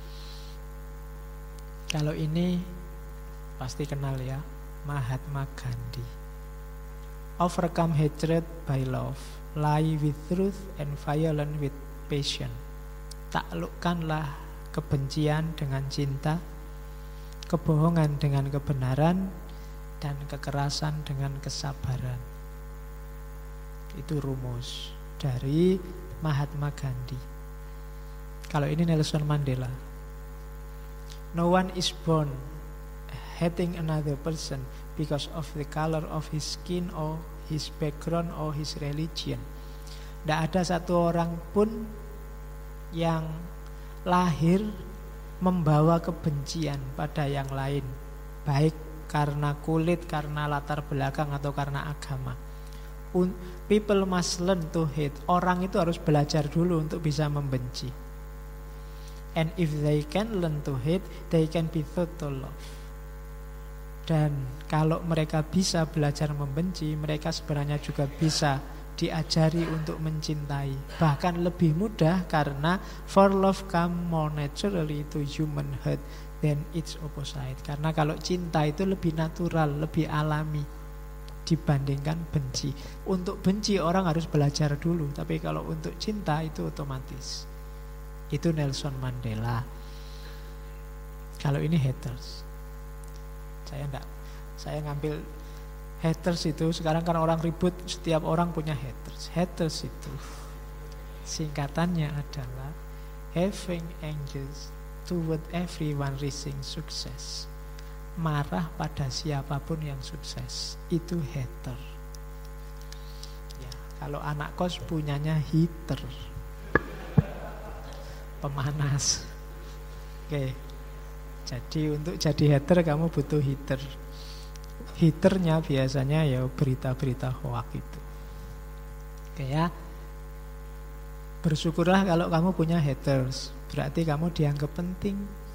Kalau ini pasti kenal ya, Mahatma Gandhi. Overcome hatred by love, lie with truth and violence with passion. Taklukkanlah kebencian dengan cinta, kebohongan dengan kebenaran, dan kekerasan dengan kesabaran. Itu rumus dari Mahatma Gandhi. Kalau ini Nelson Mandela. No one is born hating another person because of the color of his skin or his background or his religion. Tidak ada satu orang pun yang lahir membawa kebencian pada yang lain, baik karena kulit, karena latar belakang, atau karena agama. People must learn to hate. Orang itu harus belajar dulu untuk bisa membenci. And if they can learn to hate, they can be taught to love. Dan kalau mereka bisa belajar membenci, mereka sebenarnya juga bisa diajari untuk mencintai. Bahkan lebih mudah, karena for love come more naturally to human heart than its opposite. Karena kalau cinta itu lebih natural, lebih alami dibandingkan benci. Untuk benci orang harus belajar dulu, tapi kalau untuk cinta itu otomatis. Itu Nelson Mandela. Kalau ini haters, saya ngambil haters itu. Sekarang kan orang ribut, setiap orang punya haters. Haters itu singkatannya adalah having anger toward everyone reaching success. Marah pada siapapun yang sukses, itu hater. Ya, kalau anak kos punyanya heater, pemanas. Oke. Jadi untuk jadi hater kamu butuh heater. Heaternya biasanya ya berita-berita hoax itu. Oke ya. Bersyukurlah kalau kamu punya haters, berarti kamu dianggap penting.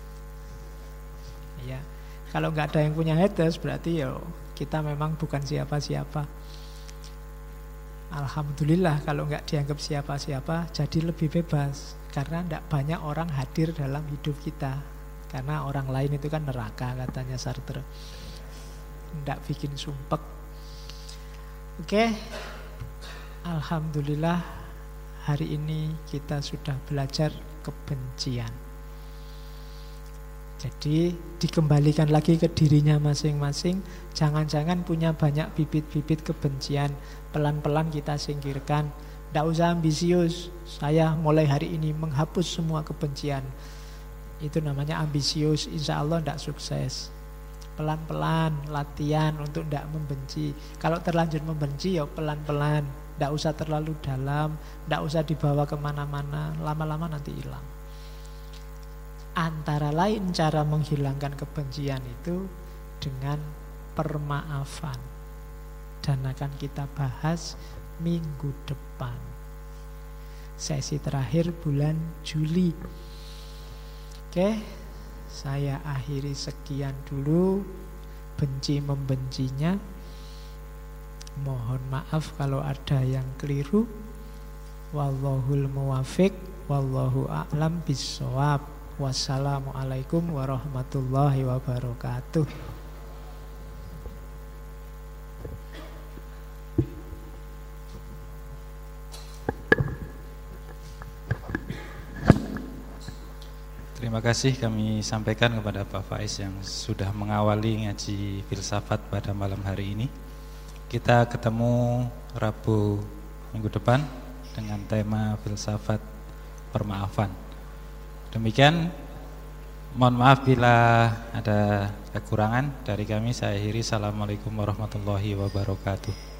Ya. Kalau nggak ada yang punya haters, berarti ya kita memang bukan siapa-siapa. Alhamdulillah kalau nggak dianggap siapa-siapa, jadi lebih bebas. Karena tidak banyak orang hadir dalam hidup kita. Karena orang lain itu kan neraka, katanya Sartre. Tidak bikin sumpek. Oke. Alhamdulillah hari ini kita sudah belajar kebencian. Jadi dikembalikan lagi ke dirinya masing-masing. Jangan-jangan punya banyak bibit-bibit kebencian, pelan-pelan kita singkirkan. Tidak usah ambisius, saya mulai hari ini menghapus semua kebencian. Itu namanya ambisius, insya Allah tidak sukses. Pelan-pelan latihan untuk tidak membenci. Kalau terlanjur membenci ya pelan-pelan, tidak usah terlalu dalam, tidak usah dibawa kemana-mana. Lama-lama nanti hilang. Antara lain cara menghilangkan kebencian itu dengan permaafan. Dan akan kita bahas minggu depan, sesi terakhir bulan Juli. Oke, saya akhiri sekian dulu. Benci membencinya. Mohon maaf kalau ada yang keliru. Wallahul muwafiq, wallahu a'lam bissawab. Wassalamualaikum warahmatullahi wabarakatuh. Terima kasih kami sampaikan kepada Pak Faiz yang sudah mengawali ngaji filsafat pada malam hari ini. Kita ketemu Rabu minggu depan dengan tema filsafat permaafan. Demikian, mohon maaf bila ada kekurangan dari kami. Saya akhiri. Assalamualaikum warahmatullahi wabarakatuh.